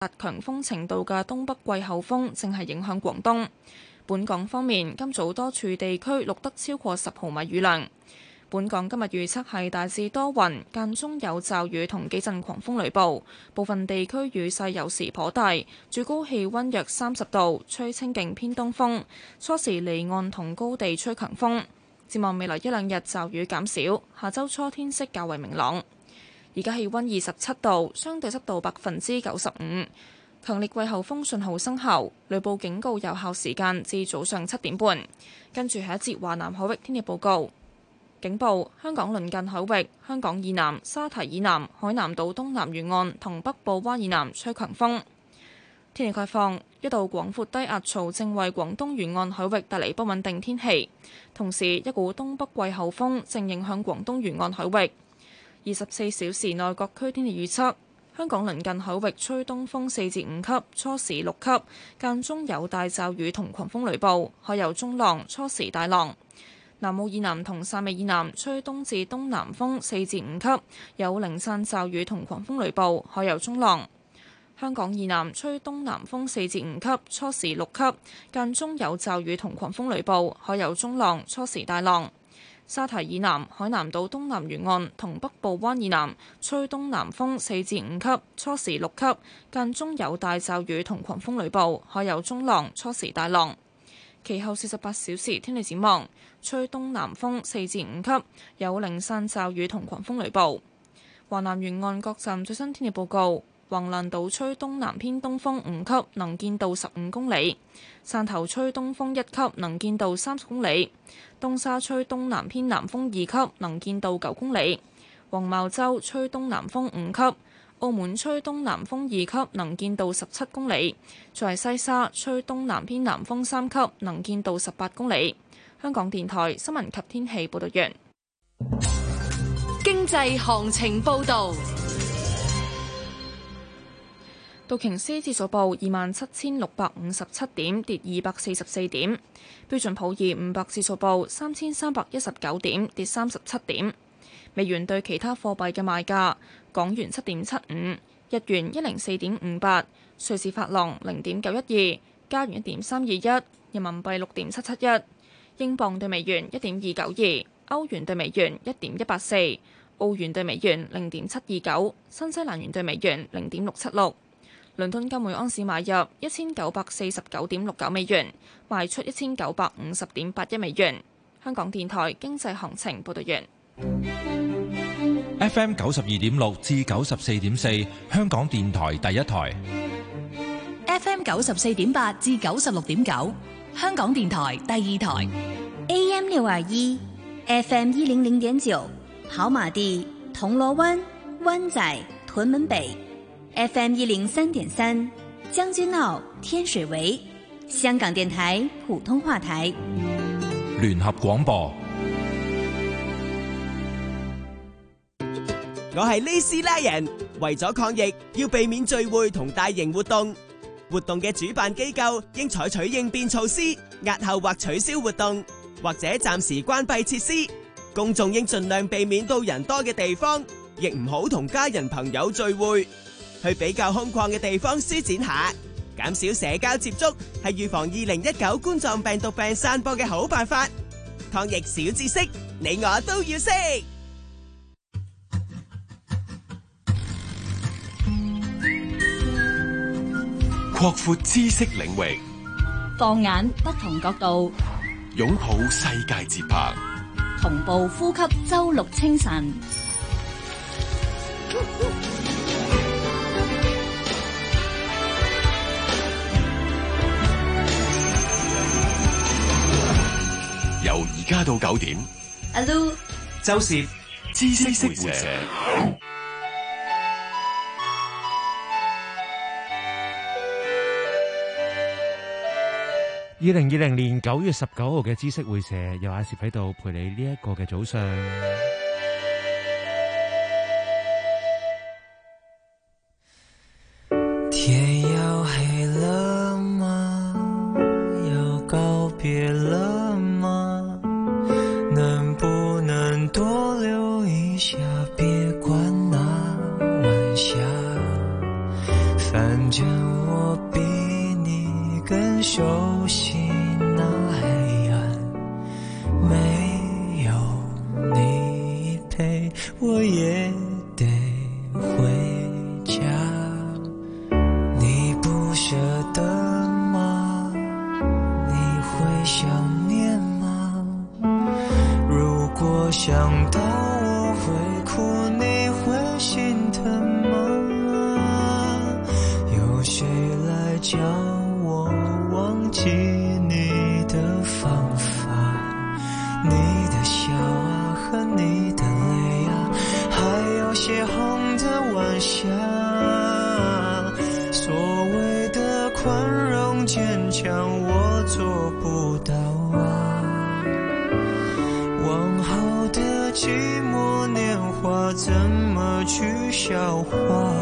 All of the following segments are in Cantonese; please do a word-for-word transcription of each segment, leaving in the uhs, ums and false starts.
達強風程度嘅東北季候風正係影響廣東。本港方面，今早多處地區錄得超過十毫米雨量。本港今日預測係大致多雲，間中有驟雨同幾陣狂風雷暴，部分地區雨勢有時頗大，最高氣溫約三十度，吹清勁偏東風，初時離岸同高地吹強風。展望未來一兩日驟雨減少，下週初天色較為明朗。而家氣溫二十七度，相對濕度百分之九十五，強烈季候風信號生效，雷暴警告有效時間至早上七點半。跟住係一節華南海域天氣報告。警報：香港鄰近海域、香港以南、沙堤以南、海南島東南沿岸同北部灣以南吹強風。天氣概況：一道廣闊低壓槽正為廣東沿岸海域帶嚟不穩定天氣，同時一股東北季候風正影響廣東沿岸海域。二十四小時內各區天氣預測：香港鄰近海域吹東風四至五級，初時六級，間中有大驟雨同狂風雷暴，海有中浪，初時大浪。南澳以南同汕尾以南吹東至東南風四至五級，有零散驟雨同狂風雷暴，海有中浪。香港以南吹東南風四至五級，初時六級，間中有驟雨同狂風雷暴，海有中浪，初時大浪。沙堤以南、海南島東南沿岸同北部灣以南吹東南風四至五級，初時六級，間中有大驟雨同狂風雷暴，海有中浪，初時大浪。其後四十八小時天氣展望，吹東南風四至五級，有零散驟雨同狂風雷暴。華南沿岸各站最新天氣報告：橫瀾島吹東南偏東風五級，能見度十五公里；汕頭吹東風一級，能見度三十公里；東沙吹東南偏南風二級，能見度九公里；黃茅洲吹東南風五級。澳門吹東南風二級，能見度十七公里；在西沙吹東南偏南風三級，能見度十八公里。香港電台新聞及天氣報道完。 經濟行情報道。 道瓊斯指數報二萬七千六百五十七點，跌二百四十四點。標準普爾五百指數報三千三百一十九點，跌三十七點。美元對其他貨幣嘅賣價：港元七點七五，日元一零四點五八，瑞士法郎零點九一二，加元一點三二一，人民幣六點七七一，英鎊對美元一點二九二，歐元對美元一點一八四，澳元對美元零點七二九，新西蘭元對美元零點六七六。倫敦金每盎司買入一千九百四十九點六九美元，賣出一千九百五十點八一美元。香港電台經濟行情報道完。 F M 九十二點六至九十四點四，香港電台第一台。 F M 九十四點八至九十六點九，香港電台第二台。 A M 六二一，F M 一零零點九，跑馬地、銅鑼灣、灣仔、屯門北。F M 一零三點三，將軍澳、天水圍。香港電台普通話台。 聯合廣播。 我係利斯拉人，為咗抗疫，要避免聚會同大型活動。活動嘅主辦機構應採取應變措施，押後或取消活動，或者暫時關閉設施。公眾應盡量避免到人多嘅地方，亦唔好同家人朋友聚會。去比較空曠嘅地方舒展下，減少社交接觸，係預防二零一九冠狀病毒病散播嘅好辦法。抗疫小知識，你我都要識。 擴闊知識領域， 放眼不同角度， 擁抱世界節拍， 同步呼吸周六清晨。 由而家到九點， 阿 Lu、 周攝知識會社。 二零二零年九月十九號嘅知識會社，有阿攝喺度陪你呢一個嘅早上。 天要黑了嗎？要告別了嗎？能不能多留一下？別管那晚霞，反正我比你更熟悉那黑暗，没有你陪我也得回家。你不舍得吗？你会想念吗？如果想到我会哭，你会心疼吗？有谁来教我忘记你的方法？你的笑啊和你的泪啊，还有些红的晚霞。所谓的宽容坚强我做不到啊，往后的寂寞年华怎么去消化？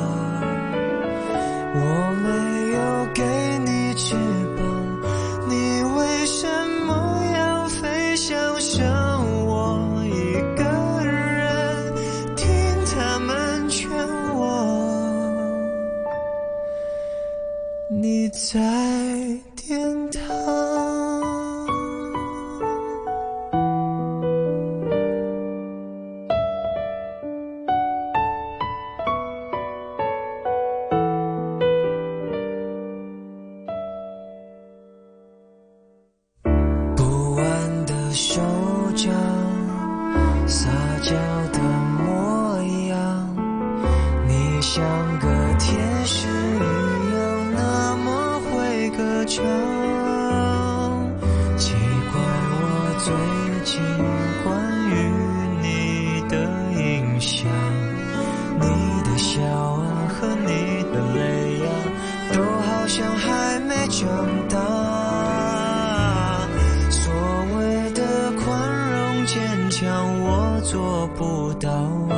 我没有给你翅膀，你为什么要飞翔？剩我一个人听他们劝我，你在天堂。手掌撒娇的模样，你像个天使一样那么会歌唱。奇怪我最近关于你的印象，你的笑啊和你的泪啊，都好像还没长大。坚强我做不到啊，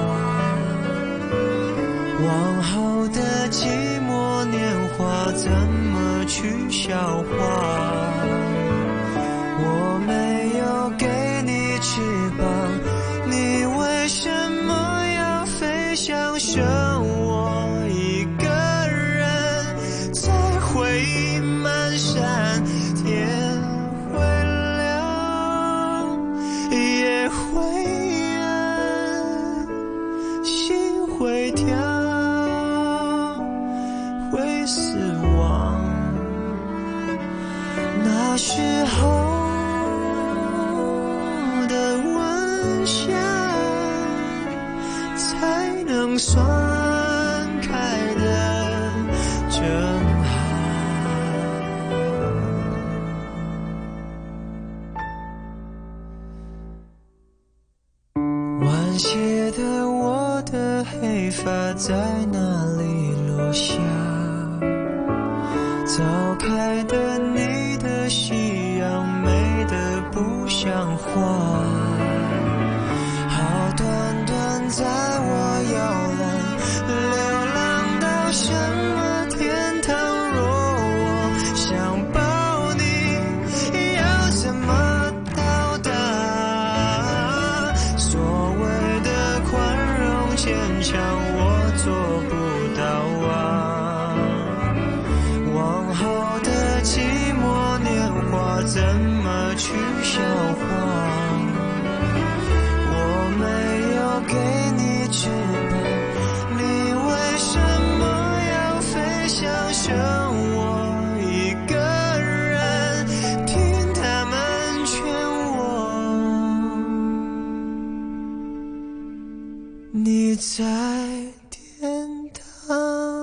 往后的寂寞年华怎么去消化？我没有给你翅膀，你为什么要飞翔？剩我一个人在回忆漫山，天也会暗，心会跳，会死亡。那时候的温香，才能算开的正好。晚些的我的黑发在哪里落下？早开的你的夕阳美得不像话。好端端在我摇篮流浪到什么天堂？若我想抱你，要怎么到达？所谓的宽容坚强我做不到啊，往后的寂寞年华怎么去消化？我没有给你翅膀，你为什么要飞翔？剩我一个人听他们劝我，你在天堂。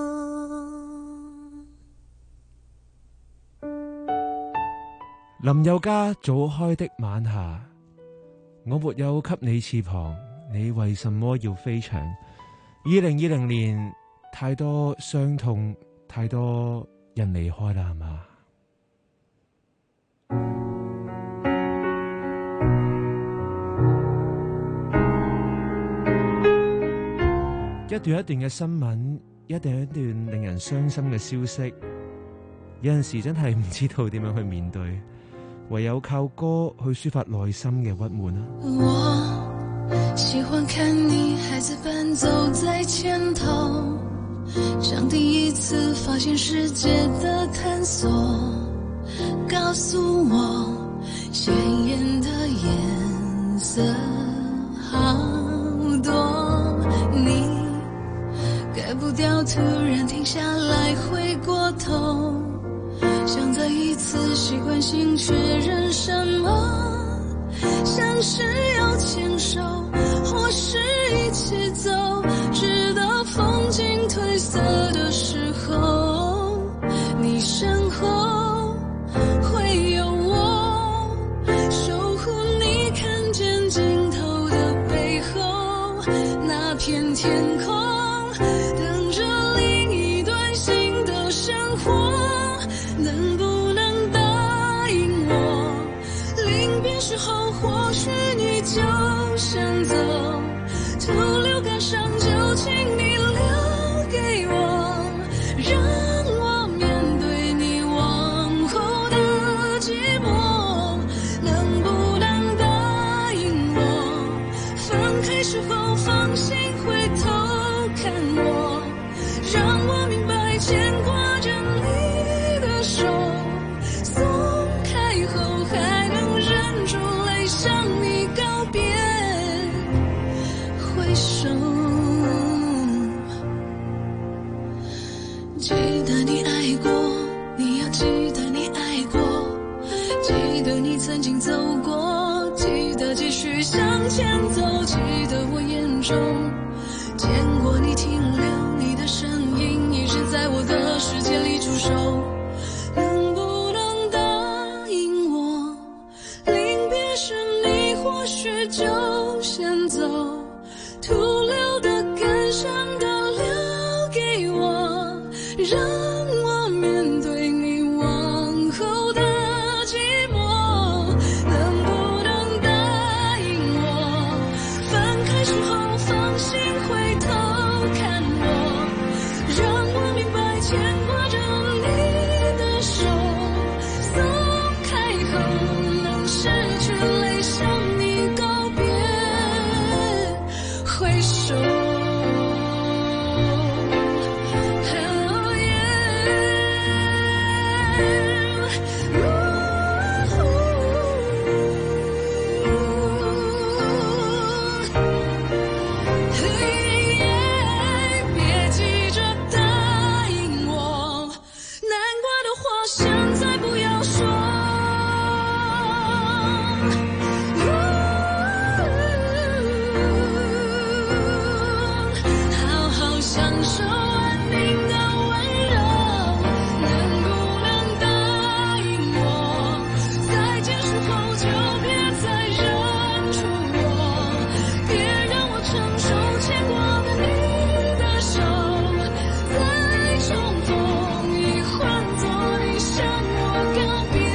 林宥嘉早開的晚霞，我沒有給你翅膀，你為什麼要飛翔？二零二零年太多傷痛，太多人離開啦，係嘛？一段一段嘅新聞，一段一段令人傷心嘅消息，有陣時真係唔知道點樣去面對，唯有靠歌去抒發內心嘅鬱悶啊！ 我喜歡看你孩子般走在前頭， 像第一次发现世界的探索，告诉我鲜艳的颜色好多，你改不掉，突然停下来回过头，想再一次习惯性确认什么，像是要牵手或是一起走，直到风景褪色的时候，你身后会有我，守护你看见尽头的背后，那片天空等着另一段新的生活，能不能答应我，临别时候或许你就先走，徒留感伤就请你留给我，让我面对你往后的寂寞，能不能答应我，分开时候放心回头看我，让我明白牵挂着你的手，松开后还能忍住泪向你告别，挥手。记得你爱过，你要记得你爱过，记得你曾经走过，记得继续向前走，记得我眼中见过你停留，你的身影一直在我的世界里驻守，能不能答应我，临别时你或许就先走，徒留的感伤的留给我，让我面对你往后的寂寞，能不能答应我，分开时候放心回头看我，让我明白牵挂着你的手，松开后能失去泪向你告别，挥手。别急着答应我，难过的话现在不要说，好好享受安宁的温柔，能不能答应我，再见时候就别再认出我，别让我承受牵挂的你的手，再重逢已换作你向我告别，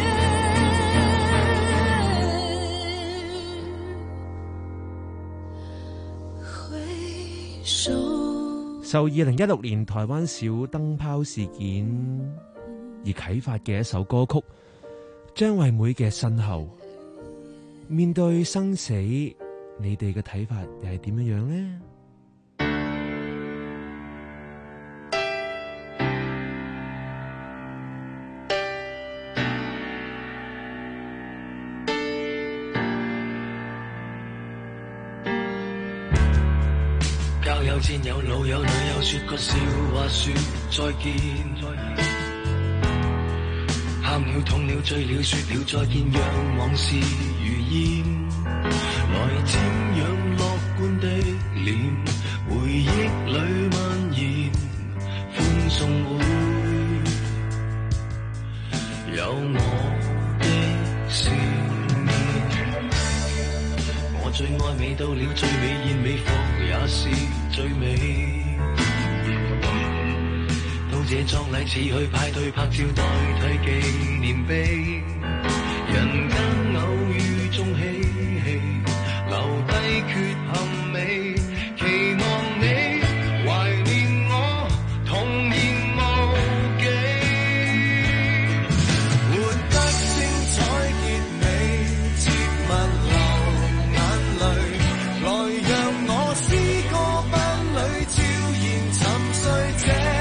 挥手。 受二零一六年台灣小燈泡事件而啟發嘅一首歌曲《張惠妹嘅身後》，面對生死，你哋嘅睇法又係點樣樣呢？ 交友戰友老友女友說個笑話說再見，喊了痛了醉了說了再見，讓往事如煙，來瞻仰樂觀的臉，回憶裏蔓延，歡送會有我的笑面，我最愛美到了最美燕尾服也是最美，到這葬禮似去派對拍照代替紀念碑，人間偶遇中嬉戲，留低缺陷美，期望你懷念我童言無忌，活得精彩結尾，切勿流眼淚，來讓我詩歌班裏悄然沉睡這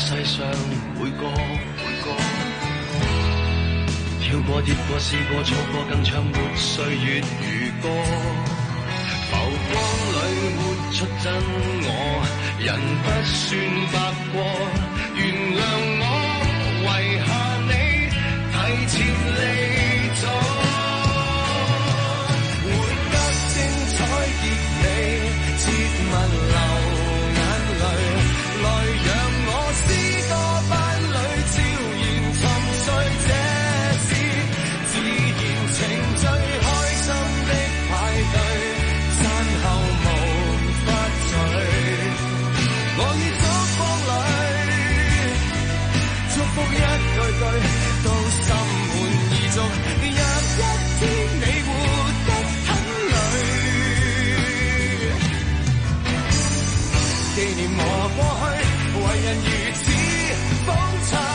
世上每個每個，跳過跌過試過錯過，更唱沒歲月如歌。浮光裏活出真我，人不算白過，原諒我遺下你提前離座，活得精彩結尾，切勿流眼淚，來讓我詩歌班裏悄然沉睡，這是自然情最開心的派對，散後無法聚。我已燭光裏祝福一句句，都心滿意足。若一天你活得很累，紀念我過去，為人如此風趣。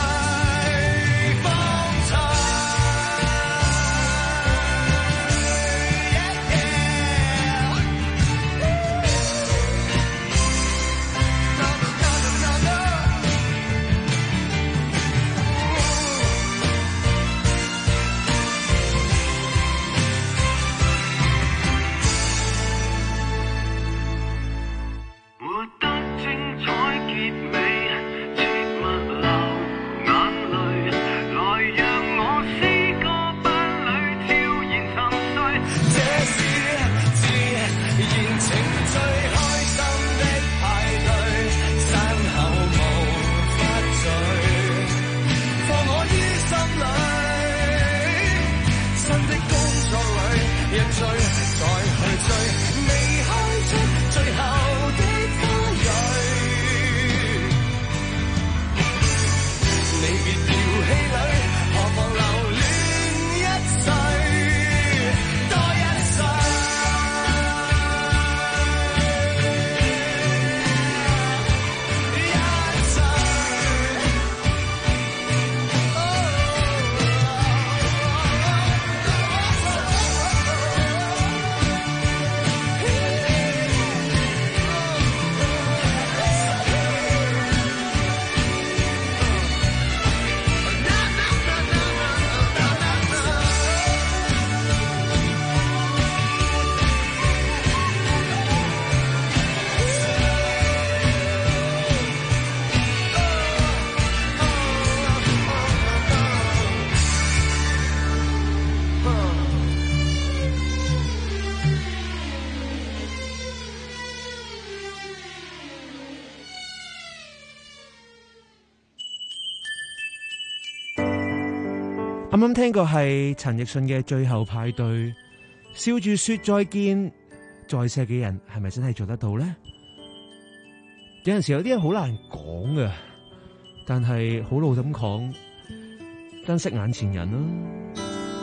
啱啱聽過係陳奕迅嘅《最後派對》，笑住說再見，再錫嘅人係咪真係做得到呢？有陣時有啲嘢好難講㗎，但係好老咁講，珍惜眼前人啦。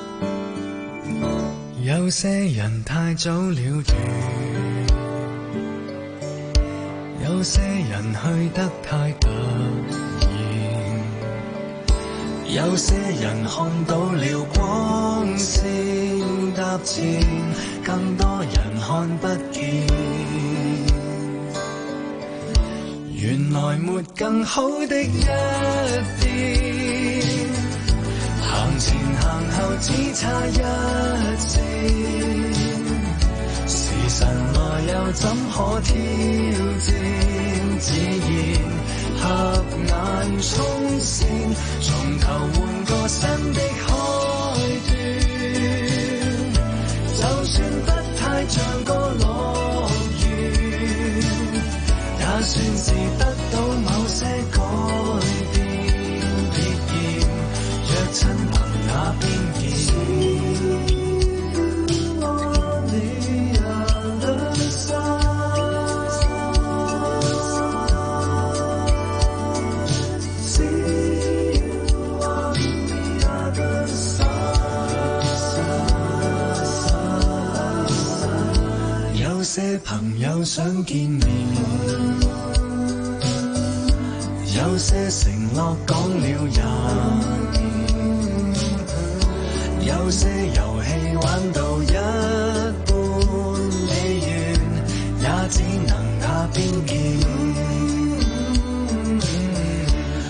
有些人太早了斷，有些人去得太突然，有些人看到了光線搭前，更多人看不見。原來沒更好的一天，行前行後只差一線，時辰來又怎可挑戰？自然合眼衝線，從頭換個新的開端，就算不太像個樂園，也算是得到某些改變。別嫌若親朋那邊見，有些朋友想見面，有些承諾講了也變，有些遊戲玩到一半未完，也只能那邊見。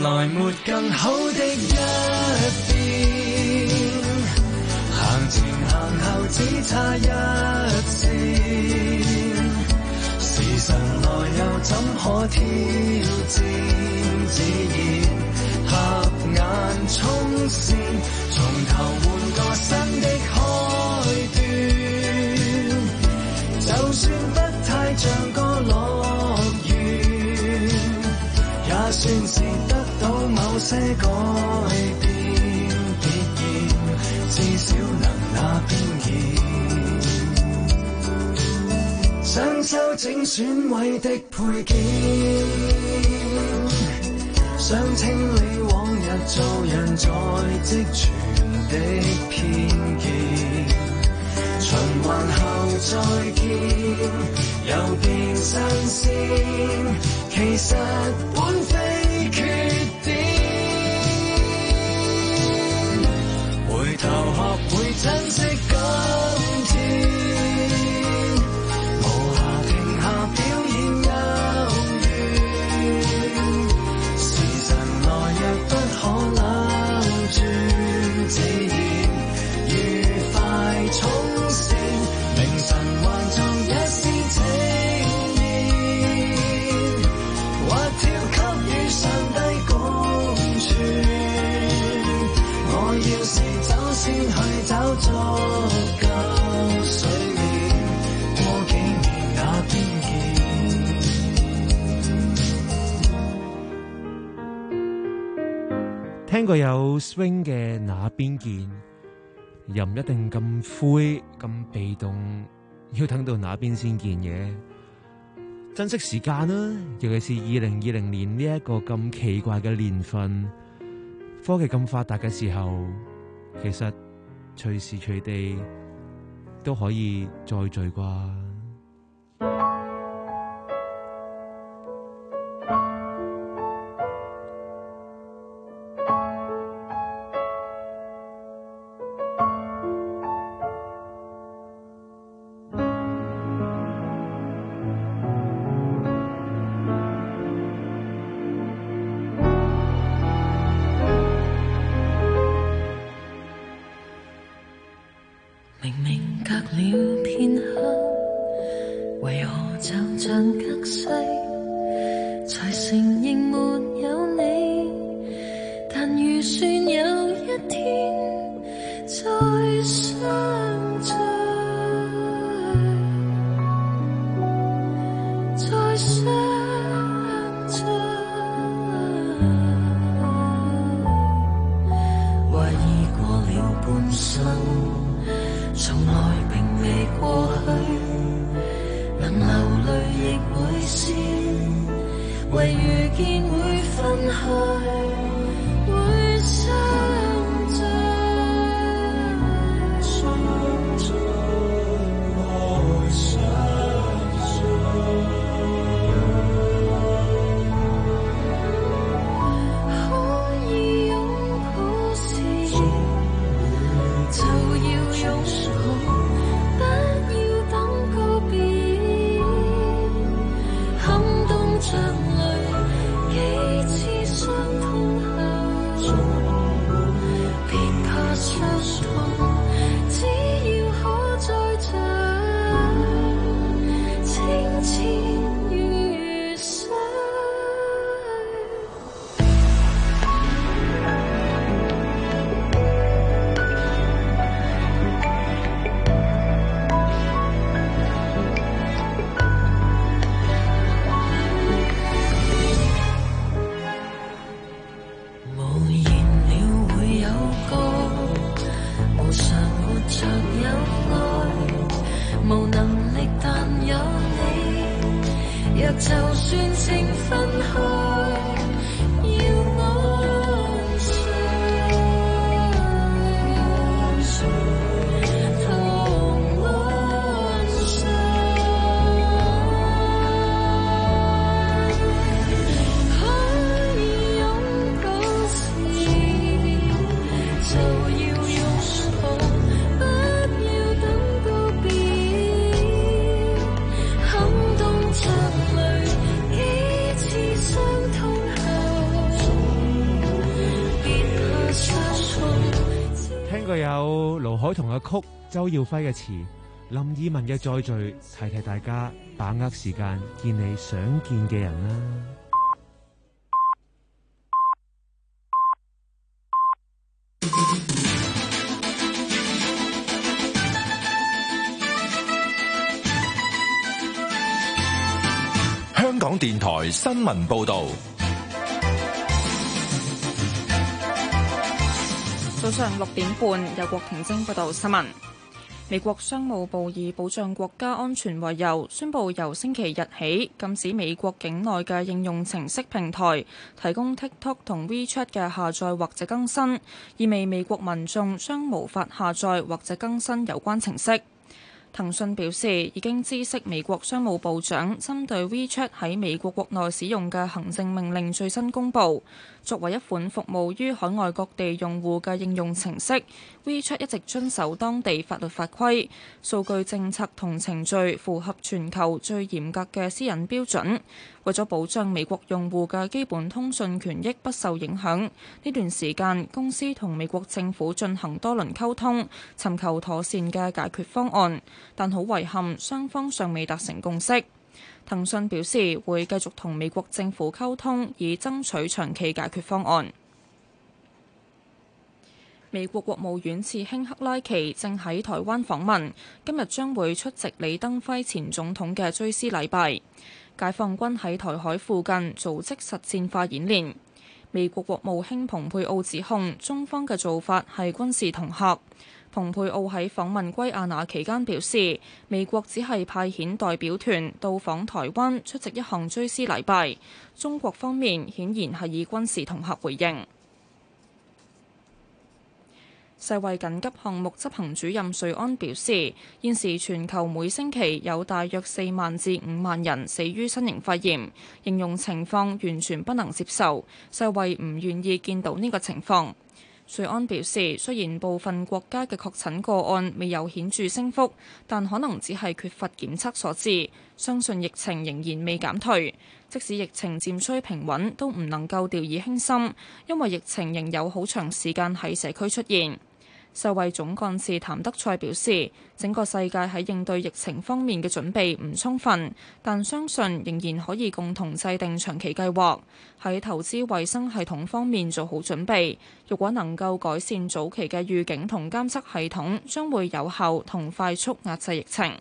來沒更好的一邊，行前行後只差一線，時辰來又怎可挑戰？自然合眼衝線，從頭換個新的開端，就算不太像個樂園，也算是得到某些改變，別嫌至少能那邊見，想修整損毀的配件，想清理往日做人在積存的偏見，循環後再見又變新鮮，其實本非缺點，回頭學會珍惜今天，無暇停下表演幽怨，時辰來若不可扭轉，自然愉快衝線，明晨還做一絲情意，或跳給予上帝共存，我要是走先去找足夠睡眠，過幾年那邊見。 聽過有 swing 嘅那邊見，又唔一定咁灰咁被動，要等到那邊先見嘅。珍惜時間啦，尤其是二零二零年呢一個咁奇怪嘅年份，科技咁發達嘅時候，其實隨時隨地都可以再聚啩。 明明隔了片刻，為何就像隔世，才承認沒有你，但預算有一天再相聚，再相聚，懷疑過了半生，從來並未過去，能流淚亦會笑，為遇見會分去，會相聚，相聚，愛相聚，可以擁抱時，就要擁抱。寒冬着淚，幾次傷痛。 聽過有盧海彤嘅曲、周耀輝嘅詞、林二汶嘅再聚，提提大家把握時間，見你想見嘅人啦。 香港電台新聞報道。 早上六點半，由郭婷晶報道新聞。美國商務部以保障國家安全為由，宣布由星期日起禁止美國境內嘅應用程式平台提供 TikTok 同 WeChat 嘅下載或者更新，意味美國民眾將無法下載或者更新有關程式。騰訊表示已經知悉美國商務部長針對 WeChat 喺美國國內使用嘅行政命令最新公佈。作為一款服務於海外各地用戶嘅應用程式， WeChat 一直遵守當地法律法規、數據政策同程序，符合全球最嚴格嘅私隱標準。為咗保障美國用戶嘅基本通訊權益不受影響，呢段時間公司同美國政府進行多輪溝通，尋求妥善嘅解決方案，但好遺憾，雙方尚未達成共識。騰訊表示會繼續同美國政府溝通，以爭取長期解決方案。美國國務院次卿克拉奇正喺台灣訪問，今日將會出席李登輝前總統嘅追思禮拜。解放軍喺台海附近組織實戰化演練。美國國務卿蓬佩奧指控中方嘅做法係軍事恫嚇。蓬佩奧喺訪問圭亞那期間表示，美國只係派遣代表團到訪台灣出席一項追思禮拜，中國方面顯然係以軍事恫嚇回應。世衛緊急項目執行主任瑞安表示，現時全球每星期有大約四萬至五萬人死於新型肺炎，形容情況完全不能接受，世衛唔願意見到呢個情況。瑞安表示，雖然部分國家嘅確診個案未有顯著升幅，但可能只係缺乏檢測所致，相信疫情仍然未減退。即使疫情漸趨平穩，都唔能夠掉以輕心，因為疫情仍有好長時間喺社區出現。世衛總幹事譚德塞表示，整個世界喺應對疫情方面嘅準備唔充分，但相信仍然可以共同制定長期計劃，喺投資衛生系統方面做好準備。如果能夠改善早期嘅預警同監測系統，將會有效同快速壓制疫情。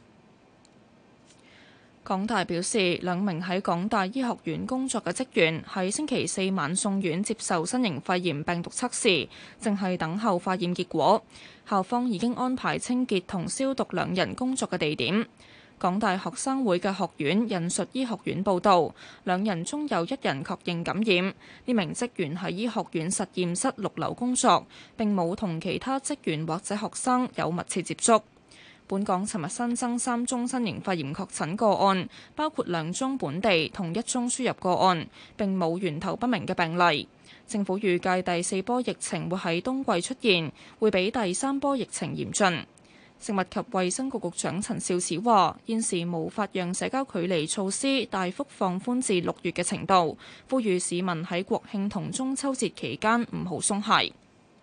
港大表示，兩名喺港大醫學院工作嘅職員喺星期四晚送院接受新型肺炎病毒測試，正係等候化驗結果。校方已經安排清潔同消毒兩人工作嘅地點。港大學生會嘅學院引述醫學院報導，兩人中有一人確認感染。呢名職員喺醫學院實驗室六樓工作，並冇同其他職員或者學生有密切接觸。本港尋日新增三宗新型肺炎確診個案，包括兩宗本地同一宗輸入個案，並冇源頭不明嘅病例。政府預計第四波疫情會喺冬季出現，會比第三波疫情嚴峻。食物及衛生局局長陳肇始話：現時無法讓社交距離措施大幅放寬至六月嘅程度，呼籲市民喺國慶同中秋節期間唔好鬆懈。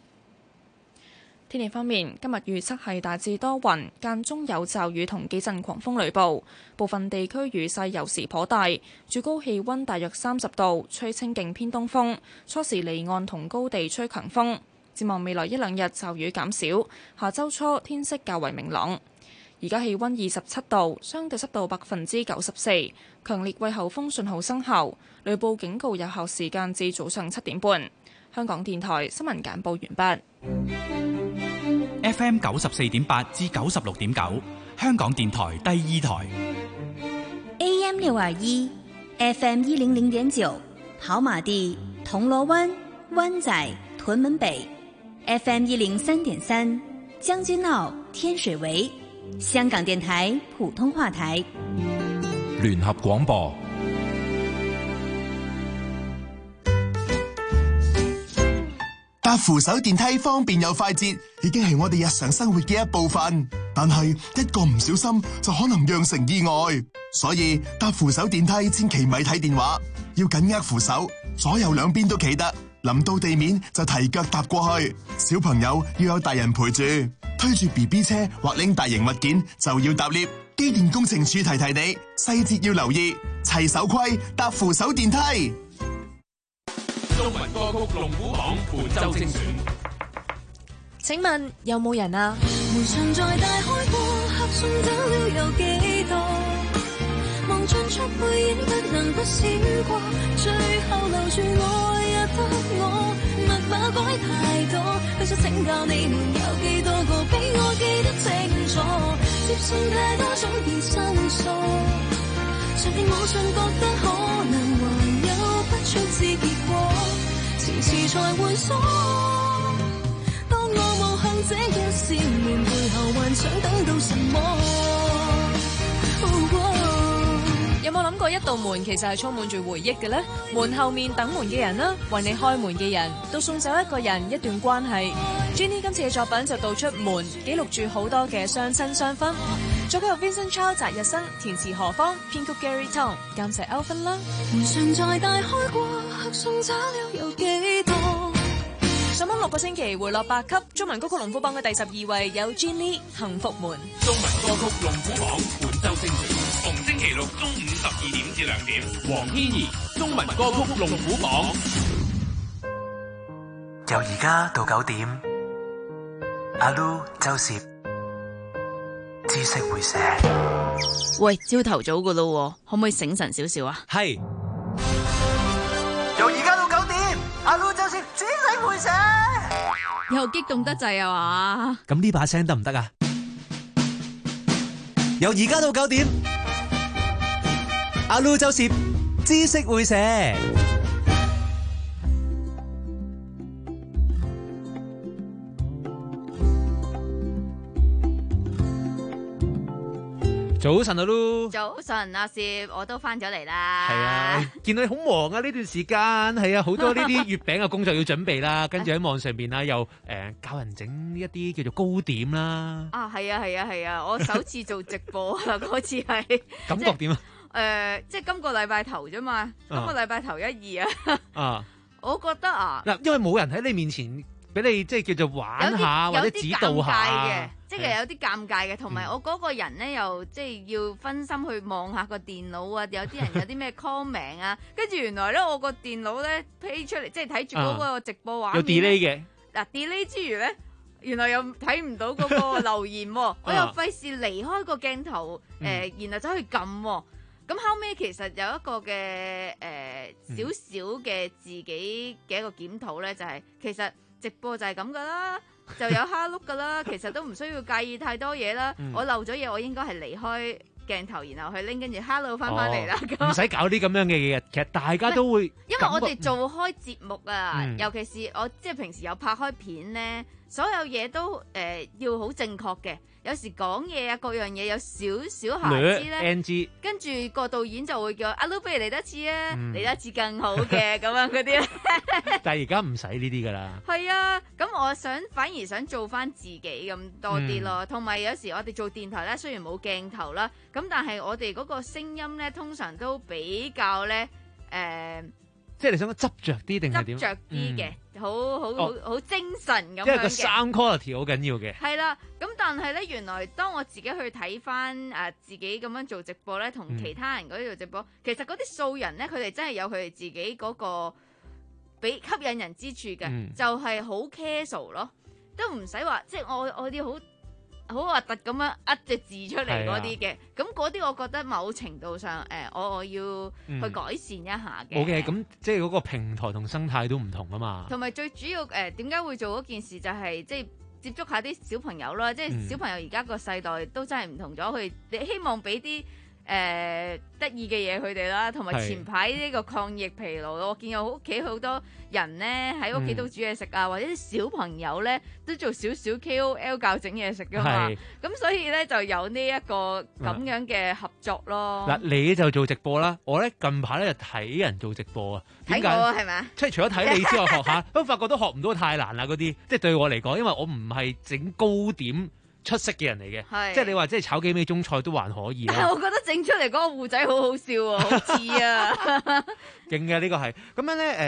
天氣方面，今日預測係大致多雲，間中有驟雨同幾陣狂風雷暴，部分地區雨勢有時頗大，最高氣溫大約三十度，吹清勁偏東風，初時離岸同高地吹強風。展望未來一兩日驟雨減少，下周初天色較為明朗。而家氣溫二十七度，相對濕度百分之九十四，強烈季候風信號生效，雷暴警告有效時間至早上七點半。香港電台新聞簡報完畢。 F M 九十四點八至九十六點九，香港電台第二台。 A M 六二一，F M 一零零點九，跑馬地、銅鑼灣、灣仔、屯門北 ，F M 一零三點三，將軍澳、天水圍，香港電台普通話台。 聯合廣播。 搭扶手電梯方便又快捷，已經係我哋日常生活嘅一部分。但係一個唔小心就可能釀成意外，所以搭扶手電梯千祈咪睇電話，要緊握扶手，左右兩邊都企得， 臨到地面就提腳踏過去。小朋友要有大人陪住，推住 B B 車或拎大型物件就要搭 lift。機電工程署提提你，細節要留意，齊手規搭扶手電梯。 中文歌曲龍虎榜本周精選。 請問有冇人啊？ 門常在大開過，合送走了有幾多？望盡出背影，不能不閃過，最後留住我也得我，密碼改太多，不想請教你們有幾多個比我記得清楚，接送太多總變申訴，常聽網上覺得可能還有不速之結果，遲遲才會鎖。當我望向這個少年背後，幻想等到什麼？哦哦有冇諗過一道門其實係充滿住回憶嘅呢？門後面等門嘅人啦，為你開門嘅人，到送走一個人一段關係。Jenny 今次嘅作品就道出門，記錄住好多嘅相親相分。作曲由 Vincent Chow 澤日生，填詞何方，編曲 Gary Tong， 監製歐芬啦。 門常在大開過，客送走了有幾多？ 上網六個星期回落八級，中文歌曲龍虎榜嘅第十二位有 Jenny 幸福門。 中文歌曲龍虎榜本周精選，逢星期六中午十二點至兩點。黃天怡中文歌曲龍虎榜。 由而家到九點，阿 Lu 周攝知識會寫。 喂，朝頭早噶咯，可唔可以醒神少少啊？ 係。 由而家到九點，阿 Lu 周攝知識會寫。 又激動得滯啊嘛！ 咁呢把聲得唔得啊？由而家到九點，阿 Lu 周攝知識會寫。早晨啊 Lu， 早晨阿攝，我都翻咗嚟啦。 係啊，見到你好忙啊呢段時間，係啊，好多呢啲月餅嘅工作要準備啦，跟住喺網上邊啦，又誒、呃、教人整一啲叫做糕點啦。 啊，係啊，係啊，係啊，我首次做直播啊，嗰次係感覺點啊？誒、 呃，即係今個禮拜頭啫嘛，今個禮拜頭一二啊。啊，我覺得啊， 嗱，因為冇人喺你面前俾你即係叫做玩下或者指導下。 即係有啲尷尬嘅，同埋我嗰個人咧又即係要分心去望下個電腦啊，有啲人有啲咩 comment 啊，跟住原來咧我個電腦咧 play 出嚟，即係睇住嗰個直播畫面、啊、有 delay 嘅。嗱 delay 之餘咧，原來又睇唔到嗰個留言、啊，我又費事離開個鏡頭誒、呃，然後走去撳、啊。咁後尾其實有一個嘅誒少少嘅自己嘅一個檢討咧，就係、是、其實直播就係咁噶啦。就有蝦碌噶啦，其實都唔需要介意太多嘢啦、嗯。我漏咗嘢，我應該係離開鏡頭，然後去拎，跟住 hello 翻翻嚟啦。 唔使搞啲咁樣嘅嘢，其實大家都會。 因為我哋做開節目啊、嗯，尤其是我即係平時有拍開片咧，所有嘢都誒、呃、要好正確嘅。有時講嘢啊，各樣嘢有少少瑕疵咧 N G， 跟住個導演就會叫阿 Lu 不如嚟多次啊，嚟、嗯、多次更好嘅咁樣嗰啲。 但係而家唔使呢啲噶啦。 係啊，咁我想反而想做翻自己咁多啲咯，同、嗯、埋有，有時我哋做電台咧，雖然冇鏡頭啦，咁但係我哋嗰個聲音咧，通常都比較咧誒。呃即係你想執着啲定係點？執着啲嘅，好好好好精神咁樣嘅。 即係個 sound quality 好緊要嘅。 係啦，咁但係咧，原來當我自己去睇翻誒自己咁樣做直播咧，同其他人嗰啲做直播，嗯、其實嗰啲素人咧，佢哋真係有佢哋自己嗰個俾吸引人之處嘅、嗯，就係、是、好 casual 咯，都唔使話，即係我我啲好。好核突咁樣呃隻字出嚟嗰啲嘅，咁嗰啲我覺得某程度上，誒、呃，我我要去改善一下嘅。 OK，咁即係嗰個平台同生態都唔同啊嘛。 同埋最主要誒，點、呃、解會做嗰件事就係、是、即係接觸下啲小朋友啦，即係小朋友而家個世代都真係唔同咗，佢你希望俾啲。誒、呃、得意嘅嘢佢哋啦，同埋前排呢個抗疫疲勞，我見我屋企好多人咧喺屋企都煮嘢食啊、嗯，或者啲小朋友咧都做少少 K O L 教整嘢食噶嘛，咁所以咧就有呢一個咁樣嘅合作咯。嗱、嗯， 你就做直播啦，我咧近排咧就睇人做直播啊。 睇我係咪？ 即係除咗睇你之外學下，都發覺都學唔到太難啦嗰啲。即係對我嚟講，因為我唔係整糕點出色嘅人嚟嘅，即係你話即係炒幾味中菜都還可以啦。 但係我覺得整出嚟嗰個糊仔好好笑啊，好似啊， 勁嘅呢個係咁樣咧。誒、呃，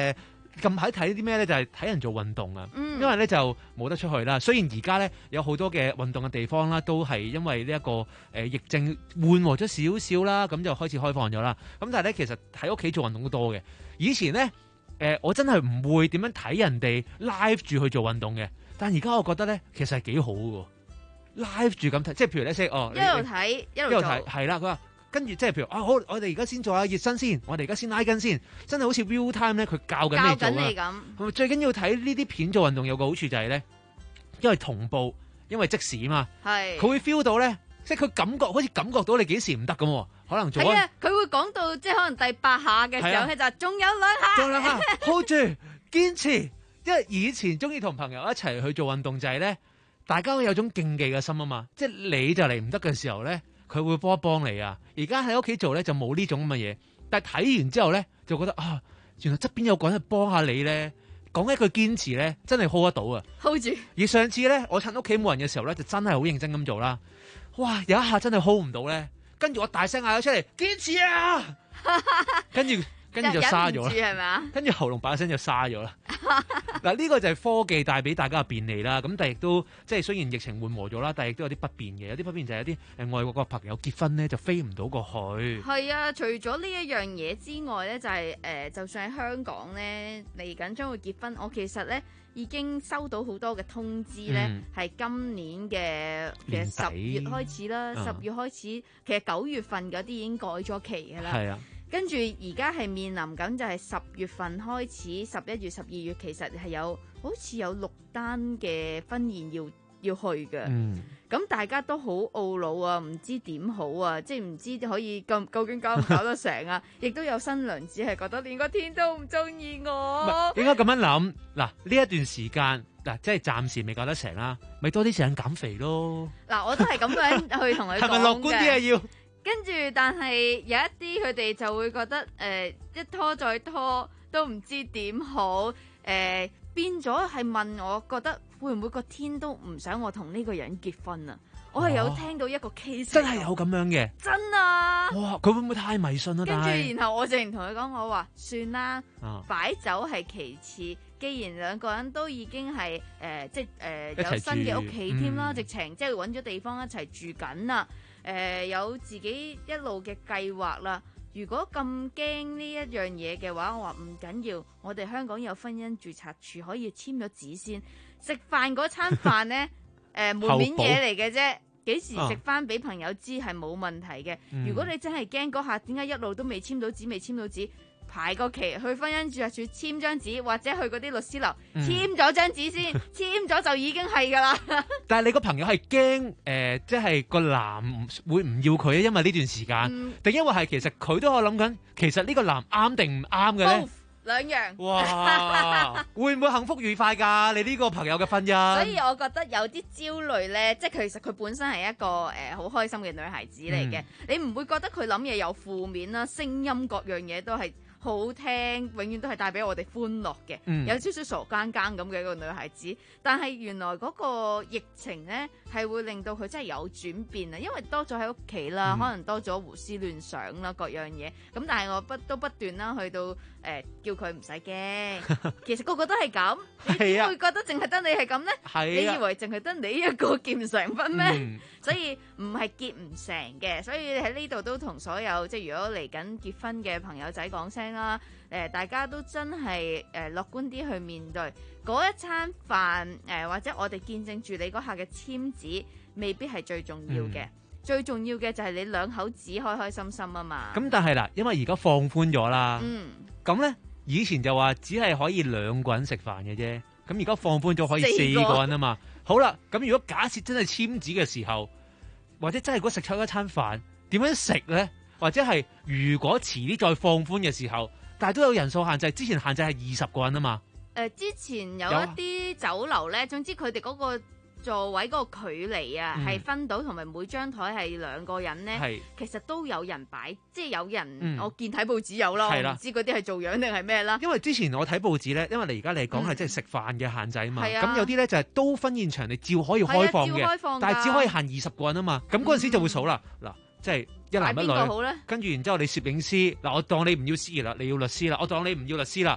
近排睇啲咩咧？就係、是、睇人做運動啊， 嗯、 因為咧就冇得出去啦。雖然而家咧有好多嘅運動嘅地方啦，都係因為呢、這、一個誒、呃、疫症緩和咗少少啦，咁就開始開放咗啦。咁但係咧，其實喺屋企做運動都多嘅。以前咧誒、呃，我真係唔會點樣睇人哋 live 住去做運動嘅，但係而家我覺得咧，其實係幾好嘅 live 住咁睇，即係譬如咧，即係哦， 一路睇一路做， 係啦，佢話。跟住即係譬如啊，好，我哋而家先做下熱身先，我哋而家先拉筋先，真係好似 real time 咧，佢教緊你做啦。咁最緊要睇呢啲片做運動有個好處就係咧，因為同步，因為即時嘛，係佢會 feel 到咧，即係佢感覺好似感覺到你幾時唔得咁，可能做。係啊， 佢會講到即係可能第八下嘅時候，佢就仲有兩下， 仲有兩下 hold 住，堅持。因為以前中意同朋友一齊去做運動就係咧，大家會有種競技嘅心啊嘛，即係你就嚟唔得嘅時候咧。佢會幫一幫你啊！而家喺屋企做咧就冇呢種咁嘅嘢，但係睇完之後咧就覺得啊，原來側邊有個人去幫下你咧，講一句堅持咧，真係 hold 得到啊 ！hold 住。而上次咧，我趁屋企冇人嘅時候咧，就真係好認真咁做啦。哇！有一下真係 hold 唔到咧，跟住我大聲嗌咗出嚟，堅持啊！跟住跟住就沙咗啦， 係咪啊？ 跟住喉嚨把聲就沙咗啦。嗱，呢個就係科技帶俾大家嘅便利啦。咁但係亦都即係雖然疫情緩和咗啦，但係亦都有啲不便嘅。有啲不便就係有啲誒外國個朋友結婚咧就飛唔到過去。 係啊，除咗呢一樣嘢之外咧，就係、是、誒、呃，就算喺香港咧嚟緊將會結婚，我其實咧已經收到好多嘅通知咧，係、嗯、今年嘅嘅十月開始啦，十、嗯、月開始，其實九月份嗰啲已經改咗期㗎啦。係啊。跟住而家係面臨緊就係十月份開始，十一月、十二月其實係有好似有六單嘅婚宴要要去嘅。嗯，咁大家都好懊惱啊，唔知點好啊，即係唔知可以咁究竟搞唔搞得成啊？亦都有新娘子係覺得連個天都唔中意我。 應該咁樣諗嗱，呢一段時間嗱，即係暫時未搞得成啦，咪多啲時間減肥咯。嗱， 我都係咁樣去同佢講嘅。係咪樂觀啲啊？要？跟住，但係有一啲佢哋就會覺得誒、呃、一拖再拖都唔知點好誒、呃，變咗係問我覺得會唔會個天都唔想我同呢個人結婚啊？我係有聽到一個 case， 真係有咁樣嘅， 真啊！ 哇，佢會唔會太迷信啊？ 跟住然後我就同佢講，我話算啦，啊、擺酒係其次。既然兩個人都已經係誒、呃、即係誒、呃、有新嘅屋企添啦，直情即係揾咗地方一齊住緊啦。誒、呃、有自己一路嘅計劃啦。如果咁驚呢一樣嘢嘅話，我話唔緊要，我哋香港有婚姻註冊處可以簽咗紙先。食飯嗰餐飯呢，誒、呃、門面嘢嚟嘅啫，幾時食翻俾朋友知係冇問題嘅。嗯、如果你真係驚嗰下，點解一路都未簽到紙，未簽到紙？排個期去婚姻註冊處簽張紙，或者去嗰啲律師樓、嗯、簽咗張紙先，簽咗就已經係噶啦。 但係你個朋友係驚誒，即係個男會唔要佢，因為呢段時間，定、嗯、因為係其實佢都有諗緊，其實呢個男啱定唔啱嘅咧？ 兩樣。 哇！會唔會幸福愉快㗎？你呢個朋友嘅婚姻？ 所以我覺得有啲焦慮咧，即係其實佢本身係一個誒好、呃、開心嘅女孩子嚟嘅，嗯、你唔會覺得佢諗嘢有負面啦，聲音各樣嘢都係好聽，永遠都係帶俾我哋歡樂嘅，嗯、有少少傻更更咁嘅一個女孩子。但係原來嗰個疫情呢，係會令到佢真係有轉變啊，因為多咗喺屋企啦，嗯、可能多咗胡思亂想啦，各樣嘢。咁但係我不都不斷啦，去到誒、呃、叫佢唔使驚。其實個個都係咁，你點會覺得淨係得你係咁呢？啊、你以為淨係得你一個結唔成婚咩？嗯、所以唔係結唔成嘅。所以喺呢度都同所有即係如果嚟緊結婚嘅朋友仔講聲啦，誒、呃、大家都真係誒樂觀啲去面對嗰一餐飯，誒、呃、或者我哋見證住你嗰下嘅簽字，未必係最重要嘅。嗯、最重要嘅就係你兩口子開開心心啊嘛。咁但係啦，因為而家放寬咗啦，咁咧、嗯、以前就話只係可以兩個人食飯嘅啫，咁而家放寬咗可以四個人啊嘛。好啦，咁如果假設真係簽字嘅時候，或者真係如果食錯一餐飯，點樣食咧？或者係如果遲啲再放寬嘅時候，但係都有人數限制，之前限制係二十個人啊嘛。 誒、呃，之前有一啲酒樓咧，總之佢哋嗰個座位嗰個距離啊，係、嗯、分到，同埋每張台係兩個人咧，是其實都有人擺，即係有人，嗯、我見睇報紙有啦，的我唔知嗰啲係做樣定係咩啦。 因為之前我睇報紙咧，因為你而家嚟講係即係食飯嘅限制啊嘛，咁、嗯、有啲咧就係、是、都婚宴場你照可以開放嘅，但係只可以限二十個人啊嘛，咁嗰陣時就會數啦，嗱、嗯，即係。一男一女，跟住然之後你攝影師，嗱我當你唔要司儀啦，你要律師啦，我當你唔要律師啦，咁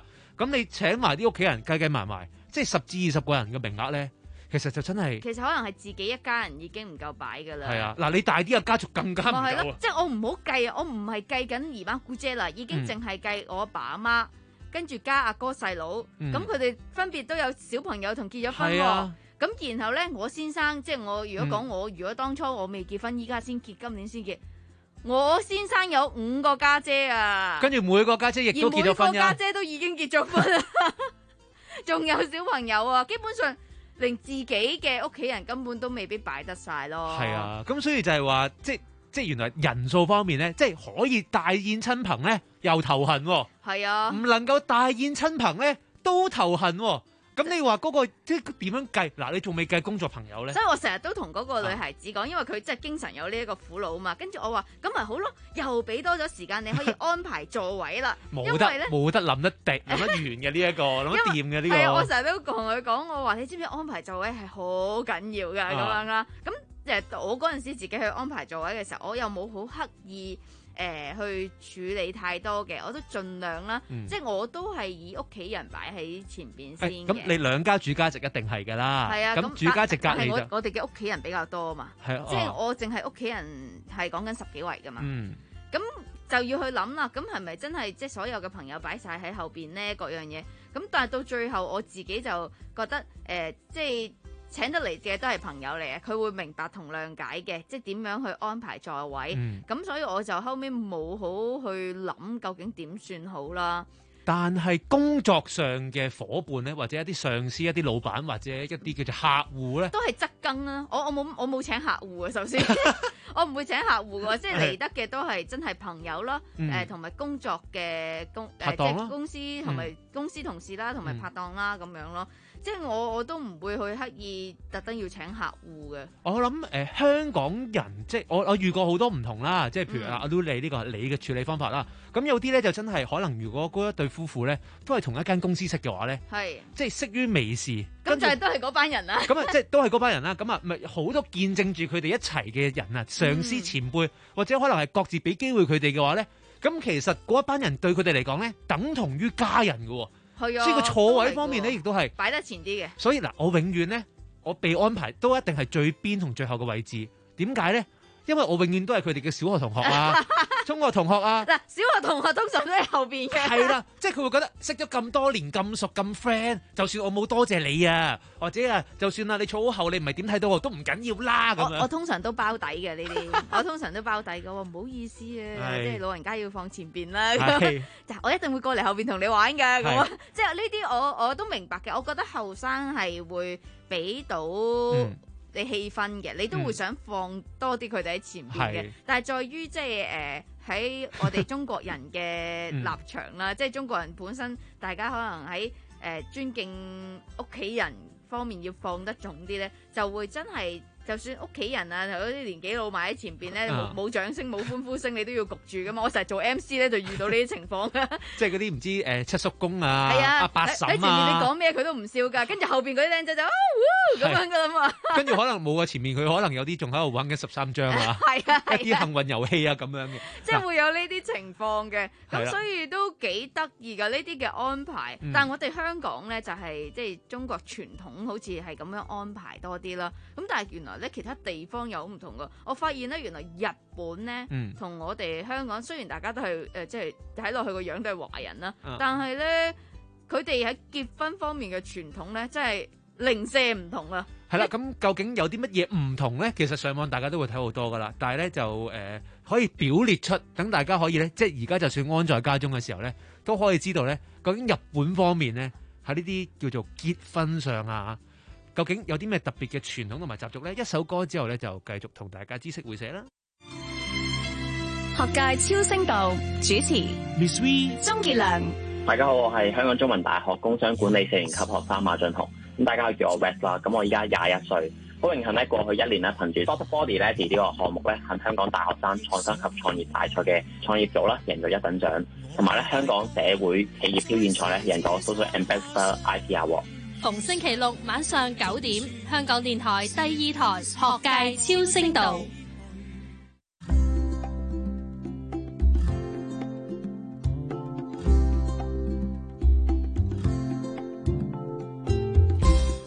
咁你請埋啲屋企人計計埋埋，即係十至二十個人嘅名額咧，其實就真係其實可能係自己一家人已經唔夠擺㗎啦。 係啊，嗱你大啲嘅家族更加唔咪係夠啊， 咯即係我唔好計啊！我唔係計緊姨媽姑姐啦，已經淨係計我阿爸阿媽，跟住加阿哥細佬， 嗯咁佢哋分別都有小朋友同結咗婚喎。 係啊咁然後咧，我先生即係我如果講嗯我，如果當初我未結婚，依家先結，今年先結，我先生有五個家姐啊， 跟住每個家姐亦都結咗婚而每個家呀。 姐都已經結咗婚啦，仲有小朋友啊，基本上連自己嘅屋企人根本都未必擺得晒咯。 係啊，咁所以就係話，即即原來人數方面咧，即係可以大宴親朋咧，又頭痕喎。 係啊， 唔能夠大宴親朋咧，都頭痕喎。咁你話嗰、個即係點樣計？嗱，你仲未計工作朋友咧所？以我成日都同嗰個女孩子講，因為佢真係經常有呢一個苦惱嘛。跟住我話咁咪好咯，又俾多咗時間你可以安排座位啦。 冇得因為咧冇得諗得定諗得完嘅呢一個諗得掂嘅呢係啊，我個。 成日都同佢講，我話你知唔知安排座位係好緊要㗎咁啊樣啦。咁誒，我嗰陣時自己去安排座位嘅時候，我又冇好刻意。誒、呃、去處理太多嘅，我都盡量啦， 嗯即係我都係以屋企人擺喺前邊誒先嘅。 咁你兩家主家席一定係㗎啦。 係啊， 咁主家席隔但係我離就我哋嘅屋企人比較多啊嘛， 係啊即係我淨係屋企人係講緊十幾圍噶嘛， 嗯咁就要去諗啦。咁係咪真係即係所有嘅朋友擺晒喺後邊呢？各樣嘢咁，但係到最後我自己就覺得誒、呃，即係。請得嚟嘅都係朋友嚟嘅，佢會明白同諒解嘅，即係點樣去安排座位。咁、 嗯所以我就後尾冇好去諗究竟點算好啦。 但係工作上嘅伙伴咧，或者一啲上司、一啲老闆，或者一啲叫做客戶咧， 都係側更啦。我我冇我冇請客戶啊，首先我唔會請客戶喎，即係嚟得嘅都係真係朋友啦， 嗯誒同埋工作嘅公誒即拍檔啦係公司同埋公司同事啦，同埋拍檔啦咁樣咯。即係我我都唔會去刻意特登要請客戶嘅。 我諗誒、呃、香港人即係我我遇過好多唔同啦，即係譬如阿阿 Lu 你呢個係你嘅處理方法啦。咁有啲咧就真係可能，如果嗰一對夫婦咧都係同一間公司識嘅話咧， 係即係識於微時， 咁就係都係嗰班人啦。 咁啊，即係都係嗰班人啦。咁啊，咪好多見證住佢哋一齊嘅人啊，上嗯司前輩、或者可能係各自俾機會佢哋嘅話咧，咁其實嗰一班人對佢哋嚟講咧，等同於家人嘅喎。 係啊， 所以個坐位方面咧，亦都係擺得前啲嘅。 所以嗱，我永遠咧，我被安排都一定係最邊同最後嘅位置。點解咧？因為我永遠都係佢哋嘅小學同學啊、中學同學啊。 嗱，小學同學通常都喺後邊嘅。 係啦，即係佢會覺得識咗咁多年咁熟咁 friend，就算我冇多謝你啊，或者啊，就算啊你坐好後你唔係點睇到我都唔緊要啦咁我我樣。 通常都包底嘅呢啲，我通常都包底嘅喎，唔好意思啊， 係即係老人家要放前邊啦。 係就我一定會過嚟後邊同你玩㗎，咁係啊，即係呢啲我我都明白嘅。我覺得後生係會俾到嗯你氣氛嘅，你都會想放多啲佢哋喺前邊嘅係。 但係在於即係誒喺我哋中國人嘅立場啦，即係中國人本身大家可能喺誒、呃、尊敬屋企人方面要放得重啲咧，就會真係。就算屋企人啊，有啲年紀老埋喺前邊咧，冇啊冇掌聲冇歡呼聲，你都要焗住噶嘛。我成日做 M C 咧，就遇到呢啲情況嘅。 即係嗰啲唔知誒七叔公啊、 係啊， 阿八嬸喺前面你啊， 講咩佢都唔笑㗎，跟住後邊嗰啲靚仔就啊咁樣㗎啦嘛。 跟住可能冇啊，前面佢可能有啲仲喺度玩緊十三張啊， 係啊，係啊一啲幸運遊戲啊咁樣嘅。 即係會有呢啲情況嘅，咁係啦所以都幾得意㗎呢啲嘅安排。 嗯但係我哋香港咧就係即係中國傳統好似係咁樣安排多啲啦。咁但係原來咧其他地方有唔同㗎。我發現咧原來日本咧嗯同我哋香港雖然大家都係誒即係睇落去個樣都係華人啦， 啊但係咧佢哋喺結婚方面嘅傳統咧真係零舍唔同啊！ 係啦，咁究竟有啲乜嘢唔同咧？其實上網大家都會睇好多噶啦，但係咧就誒、呃、可以表列出，等大家可以咧，即係而家就算安在家中嘅時候咧，都可以知道咧，究竟日本方面咧喺呢啲叫做結婚上啊，究竟有啲咩特別嘅傳統同埋習俗咧？一首歌之後咧，就繼續同大家知識會社啦。 學界超聲道主持 Miss V、 鍾傑良。 大家好，我係香港中文大學工商管理四年級學生馬俊雄，咁大家可以叫我 West 啦。咁我而家廿一歲，好榮幸咧，過去一年咧，憑住 Doctor Body Lady 呢個項目咧，喺香港大學生創新及創業大賽嘅創業組啦，贏咗一等獎，同埋咧香港社會企業挑戰賽咧，贏咗 Social Ambassador I T Award。 逢星期六晚上九點，香港電台第二台學界超聲道。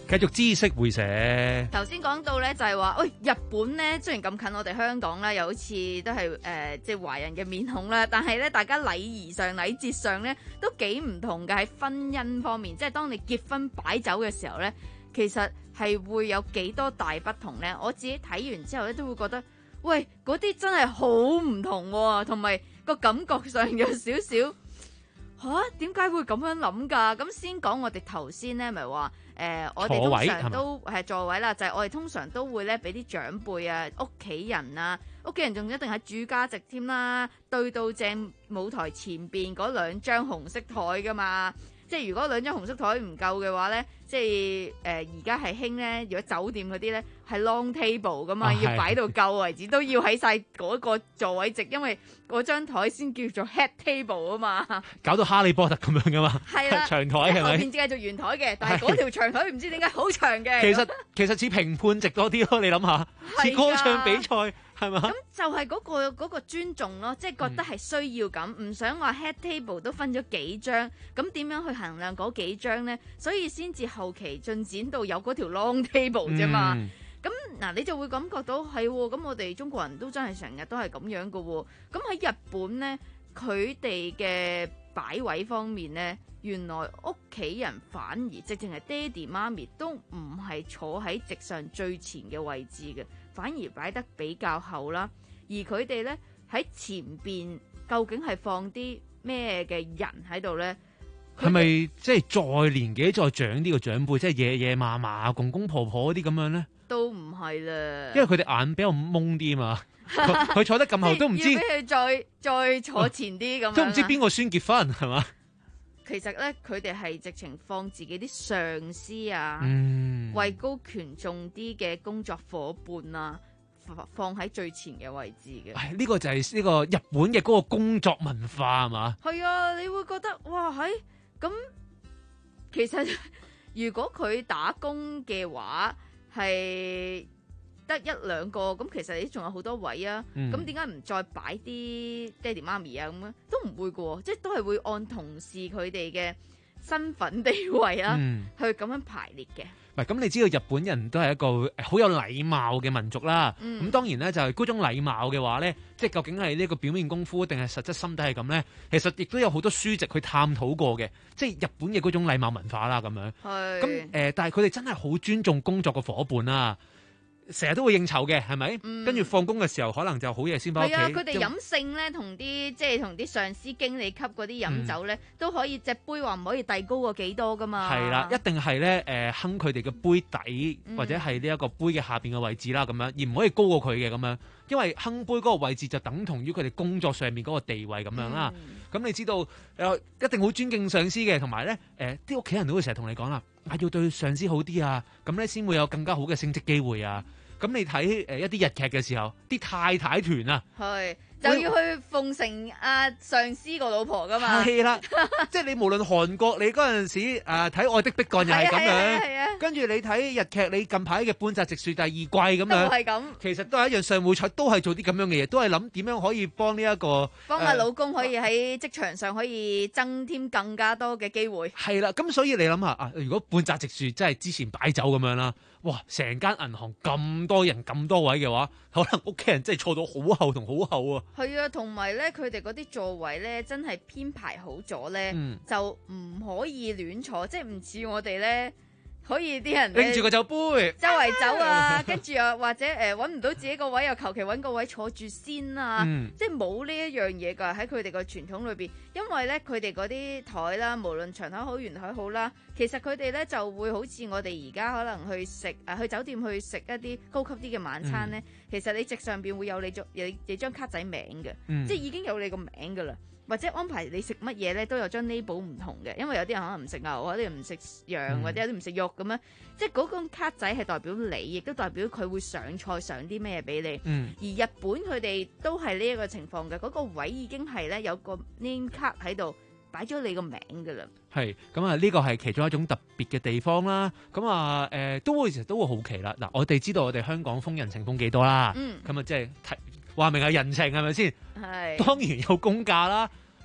繼續知識會社。 頭先講到咧，就係話，喂，日本咧雖然咁近我哋香港啦，又好似都係誒、呃，即係華人嘅面孔啦，但係咧，大家禮儀上、禮節上咧都幾唔同嘅喺婚姻方面，即係當你結婚擺酒嘅時候咧，其實係會有幾多大不同咧？我自己睇完之後咧，都會覺得，喂，嗰啲真係好唔同喎，同埋個感覺上有少少嚇，點解會咁樣諗㗎？咁先講我哋頭先咧，咪話。誒、呃，我哋通常都係座位啦，就係、是、我哋通常都會咧俾啲長輩啊、屋企人啊、屋企人仲一定係主家席添啦，對到正舞台前邊嗰兩張紅色台噶嘛。即係如果兩張紅色台唔夠嘅話咧，即係誒而家係興咧，如果酒店嗰啲咧係 long table 噶嘛，啊、要擺到夠為止，都要喺晒嗰個座位席，因為嗰張台先叫做 head table 啊嘛。搞到哈利波特咁樣噶嘛，係啦，長台係咪？後邊只係做圓台嘅，但係嗰條長台唔知點解好長嘅。其實其實似評判席多啲咯，你諗下，似歌唱比賽。係嘛？咁就係嗰、嗰個嗰個尊重咯，即係覺得係需要咁，唔、嗯、想話 head table 都分咗幾張，咁點樣去衡量嗰幾張咧？所以先至後期進展到有嗰條 long table 啫嘛。咁嗱、嗯，你就會感覺到係，咁我哋中國人都真係成日都係咁樣噶。咁喺日本咧，佢哋嘅擺位方面咧，原來屋企人反而直情係爹哋媽咪都唔係坐喺席上最前嘅位置嘅。反而擺得比較後啦，而佢哋咧喺前邊究竟係放啲咩嘅人喺度咧？係咪即係再年紀再長啲嘅長輩，即係爺爺嫲嫲、公公婆婆嗰啲咁樣咧？都唔係啦，因為佢哋眼比較矇啲嘛，佢坐得咁後都唔知，要俾佢再再坐前啲咁、啊，都唔知邊個孫結婚係嘛？其實咧，佢哋係直情放自己啲上司啊，嗯、位高權重啲嘅工作伙伴啊，放喺最前嘅位置嘅。呢、呢個就係呢個日本嘅嗰個工作文化係嘛？係啊，你會覺得哇，喺咁其實如果佢打工嘅話係得一兩個，咁其實你仲有好多位啊，咁點解唔再擺啲爹哋媽咪啊咁樣？都唔會嘅，即係都係會按同事佢哋嘅身份地位啊，嗯、去咁樣排列嘅。唔係咁，你知道日本人都係一個好有禮貌嘅民族啦。咁、嗯、當然咧，就係嗰種禮貌嘅話咧，即係究竟係呢個表面功夫定係實質心底係咁咧？其實亦都有好多書籍去探討過嘅，即係日本嘅嗰種禮貌文化啦咁樣。係咁誒，但係佢哋真係好尊重工作嘅伙伴啦。成日都會應酬嘅，係咪？跟住放工嘅時候，可能就好夜先翻屋企。係啊，佢哋飲勝咧，同啲即係同啲上司、經理級嗰啲飲酒咧，嗯、都可以隻杯話唔可以遞高過幾多噶嘛。係啦，一定係咧誒，哼佢哋嘅杯底、嗯、或者係呢一個杯嘅下邊嘅位置啦，咁樣而唔可以高過佢嘅咁樣，因為哼杯嗰個位置就等同於佢哋工作上面嗰個地位咁樣啦。咁、嗯、你知道誒、呃，一定好尊敬上司嘅，同埋咧誒，啲屋企人都會成日同你講啦，啊要對上司好啲啊，咁咧先會有更加好嘅升職機會啊。咁你睇誒一啲日劇嘅時候，啲太太團啊，係就要去奉承阿上司個老婆噶嘛，係啦，即係你無論韓國你嗰陣時誒睇、呃、愛的迫降又係咁樣，跟住你睇日劇你近排嘅半澤直樹第二季咁樣，都係咁，其實都係一樣上會菜，都係做啲咁樣嘅嘢，都係諗點樣可以幫呢、這、一個幫阿老公可以喺職場上可以增添更加多嘅機會，係啦，咁所以你諗下啊，如果半澤直樹真係之前擺酒咁樣啦。哇！成間銀行咁多人咁多位嘅話，可能屋企人真係坐到好後同好後啊！係啊，同埋咧，佢哋嗰啲座位咧，真係編排好咗咧，嗯、就唔可以亂坐，即係唔似我哋咧。可以啲人拎住個酒杯周圍走啊，跟住又或者誒揾唔到自己個位，又求其揾個位坐住先啊，嗯、即係冇呢一樣嘢㗎喺佢哋個傳統裏邊，因為咧佢哋嗰啲台啦，無論長台好圓台好啦，其實佢哋咧就會好似我哋而家可能去食啊去酒店去食一啲高級啲嘅晚餐咧，嗯、其實你席上邊會有你張你你張卡仔名嘅，嗯、即係已經有你個名㗎啦。或者安排你食乜嘢咧，都有張 label 唔同嘅，因為有啲人可能唔食牛，有啲人唔食羊，嗯、或者有啲唔食肉咁樣，即係嗰張卡仔係代表你，亦都代表佢會上菜上啲咩俾你。嗯、而日本佢哋都係呢一個情況嘅，嗰、嗰個位已經係咧有個 name 卡喺度擺咗你個名㗎啦。係咁啊，呢個係其中一種特別嘅地方啦。咁啊誒，都會其實都會好奇啦。嗱，我哋知道我哋香港風人情風幾多啦。咁啊、嗯，即係話明係人情係咪先？係當然有公價啦。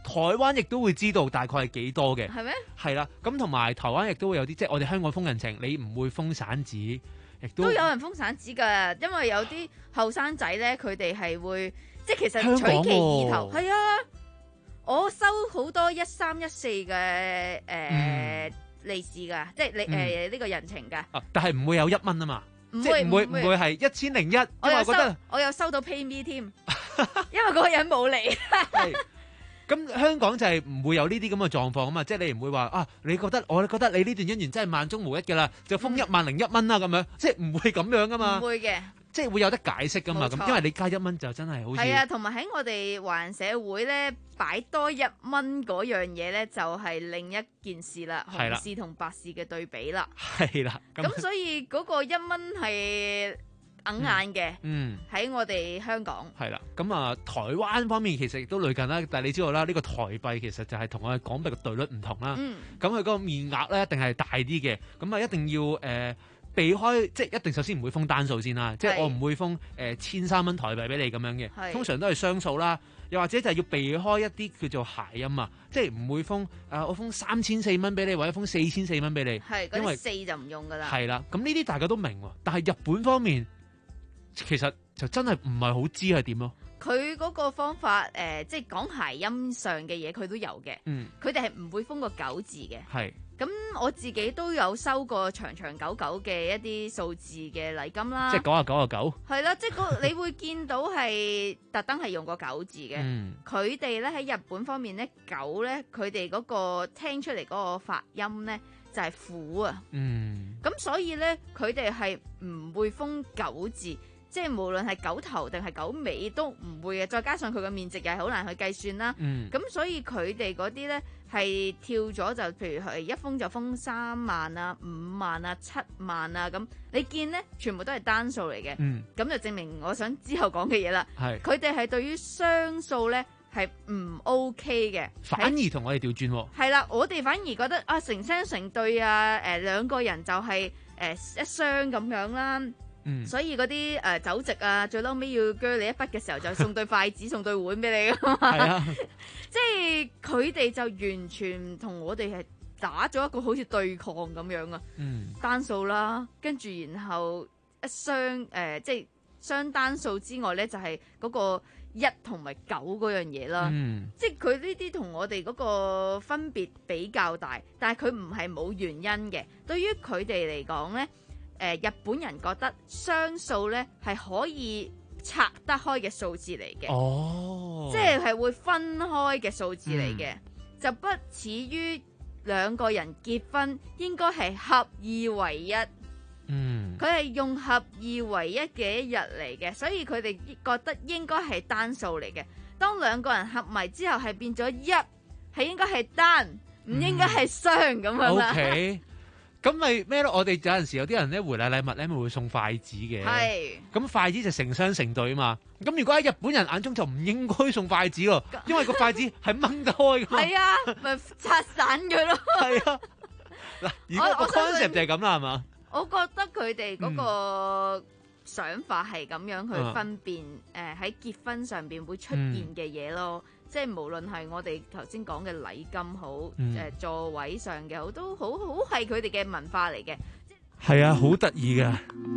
台灣亦都會知道大概係幾多嘅。 係咩？ 係啦，咁同埋台灣亦都會有啲，即係我哋香港封人情，你唔會封散紙，亦都都有人封散紙㗎，因為有啲後生仔咧，佢哋係會即係其實取香港其意頭， 喎係啊，我收好多一三一四嘅誒利是㗎，即係你誒呢個人情㗎。 啊，但係唔會有一蚊啊嘛， 唔即係唔會唔會唔會係一千零一，因我有收為我覺得我有收到 PayMe 添，因為嗰個人冇嚟。 係。咁香港就係唔會有呢啲咁嘅狀況啊嘛，即係你唔會話啊，你覺得我覺得你呢段姻緣真係萬中無一嘅啦，就封一萬零一蚊啦咁樣，即係唔會咁樣噶嘛。 唔會嘅， 即係會有得解釋噶嘛。 冇錯咁因為你加一蚊就真係好似係啊，同埋喺我哋華人社會咧，擺多一蚊嗰樣嘢咧，就係另一件事啦， 係啦紅事同白事嘅對比啦。 係啦。 咁所以嗰個一蚊係硬硬嘅， 嗯， 喺我哋香港。 係啦，咁啊，台灣方面其實亦都類近啦，但係你知道啦，呢個台幣其實就係同我哋港幣嘅匯率唔同啦。 嗯， 咁佢嗰個面額咧一定係大啲嘅，咁啊一定要誒、呃、避開，即係一定首先唔會封單數先啦，即係我唔會封誒千三蚊台幣俾你咁樣嘅，通常都係雙數啦，又或者就係要避開一啲叫做諧音啊，即係唔會封誒、呃、我封三千四蚊俾你，或者封四千四蚊俾你， 係嗰啲四就唔用噶啦。 係啦，咁呢啲大家都明喎，但係日本方面。其實就真係唔係好知係點咯。 佢嗰個方法誒、呃，即係講諧音上嘅嘢，佢都有嘅。 嗯， 佢哋係唔會封個九字嘅。 係。 咁我自己都有收過長長久久嘅一啲數字嘅禮金啦。 即係九啊九啊九。 係啦，即係個你會見到係特登係用個九字嘅。 嗯。佢哋咧喺日本方面咧，九咧佢哋嗰個聽出嚟嗰個發音咧就係、是、苦啊。 嗯。咁所以咧，佢哋係唔會封九字。即係無論係九頭定係九尾都唔會嘅，再加上佢個面值又係好難去計算啦。咁、 嗯、 所以佢哋嗰啲咧係跳咗就，譬如係一封就封三萬啊、五萬啊、七萬啊咁。你見咧全部都係單數嚟嘅，咁、 嗯、 就證明我想之後講嘅嘢啦。 係佢哋係對於雙數咧係唔 OK 嘅， 反而同我哋調轉喎。 係啦，我哋反而覺得啊成雙成對啊，誒、呃、兩個人就係、是、誒、呃、一雙咁樣啦。 嗯、 所以嗰啲誒酒席啊，最嬲尾要鋸你一筆嘅時候，就送對筷子、送對碗俾你噶嘛。係啊，即係佢哋就完全同我哋係打咗一個好似對抗咁樣啊。嗯，單數啦，跟住然後一雙誒、呃，即係雙單數之外咧，就係、是、嗰個一同埋九嗰樣嘢啦。嗯，即係佢呢啲同我哋嗰個分別比較大，但係佢唔係冇原因嘅。對於佢哋嚟講咧。誒、呃、日本人覺得雙數咧係可以拆得開嘅數字嚟嘅，哦，即係係會分開嘅數字嚟嘅、嗯，就不似於兩個人結婚應該係合二為一，嗯，佢係用合二為一嘅一日嚟嘅，所以佢哋覺得應該係單數嚟嘅。當兩個人合埋之後係變咗一，係應該係單，唔應該係雙咁樣啦。 Okay. 咁咪咩咯？我哋有陣時有啲人咧回禮禮物咧，咪會送筷子嘅。係。咁筷子就成雙成對啊嘛。咁如果喺日本人眼中就唔應該送筷子咯，因為個筷子係掹得開㗎嘛。係啊， 咪拆散佢咯。係啊。 嗱，如果個 concept 就係咁啦，係嘛？ 我覺得佢哋嗰個想法係咁樣去分辨誒喺、嗯呃、結婚上邊會出現嘅嘢咯。嗯，即係無論係我哋頭先講嘅禮金好，誒、嗯呃、座位上嘅好，都好好係佢哋嘅文化嚟嘅。 係啊，好得意㗎。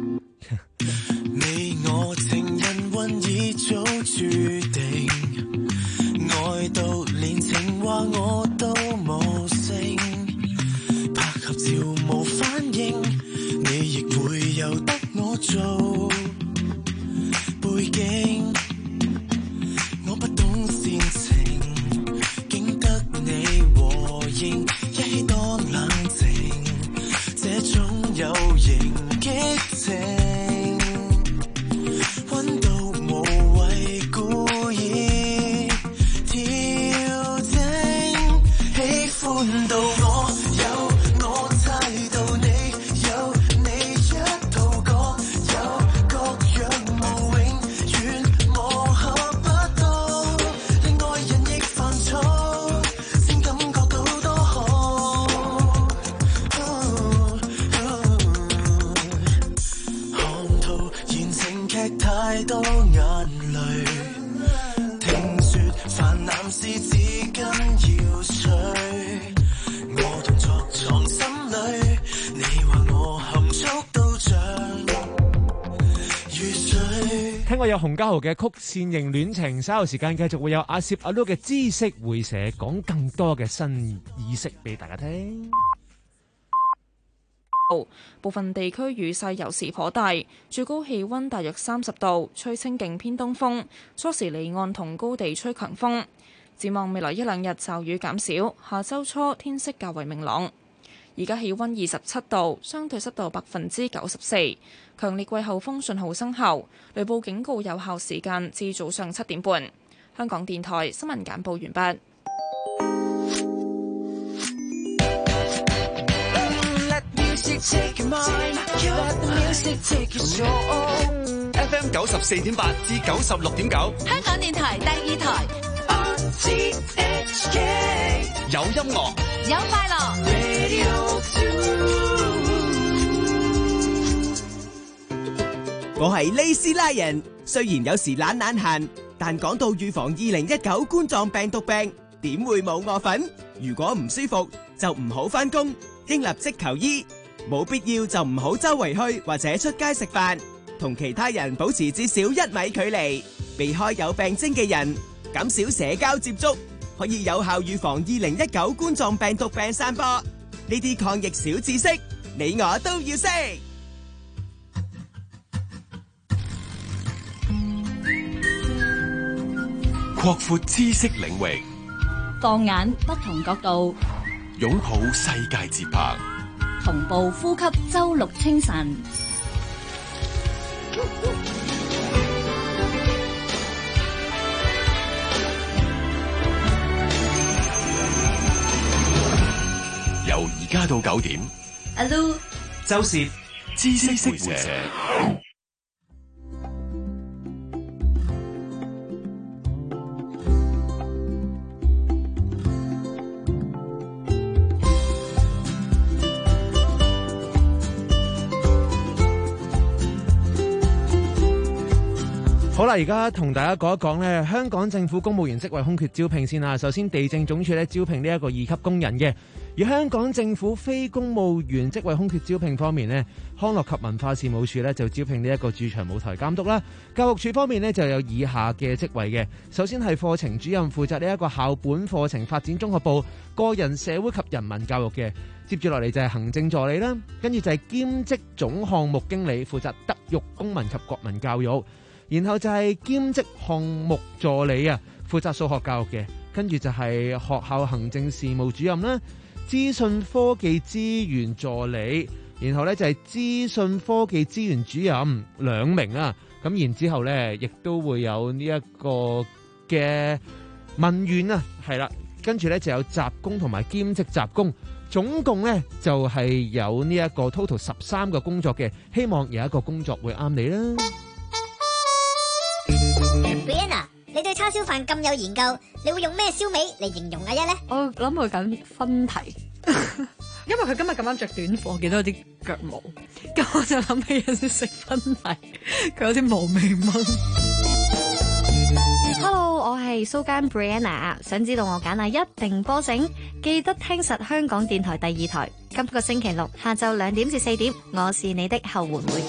你我情人運已早注定，愛到連情話我都無聲，拍合照無反應，你亦會由得我做背景。我不懂煽情，經得你和應，一起多冷靜，這種有型激情，溫度無謂故意調整，喜歡到我有我態度，你有你一套講，有各樣無永遠磨合不到，令愛人亦煩躁，先感覺到多好。看圖言情劇太多眼淚，聽說泛濫是自己緊要碎，我動作藏心裏，你話我含蓄到像雨水。 聽過有洪家豪嘅曲線型戀情，稍後時間繼續會有阿攝阿 Lu 嘅知識會社講更多嘅新意識俾大家聽。 部分地區雨勢有時頗大，最高氣溫大約三十度，吹清勁偏東風，初時離岸同高地吹強風。展望未來一兩日驟雨減少，下周初天色較為明朗。而家氣溫二十七度，相對濕度百分之九十四，強烈季候風信號生效，雷暴警告有效時間至早上七點半。香港電台新聞簡報完畢。 F M 九十四點八至九十六點九， 香港電台第二台， 有音樂， 有快樂。 我係利斯拉人，雖然有時懶懶閒，但講到預防二零一九冠狀病毒病，點會冇我份？如果唔舒服，就唔好返工，應立即求醫。冇必要就唔好周圍去或者出街食飯，同其他人保持至少一米距離，避開有病徵嘅人，減少社交接觸，可以有效預防二零一九冠狀病毒病散播。呢啲抗疫小知識，你我都要識。 擴闊知識領域， 放眼不同角度， 擁抱世界節拍， 同步呼吸周六清晨。 由而家到九點， 阿 Lu 周攝知識會社。 好啦，而家同大家講一講咧，香港政府公務員職位空缺招聘先啦。首先，地政總署咧招聘呢一個二級工人嘅。而香港政府非公務員職位空缺招聘方面咧，康樂及文化事務署咧就招聘呢一個駐場舞台監督啦。教育署方面咧就有以下嘅職位嘅。首先係課程主任，負責呢一個校本課程發展綜合部個人社會及人民教育嘅。接住落嚟就係行政助理啦，跟住就係兼職總項目經理，負責德育、公民及國民教育。然後就係兼職項目助理啊，負責數學教育嘅。跟住就係學校行政事務主任啦，資訊科技資源助理，然後咧就係資訊科技資源主任兩名啊。咁然之後咧，亦都會有呢一個嘅文員啊，係啦。跟住咧就有雜工同埋兼職雜工，總共咧就係有呢一個 total 十三個工作嘅。希望有一個工作會啱你啦。 Brianna，你對叉燒飯咁有研究，你會用咩燒味嚟形容阿一咧？ 我諗佢緊分題，因為佢今日咁啱着短褲，我見到有啲腳毛，咁我就諗起有啲食分題，佢有啲毛未掹。Hello， 我係蘇間 Brianna， 想知道我揀啊一定波醒，記得聽實香港電台第二台，今個星期六下晝兩點至四點，我是你的後援會。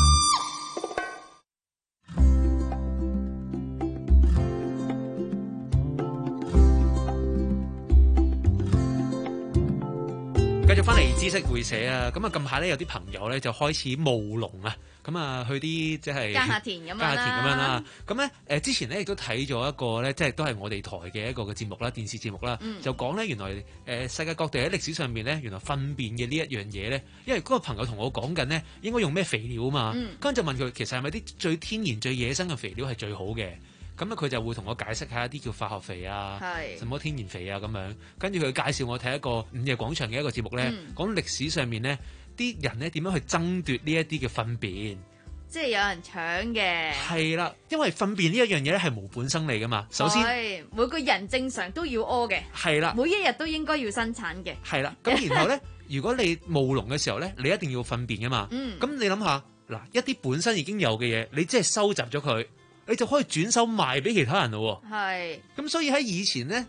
繼續翻嚟知識會社啊！咁啊，近排咧有啲朋友咧就開始務農啊！咁啊，去啲即係耕下田咁樣耕下田咁樣啦。咁咧誒，之前咧亦都睇咗一個咧，即係都係我哋台嘅一個嘅節目啦，電視節目啦，嗯、就講咧原來誒、呃、世界各地喺歷史上面咧，原來糞便嘅呢一樣嘢咧，因為嗰個朋友同我講緊咧，應該用咩肥料啊嘛，跟住、嗯、就問佢其實係咪啲最天然最野生嘅肥料係最好嘅？咁咧佢就會同我解釋下一啲叫化學肥啊，是什麼天然肥啊咁樣。跟住佢介紹我睇一個午夜廣場嘅一個節目咧，嗯、講歷史上面咧啲人咧點樣去爭奪呢一啲嘅糞便， 即係有人搶嘅。係啦，因為糞便呢一樣嘢咧係無本生利噶嘛。首先， 每個人正常都要屙嘅。係啦，每一日都應該要生產嘅。 係啦，咁然後咧，如果你務農嘅時候咧，你一定要糞便噶嘛。嗯，咁你諗下嗱，一啲本身已經有嘅嘢，你即係收集咗佢，你就可以轉手賣俾其他人咯。係，咁所以喺以前咧，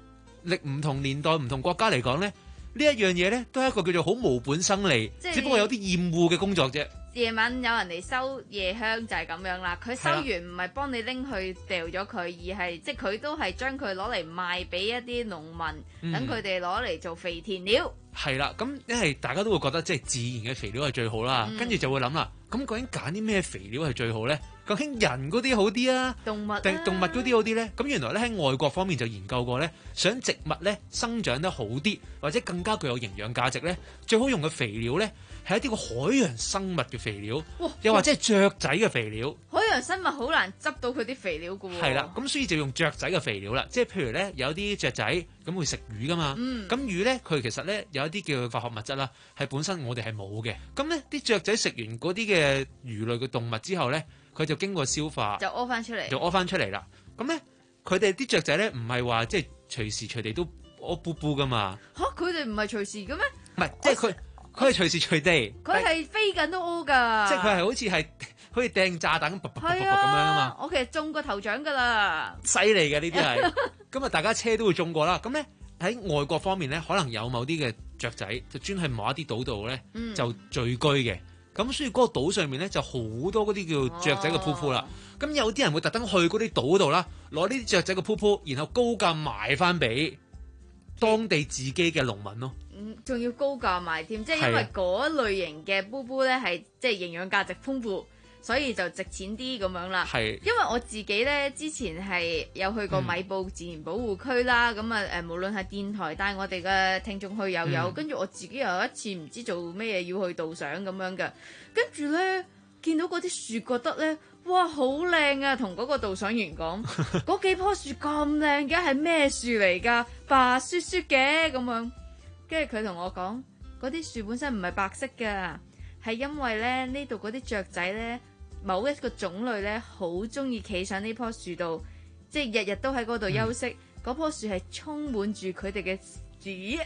歷唔同年代、唔同國家嚟講咧，呢一樣嘢咧都係一個叫做好無本生利， 即係只不過有啲厭惡嘅工作啫。 夜晚有人嚟收夜香就係咁樣啦，佢收完唔係幫你拎去掉咗佢，而係即係佢都係將佢攞嚟賣俾一啲農民，等佢哋攞嚟做肥田料。 係啦，咁因為大家都會覺得即係自然嘅肥料係最好啦，跟住、嗯、就會諗啦，咁究竟揀啲咩肥料係最好咧？究竟人嗰啲好啲啊， 動物定動物嗰啲好啲咧？咁原來咧喺外國方面就研究過咧，想植物咧生長得好啲，或者更加具有營養價值咧，最好用嘅肥料咧係一啲個海洋生物嘅肥料，又或者係雀仔嘅肥料。 海洋生物好難執到佢啲肥料㗎喎。 係啦，咁所以就用雀仔嘅肥料啦，即係譬如咧有啲雀仔咁會食魚噶嘛，咁、嗯、魚咧佢其實咧有一啲叫化學物質啦，係本身我哋係冇嘅。咁咧啲雀仔食完嗰啲嘅魚類嘅動物之後咧，佢就經過消化就屙翻出嚟， 就屙翻出嚟啦。咁咧佢哋啲雀仔咧唔係話即係隨時隨地都屙布布噶嘛。 嚇！佢哋唔係隨時嘅咩？ 唔係，即係佢佢係隨時隨地。 佢係飛緊都屙㗎。 即係佢係好似係好似掟炸彈咁噗噗噗噗咁樣啊嘛。 我其實中過頭獎㗎啦。 犀利嘅呢啲係。咁啊，大家車都會中過啦。咁咧喺外國方面咧，可能有某啲嘅雀仔就專係某一啲島度咧、嗯、就聚居嘅。咁所以嗰個島上面咧就好多嗰啲叫雀仔嘅噗噗啦。咁、哦、有啲人會特登去嗰啲島度啦，攞呢啲雀仔嘅噗噗，然後高價賣翻俾當地自己嘅農民咯。 嗯，仲要高價賣添，即係因為嗰類型嘅噗噗咧係即係營養價值豐富，所以就值錢啲咁樣啦。係，因為我自己咧之前係有去過米埔自然保護區啦，咁啊誒，無論係電台帶我哋嘅聽眾去又有，跟、嗯、住我自己有一次唔知做咩嘢要去導賞咁樣嘅，跟住咧見到嗰啲樹覺得咧，哇好靚啊！同嗰個導賞員講，嗰幾棵樹咁靚嘅係咩樹嚟㗎？白雪雪嘅咁樣。跟住佢同我講，嗰啲樹本身唔係白色㗎，係因為咧呢度嗰啲雀仔咧，某一個種類咧好中意企上呢棵樹度，即係日日都喺嗰度休息。嗰、嗯、棵樹係充滿住佢哋嘅屎，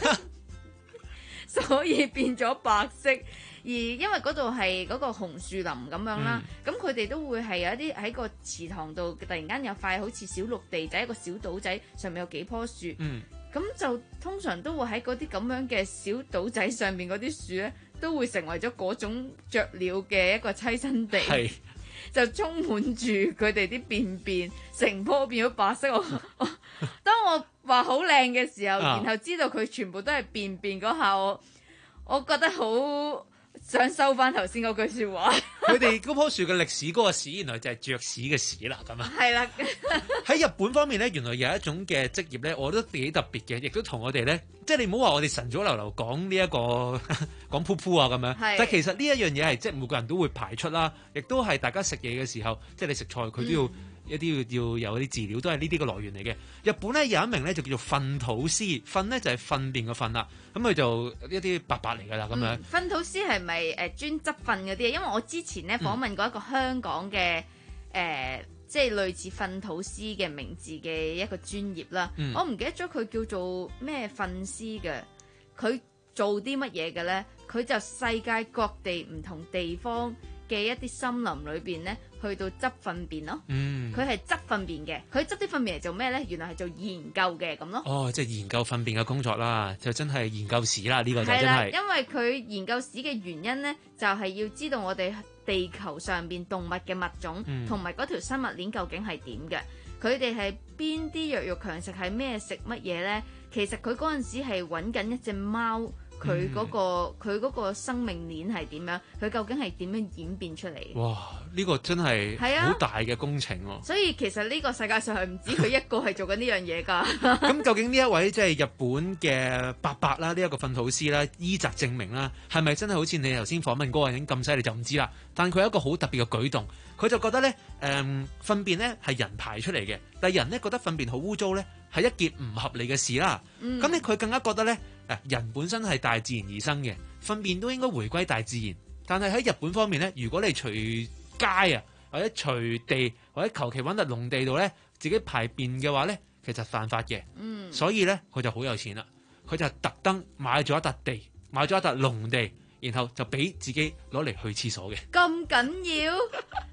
所以變咗白色。而因為嗰度係嗰個紅樹林咁樣啦，咁佢哋都會係有一啲喺個池塘度，突然間有塊好似小綠地仔，一個小島仔，上面有幾棵樹。嗯咁就通常都會喺嗰啲咁樣嘅小島仔上面嗰啲樹咧，都會成為咗嗰種雀鳥嘅一個棲身地，就充滿住佢哋啲便便，成棵變咗白色。我我當我話好靚嘅時候，然後知道佢全部都係便便嗰下，我我覺得好想收翻頭先嗰句説話。 佢哋嗰棵樹嘅歷史，嗰個屎原來就係雀屎嘅屎啦，咁啊。係啦。喺日本方面咧，原來有一種嘅職業咧，我覺得幾特別嘅，亦都同我哋咧，即係你唔好話我哋晨早流流講呢一個講噗噗啊咁樣。但係其實呢一樣嘢係即係每個人都會排出啦，亦都係大家食嘢嘅時候，即係你食菜佢都要。嗯一啲要要有啲飼料都係呢啲嘅來源嚟嘅。日本咧有一名咧就叫做糞土師，糞咧就係糞便嘅糞啦。咁佢就一啲伯伯嚟㗎啦咁樣。 糞土師係咪誒專執糞嗰啲啊？因為我之前咧訪問過一個香港嘅誒、嗯呃，即係類似糞土師嘅名字嘅一個專業啦。嗯、我唔記得咗佢叫做咩糞師嘅，佢做啲乜嘢嘅咧？佢就世界各地唔同地方嘅一啲森林裏邊咧，去到執糞便咯。嗯，佢係執糞便嘅，佢執啲糞便嚟做咩咧？原來係做研究嘅咁咯。 哦，即係研究糞便嘅工作啦，就真係研究屎啦，呢、呢個就真係。係啦， 因為佢研究屎嘅原因咧，就係、是、要知道我哋地球上邊動物嘅物種，同埋嗰條生物鏈究竟係點嘅。佢哋係邊啲弱肉強食，係咩食乜嘢咧？其實佢嗰陣時係揾緊一隻貓。佢嗰、嗰個佢嗰、嗯、個生命鏈係點樣？佢究竟係點樣演變出嚟？ 哇！呢、呢個真係好大嘅工程喎、啊。 所以其實呢個世界上係唔止佢一個係做緊呢樣嘢㗎。 咁究竟呢一位即係日本嘅伯伯啦，呢、呢、一個糞土師啦，醫澤證明啦，係咪真係好似你頭先訪問嗰個人咁犀利就唔知啦？但佢有一個好特別嘅舉動，佢就覺得咧，誒、嗯、糞便咧係人排出嚟嘅，但係人咧覺得糞便好污糟咧，係一件唔合理嘅事啦。咁咧佢更加覺得咧。人本身係大自然而生嘅，糞便都應該回歸大自然。但係喺日本方面咧，如果你隨街啊，或者隨地或者求其揾笪農地度咧，自己排便嘅話咧，其實犯法嘅。嗯，所以咧佢就好有錢啦，佢就特登買咗一笪地，買咗一笪農地，然後就俾自己攞嚟去廁所嘅。 咁緊要？咁但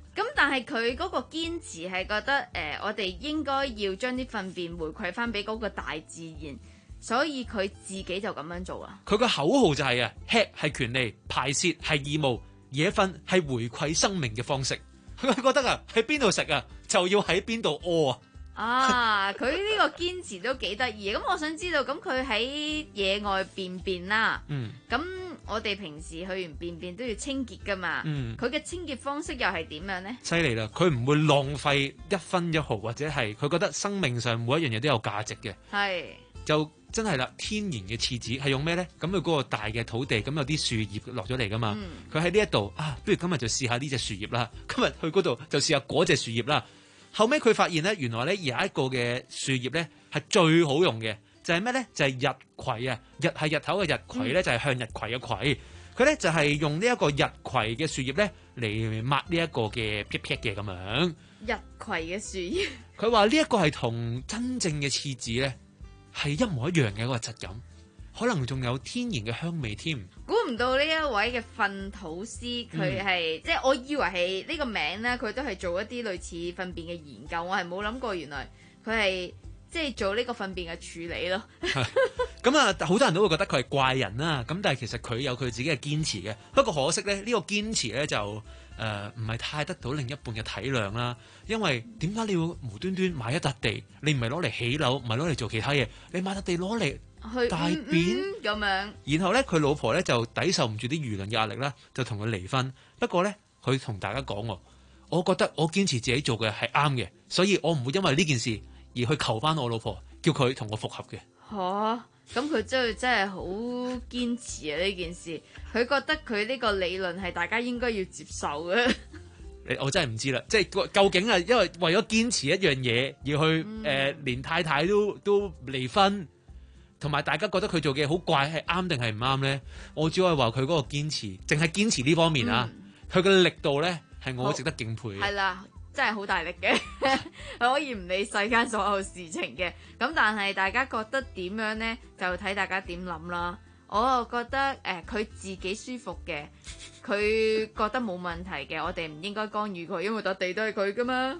但係佢嗰個堅持係覺得誒、呃，我哋應該要將啲糞便回饋翻俾嗰個大自然，所以佢自己就咁樣做啊。 佢個口號就係、是、啊，吃係權利，排泄係義務，野糞係回饋生命嘅方式。佢覺得啊，喺邊度食啊，就要喺邊度屙啊。 啊！佢呢個堅持都幾得意，咁我想知道，咁佢喺野外便便啦， 嗯， 咁我哋平時去完便便都要清潔噶嘛， 嗯， 佢嘅清潔方式又係點樣呢？ 犀利啦！佢唔會浪費一分一毫，或者係佢覺得生命上每一樣嘢都有價值嘅， 係就真係啦。天然嘅廁紙係用咩呢？咁佢嗰個大嘅土地，咁有啲樹葉落咗嚟噶嘛，佢喺呢一度啊，不如今日就試下呢隻樹葉啦，今日去嗰度就試下嗰隻樹葉啦。後尾佢發現咧，原來咧有一個嘅樹葉咧係最好用嘅，就係咩咧？就係、是、日葵啊！日係日頭嘅日葵咧，就係向日葵嘅葵。佢咧就係用呢一個日葵嘅樹葉咧嚟抹呢一個嘅撇撇嘅咁樣。 日葵嘅樹葉。 佢話呢一個係同真正嘅廁紙咧係一模一樣嘅一個質感，可能仲有天然嘅香味添。 估唔到呢一位嘅糞土師，佢係、嗯、即係我以為係呢個名咧，佢都係做一啲類似糞便嘅研究，我係冇諗過原來佢係即係做呢個糞便嘅處理咯。 咁啊，好多人都會覺得佢係怪人啦。咁但係其實佢有佢自己嘅堅持嘅。不過可惜咧，呢、這個堅持咧就誒唔係太得到另一半嘅體諒啦。因為點解你要無端端買一笪地？你唔係攞嚟起樓，唔係攞嚟做其他嘢，你買笪地攞嚟去大便咁樣， 然後咧佢老婆咧就抵受唔住啲輿論嘅壓力啦，就同佢離婚。不過咧，佢同大家講喎，我覺得我堅持自己做嘅係啱嘅，所以我唔會因為呢件事而去求翻我老婆，叫佢同我復合嘅。 嚇，咁佢真係真係好堅持啊！呢件事，佢覺得佢呢個理論係大家應該要接受嘅。 我真係唔知啦，即係究竟係因為為咗堅持一樣嘢而去誒、 嗯呃，連太太都都離婚。同埋大家覺得佢做嘅好怪，係啱定係唔啱咧？我只可以話佢嗰個堅持，淨係堅持呢方面啊，佢、嗯、嘅力度咧係我值得敬佩嘅。 係啦，真係好大力嘅，可以唔理世間所有事情嘅。咁但係大家覺得點樣咧？就睇大家點諗啦。我又覺得誒，佢、呃、自己舒服嘅，佢覺得冇問題嘅，我哋唔應該干預佢，因為笪地都係佢噶嘛。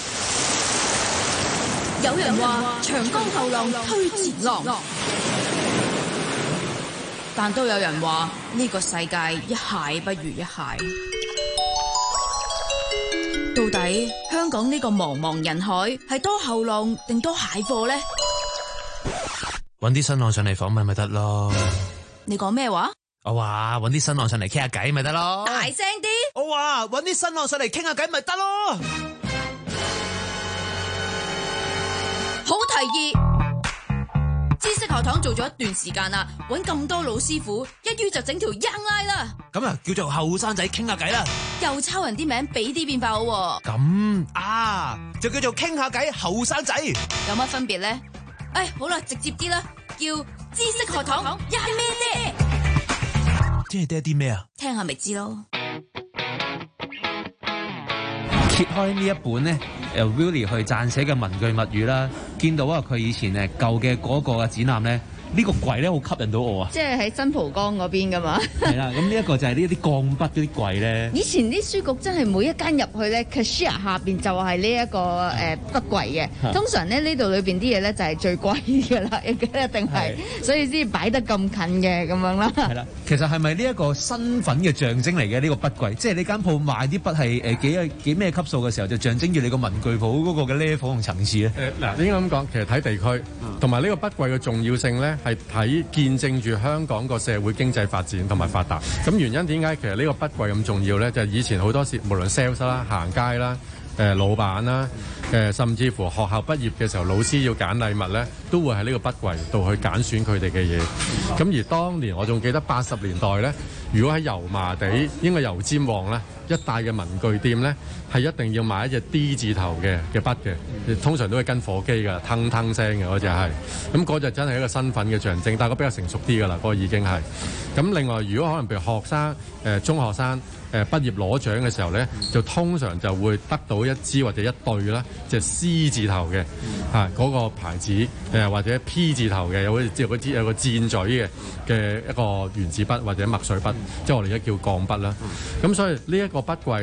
有人話長江後浪推前浪，但都有人話呢個世界一蟹不如一蟹。到底香港呢個茫茫人海係多後浪定多蟹貨呢？ 搵啲新浪上嚟訪問咪得咯。 你講咩話？ 我話搵啲新浪上嚟傾下偈咪得咯。 大聲啲！ 我話搵啲新浪上嚟傾下偈咪得咯。 好提議，知識學堂做咗一段時間啦，搵咁多老師傅，一於就整條 Young Line 啦。 咁啊，叫做後生仔傾下偈啦。 又抄人啲名，俾啲變化好喎。 咁啊，就叫做傾下偈後生仔。 有乜分別咧？哎，好啦，直接啲啦，叫知識學堂一咩爹。 即係爹啲咩啊？ 聽下咪知咯。 揭開呢一本呢，由 Willie 去撰寫嘅文具物語啦，見到啊佢以前誒舊嘅嗰個嘅展覽咧，呢個櫃咧好吸引到我啊！ 即係喺新蒲崗嗰邊噶嘛？ 係啦，咁呢一個就係呢一啲鋼筆嗰啲櫃咧。 以前啲書局真係每一間入去咧 cashier 下邊就係呢一個誒筆櫃嘅。通常咧呢度裏邊啲嘢咧就係最貴㗎啦，一定係，所以先擺得咁近嘅咁樣啦。 係啦，其實係咪呢一個身份嘅象徵嚟嘅呢個筆櫃？即係呢間鋪賣啲筆係誒幾幾咩級數嘅時候，就象徵住你個文具鋪嗰個嘅 level 同層次咧。 誒嗱，應該咁講，其實睇地區同埋呢個筆櫃嘅重要性咧，係睇見證住香港個社會經濟發展同埋發達。咁原因點解其實呢個筆櫃咁重要咧？就係以前好多時無論 sales 啦、行街啦、誒老闆啦、誒甚至乎學校畢業嘅時候，老師要揀禮物咧，都會喺呢個筆櫃度去揀選佢哋嘅嘢。咁而當年我仲記得八十年代咧，如果喺油麻地應該油尖旺咧一帶嘅文具店咧，係一定要買一隻 D 字頭嘅嘅筆嘅，通常都係跟火機㗎，騰騰聲嘅嗰隻係。咁嗰隻真係一個身份嘅象徵，但係嗰比較成熟啲㗎啦，嗰個已經係。咁另外，如果可能譬如學生、誒、呃、中學生誒、呃、畢業攞獎嘅時候咧，就通常就會得到一支或者一對啦，即係 C 字頭嘅嚇嗰個牌子，誒、呃、或者 P 字頭嘅，有好似即係嗰支有個箭嘴嘅嘅一個原子筆或者墨水筆，即係我哋而家叫鋼筆啦。咁所以呢一個筆櫃咧，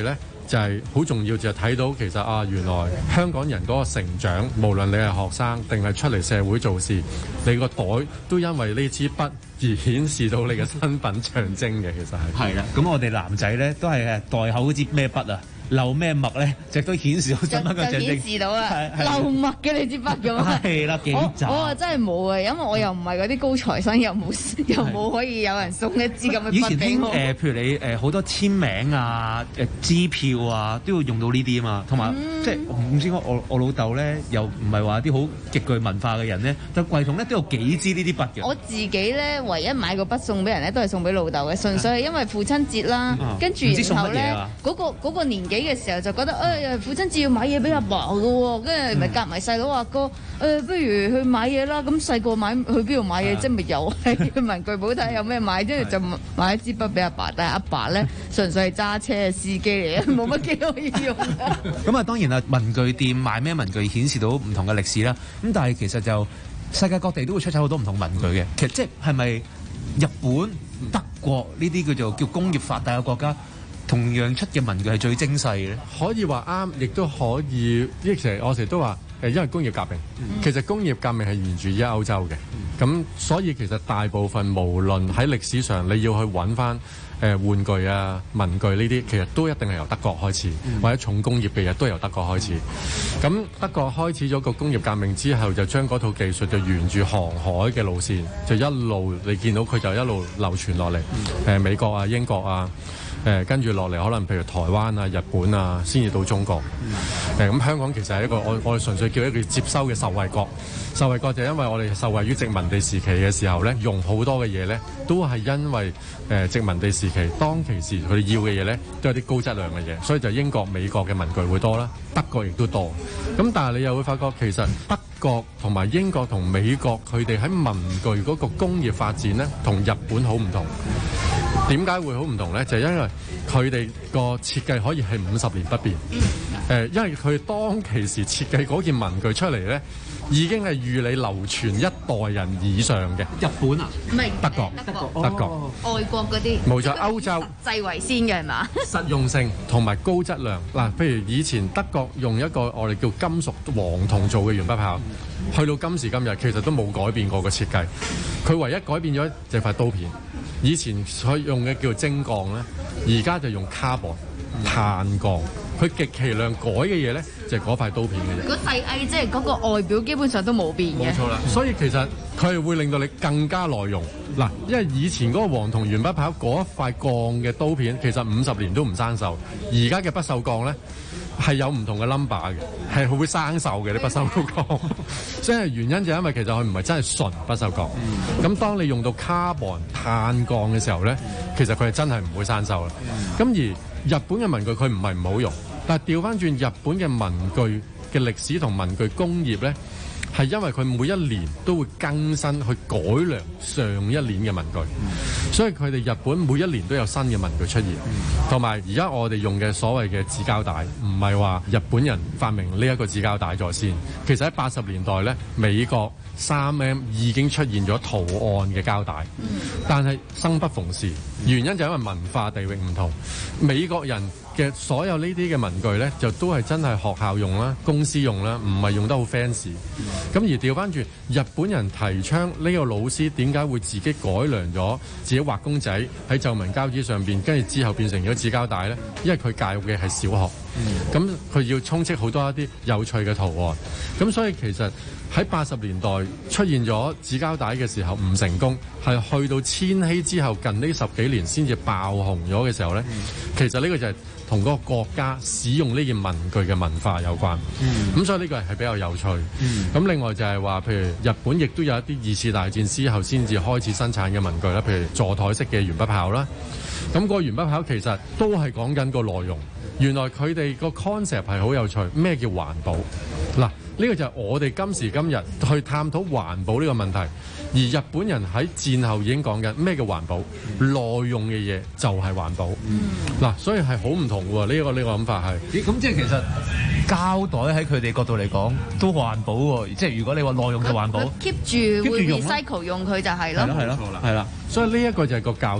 就係好重要，就係睇到其實啊，原來香港人嗰個成長，無論你係學生定係出嚟社會做事，你個袋都因為呢支筆而顯示到你嘅身份象徵嘅，其實係。 係啦，咁我哋男仔咧都係誒袋口嗰支咩筆啊？漏咩墨咧，就都顯示到身份嘅象徵。 就顯示到啦，漏墨嘅你支筆咁啊！ 係啦，幾雜。 我我真係冇啊，因為我又唔係嗰啲高材生，又冇又冇可以有人送一支咁嘅以筆俾我。 前誒、呃，譬如你誒好、呃、多簽名啊、誒、呃、支票啊，都要用到呢啲啊嘛。同埋、嗯、即係唔知我我我老豆咧，又唔係話啲好極具文化嘅人咧，但櫃桶咧都有幾支呢啲筆嘅。 我自己咧，唯一買個筆送俾人咧，都係送俾老豆嘅，純粹係因為父親節啦， 嗯、 跟住然後咧嗰、嗰個嗰個年紀嘅時候就覺得。誒父親節要買嘢俾阿爸嘅喎，跟住咪夾埋細佬阿哥，誒不如去買嘢啦。咁細個買去邊度買嘢？即係咪又係去文具鋪睇下有咩買，跟住就買一支筆俾阿爸。但係阿爸咧純粹係揸車嘅司機嚟嘅，冇乜機可以用。 咁啊，當然啦，文具店賣咩文具顯示到唔同嘅歷史啦。咁但係其實就世界各地都會出產好多唔同文具嘅。其實即係係咪日本、德國呢啲叫做叫工業發達嘅國家？同樣出嘅文具係最精細嘅咧， 可以話啱，亦都可以。其實我成日都話誒，因為工業革命，嗯、其實工業革命係源自於歐洲嘅。咁、嗯、所以其實大部分無論喺歷史上你要去揾翻誒玩具啊、文具呢啲，其實都一定係由德國開始，嗯、或者重工業嘅嘢都由德國開始。咁、嗯、德國開始咗個工業革命之後，就將嗰套技術就沿住航海嘅路線，就一路你見到佢就一路流傳落嚟。誒、嗯呃、美國啊、英國啊。誒跟住落嚟，可能譬如台灣啊、日本啊，先至到中國。誒咁、嗯呃、香港其實係一個我我哋純粹叫一個接收嘅受惠國。受惠國就係因為我哋受惠於殖民地時期嘅時候咧，用好多嘅嘢咧，都係因為誒、呃、殖民地時期當其時佢哋要嘅嘢咧，都係啲高質量嘅嘢，所以就英國、美國嘅文具會多啦，德國亦都多。咁但係你又會發覺其實德國同埋英國同美國佢哋喺文具嗰個工業發展咧，同日本好唔同。點解會好唔同呢？就係、是、因為佢哋個設計可以係五十年不變。誒、呃，因為佢當其時設計嗰件文具出嚟呢，已經係預你流傳一代人以上嘅。 日本啊？ 唔係德國， 德國， 德國， 外國嗰啲。 冇錯，歐洲實際為先嘅係嘛？ 實用性同埋高質量嗱，譬如以前德國用一個我哋叫金屬黃銅做嘅鉛筆刨，去到今時今日其實都冇改變過個設計。佢唯一改變咗就係塊刀片。以前佢用嘅叫做精鋼咧，而家就用 carbon 碳鋼。佢極其量改嘅嘢咧，就係嗰塊刀片嘅啫。 如果細藝即係嗰個外表基本上都冇變嘅。 冇錯啦，所以其實佢係會令到你更加耐用嗱，因為以前嗰個黃銅鉛筆刨嗰一塊鋼嘅刀片，其實五十年都唔生鏽。而家嘅不鏽鋼咧係有唔同嘅 number 嘅，係會生鏽嘅啲不鏽鋼。所以原因就係因為其實佢唔係真係純不鏽鋼。咁、嗯、當你用到 carbon 碳鋼嘅時候咧，其實佢係真係唔會生鏽啦。咁、嗯、而日本嘅文具佢唔係唔好用，但係調翻轉日本嘅文具嘅歷史同文具工業咧，係因為佢每一年都會更新去改良上一年嘅文具，嗯、所以佢哋日本每一年都有新嘅文具出現。同埋而家我哋用嘅所謂嘅紙膠帶，唔係話日本人發明呢一個紙膠帶在先，其實喺八十年代咧，美國三 M 已經出現咗圖案嘅膠帶，但係生不逢時，原因就係因為文化地域唔同。美國人嘅所有呢啲嘅文具呢，就都係真係學校用啦、公司用啦，唔係用得好 fancy。咁而調翻轉，日本人提倡呢個老師點解會自己改良咗自己畫公仔喺皺紋膠紙上邊，跟住之後變成咗紙膠帶呢？因為佢教育嘅係小學，咁佢、嗯、要充斥好多一啲有趣嘅圖案。咁所以其實喺八十年代出現咗紙膠帶嘅時候唔成功，係去到千禧之後近呢十幾年先至爆紅咗嘅時候呢，嗯、其實呢個就係同嗰個國家使用呢件文具嘅文化有關。咁、嗯、所以呢個係比較有趣。咁、嗯、另外就係話，譬如日本亦都有一啲二次大戰之後先至開始生產嘅文具啦，譬如座台式嘅鉛筆刨啦。咁、那個鉛筆刨其實都係講緊個內容。原來佢哋個 concept 係好有趣。咩叫環保？嗱，呢個就係我哋今時今日去探討環保呢個問題。而日本人喺戰後已經講緊咩叫環保，耐用嘅嘢就係環保。嗱、嗯，所以係好唔同喎。呢、這個呢、這個諗法係。咦？咁即係其實膠袋喺佢哋角度嚟講都環保喎。即係如果你話耐用就環保，keep 住會 recycle 用佢就係咯。 係咯係咯，係啦。所以呢一個就係個教育。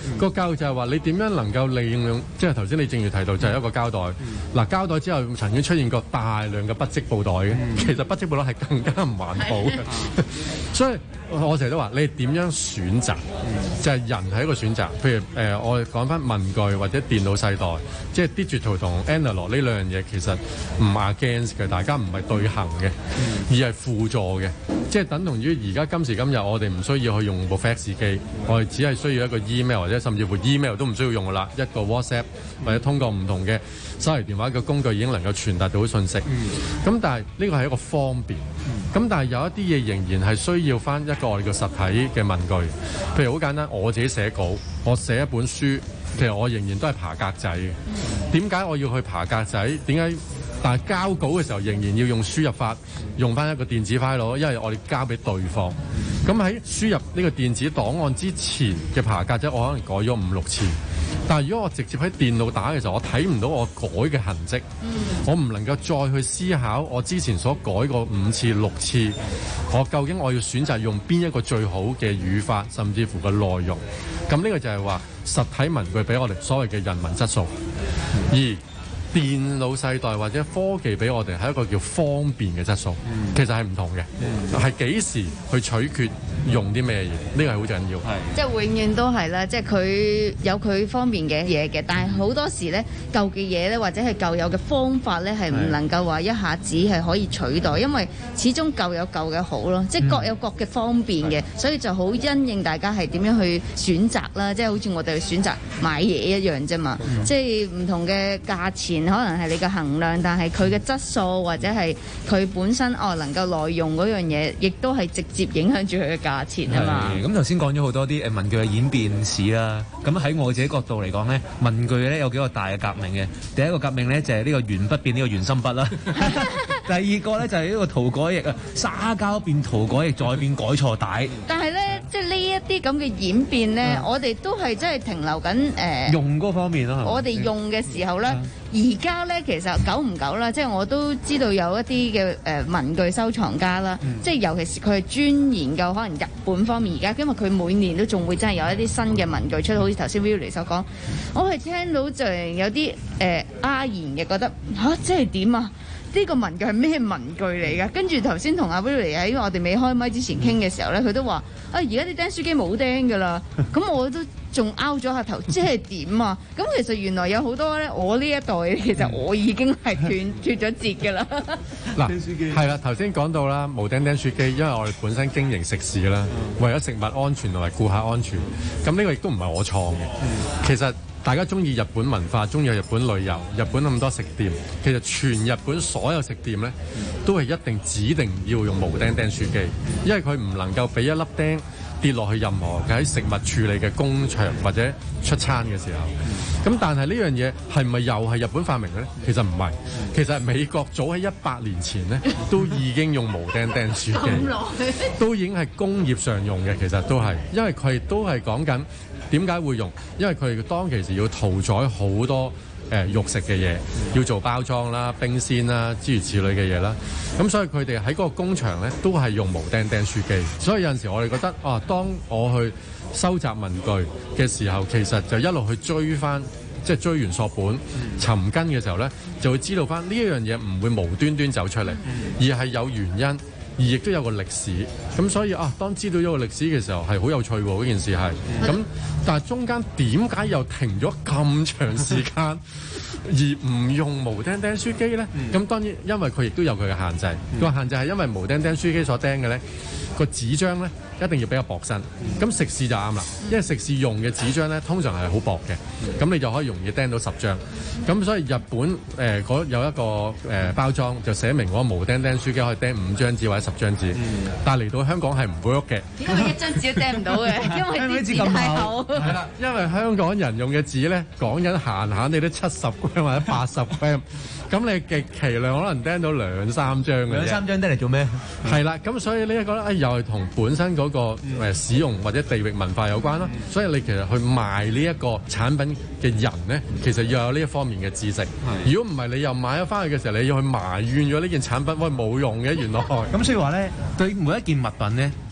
個教育就係話你點樣能夠利用，即係頭先你正如提到就係一個膠袋。嗱，膠袋之後曾經出現過大量嘅不織布袋嘅，其實不織布袋係更加唔環保嘅。所以我成日都話你點樣選擇，就係人係一個選擇。譬如誒，我哋講翻文具或者電腦世代，即係 digital 同 analog 呢兩樣嘢其實唔 against 嘅，大家唔係對行嘅，而係輔助嘅。即係等同於而家今時今日，我哋唔需要去用部 fax 機，我哋只係需要一個 email 或者甚至乎 email 都唔需要用噶啦，一個 WhatsApp 或者通過唔同嘅手提電話嘅工具已經能夠傳達到信息。咁、嗯、但係呢個係一個方便。咁、嗯、但係有一啲嘢仍然係需要翻一個我哋嘅實體嘅文具。譬如好簡單，我自己寫稿，我寫一本書，其實我仍然都係爬格仔嘅。點解我要去爬格仔？點解？但係交稿嘅時候仍然要用輸入法，用翻一個電子 file， 因為我哋交俾對方。咁喺輸入呢個電子檔案之前嘅爬格仔，我可能改咗五六次。但係如果我直接喺電腦打嘅時候，我睇唔到我改嘅痕跡，我唔能夠再去思考我之前所改過五次六次，我究竟我要選擇用邊一個最好嘅語法，甚至乎個內容。咁呢個就係話實體文具俾我哋所謂嘅人文質素，而電腦世代或者科技俾我哋係一個叫方便嘅質素，嗯、其實係唔同嘅，係幾、嗯、時去取決用啲咩嘢，呢個係好緊要。 即係永遠都係啦，即係佢有佢方便嘅嘢嘅，但係好多時咧舊嘅嘢咧，或者係舊有嘅方法咧，係唔能夠話一下子係可以取代，因為始終舊有舊嘅好咯，即係各有各嘅方便嘅，嗯、所以就好因應大家係點樣去選擇啦，即係好似我哋去選擇買嘢一樣啫嘛，嗯、即係唔同嘅價錢。可能係你嘅衡量，但係佢嘅質素或者係佢本身哦能夠耐用嗰樣嘢，亦都係直接影響住佢嘅價錢啊嘛。 咁頭先講咗好多啲誒文具嘅演變史啦。咁喺我自己角度嚟講咧，文具咧有幾個大嘅革命嘅。第一個革命咧就係呢個鉛筆變呢個鉛芯筆啦。第二個咧就係呢個塗改液啊，沙膠變塗改液，再變改錯帶。 但係咧，即係呢一啲咁嘅演變咧，嗯、我哋都係真係停留緊誒、呃、 用嗰方面咯。 我哋用嘅時候咧。嗯而家咧，其實久唔久啦，即係我都知道有一啲嘅誒文具收藏家啦，嗯、即係尤其是佢係專研究可能日本方面而家，因為佢每年都仲會真係有一啲新嘅文具出，好似頭先 Willie 所講，我係聽到就係有啲誒阿然嘅覺得吓，即係點啊？呢個文具係咩文具嚟㗎？跟住頭先同阿 Willie 喺我哋未開麥之前傾嘅時候咧，佢都話：啊，而家啲釘書機冇釘㗎啦。咁我都仲拗咗下頭，即係點啊？咁其實原來有好多咧，我呢一代其實我已經係斷脫咗節㗎啦。 嗱，釘書機係啦，頭先講到啦，無釘釘書機，因為我哋本身經營食肆啦，為咗食物安全同埋顧客安全，咁呢個亦都唔係我創嘅，其實。大家中意日本文化，中意日本旅遊，日本咁多食店，其實全日本所有食店呢，都係一定指定要用無釘釘書機，因為佢唔能夠俾一粒釘跌落去任何喺食物處理嘅工場或者出餐嘅時候。咁但係呢樣嘢係咪又係日本發明嘅呢？其實唔係，其實美國早喺一百年前呢，都已經用無釘釘書機，都已經係工業上用嘅。其實都係，因為佢都係講緊。點解會用？因為佢哋當其時要屠宰好多誒、呃、肉食嘅嘢，要做包裝啦、冰鮮啦諸如此類嘅嘢啦。咁所以佢哋喺嗰個工場咧都係用無釘釘書機。所以有陣時我哋覺得啊，當我去收集文具嘅時候，其實就一路去追翻，即係追源溯本、尋根嘅時候咧，就會知道翻呢一樣嘢唔會無端端走出嚟，而係有原因。而亦都有個歷史，咁所以啊，當知道咗個歷史嘅時候係好有趣喎，嗰件事係咁，但係中間點解又停咗咁長時間而唔用無釘釘書機咧？咁、嗯、當然因為佢亦都有佢嘅限制，個、嗯、限制係因為無釘釘書機所釘嘅咧，個紙張咧一定要比較薄身，咁、嗯、食肆就啱啦，因為食肆用嘅紙張咧通常係好薄嘅，咁、嗯、你就可以容易釘到十張，咁、嗯、所以日本誒、呃、有一個誒、呃、包裝就寫明嗰個無釘釘書機可以釘五張紙或者十張紙，嗯、但係嚟到香港係唔會喐嘅， 因為一張紙都釘唔到嘅，因為啲紙太厚。 係啦，因為香港人用嘅紙咧，講緊閒閒你都七十 gram 或者八十 gram， 咁你極其量可能釘到兩三張嘅啫。兩三張釘嚟做咩？係啦，咁所以呢一個咧，又係同本身嗰個誒使用或者地域文化有關咯。嗯、所以你其實去賣呢一個產品嘅人咧，其實要有呢一方面嘅知識。如果唔係，你又買咗翻去嘅時候，你要去埋怨咗呢件產品，喂冇用嘅原來。 咁所以話咧，對每一件物品咧，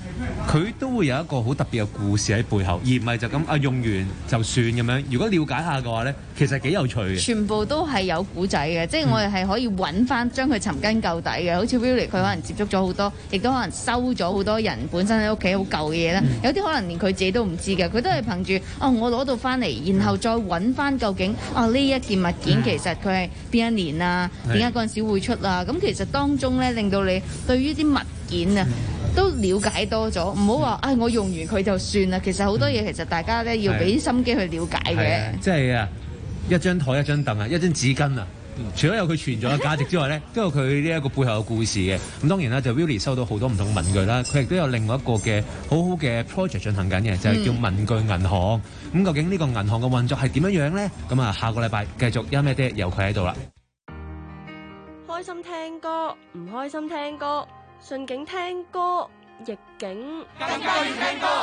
佢都會有一個好特別嘅故事喺背後，而唔係就咁啊用完就算咁樣。如果了解下嘅話咧，其實幾有趣嘅。 全部都係有古仔嘅，即係我哋係可以揾翻將佢尋根究底嘅。好似 Willie 佢可能接觸咗好多，亦都可能收咗好多人本身喺屋企好舊嘅嘢啦。有啲可能連佢自己都唔知嘅，佢都係憑住哦，我攞到翻嚟，然後再揾翻究竟哦呢一件物件其實佢係邊一年啊？點解嗰陣時會出啊？咁其實當中咧令到你對於啲物件啊都了解多咗，唔好話唉我用完佢就算啦。其實好多嘢其實大家咧要俾心機去了解嘅。 即係啊，一張台、一張凳啊，一張紙巾啊。除咗有佢存在嘅價值之外咧，都有佢呢一個背後嘅故事嘅。咁當然啦，就 Willie 收到好多唔同嘅文具啦，佢亦都有另外一個嘅好好嘅 project 進行緊嘅，就係、是、叫文具銀行。咁究竟呢個銀行嘅運作係點樣樣咧？咁啊，下個禮拜繼續有咩爹由佢喺度啦。 開心聽歌，唔開心聽歌，順境聽歌，逆境更加要聽歌。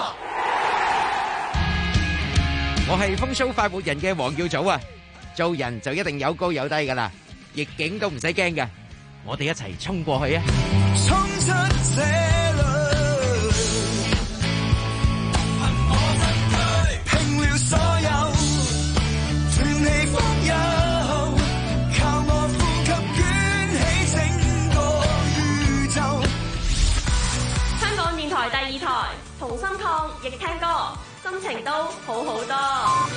我係風騷快活人嘅黃耀祖啊！做人就一定有高有低噶啦，逆境都唔使驚嘅，我哋一齊衝過去啊！衝出這裏，憑我身軀，拼了所有，全力風遊，靠我呼吸捲起整個宇宙。 香港電台第二台，同心抗逆聽歌，心情都好好多。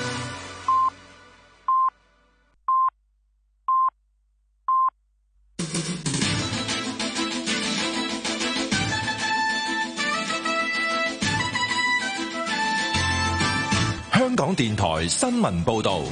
香港電台新聞報道，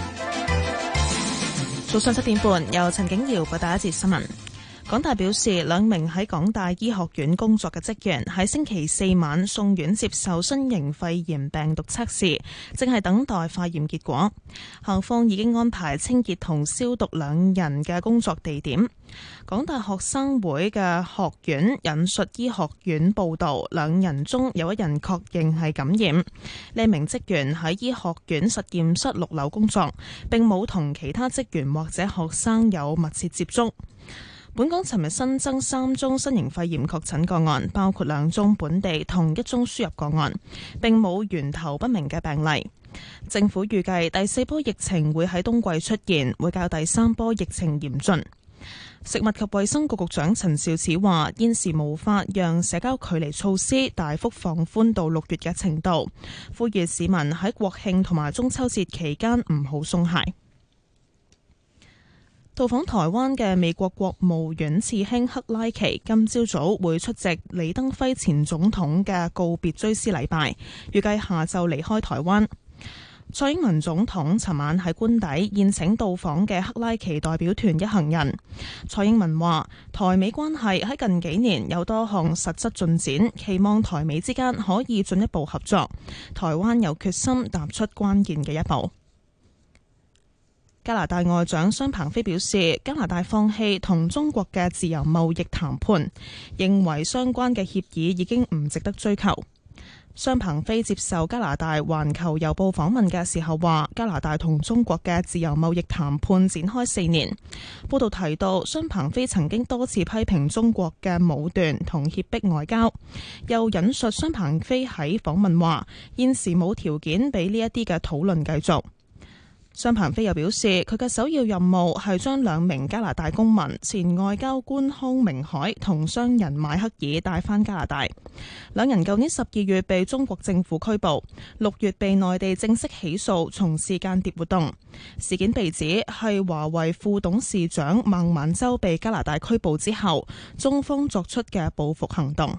早上七點半，由陳景瑤報道一節新聞。港大表示，兩名喺港大醫學院工作嘅職員喺星期四晚送院接受新型肺炎病毒測試，正係等待化驗結果。校方已經安排清潔同消毒兩人嘅工作地點。港大學生會嘅學院引述醫學院報導，兩人中有一人確認係感染。呢名職員喺醫學院實驗室六樓工作，並冇同其他職員或者學生有密切接觸。本港尋日新增三宗新型肺炎確診個案，包括兩宗本地同一宗輸入個案，並冇源頭不明嘅病例。政府預計第四波疫情會喺冬季出現，會較第三波疫情嚴峻。食物及衛生局局長陳肇始話：現時無法讓社交距離措施大幅放寬到六月嘅程度，呼籲市民喺國慶同埋中秋節期間唔好鬆懈。到訪台灣嘅美國國務院次卿克拉奇今朝早會出席李登輝前總統嘅告別追思禮拜，預計下晝離開台灣。蔡英文總統尋晚喺官邸宴請到訪嘅克拉奇代表團一行人。蔡英文話：台美關係喺近幾年有多項實質進展，期望台美之間可以進一步合作。台灣有決心踏出關鍵嘅一步。加拿大外長商鵬飛表示，加拿大放棄同中國嘅自由貿易談判，認為相關嘅協議已經唔值得追求。商鵬飛接受加拿大環球郵報訪問嘅時候話，加拿大同中國嘅自由貿易談判展開四年。報道提到，商鵬飛曾經多次批評中國嘅武斷同脅迫外交，又引述商鵬飛喺訪問話，現時冇條件俾呢一啲嘅討論繼續。商鵬飛又表示，佢嘅首要任務係將兩名加拿大公民前外交官康明凱同商人邁克爾帶返加拿大。兩人舊年十二月被中國政府拘捕，六月被內地正式起訴從事間諜活動。事件被指係華為副董事長孟晚舟被加拿大拘捕之後，中方作出嘅報復行動。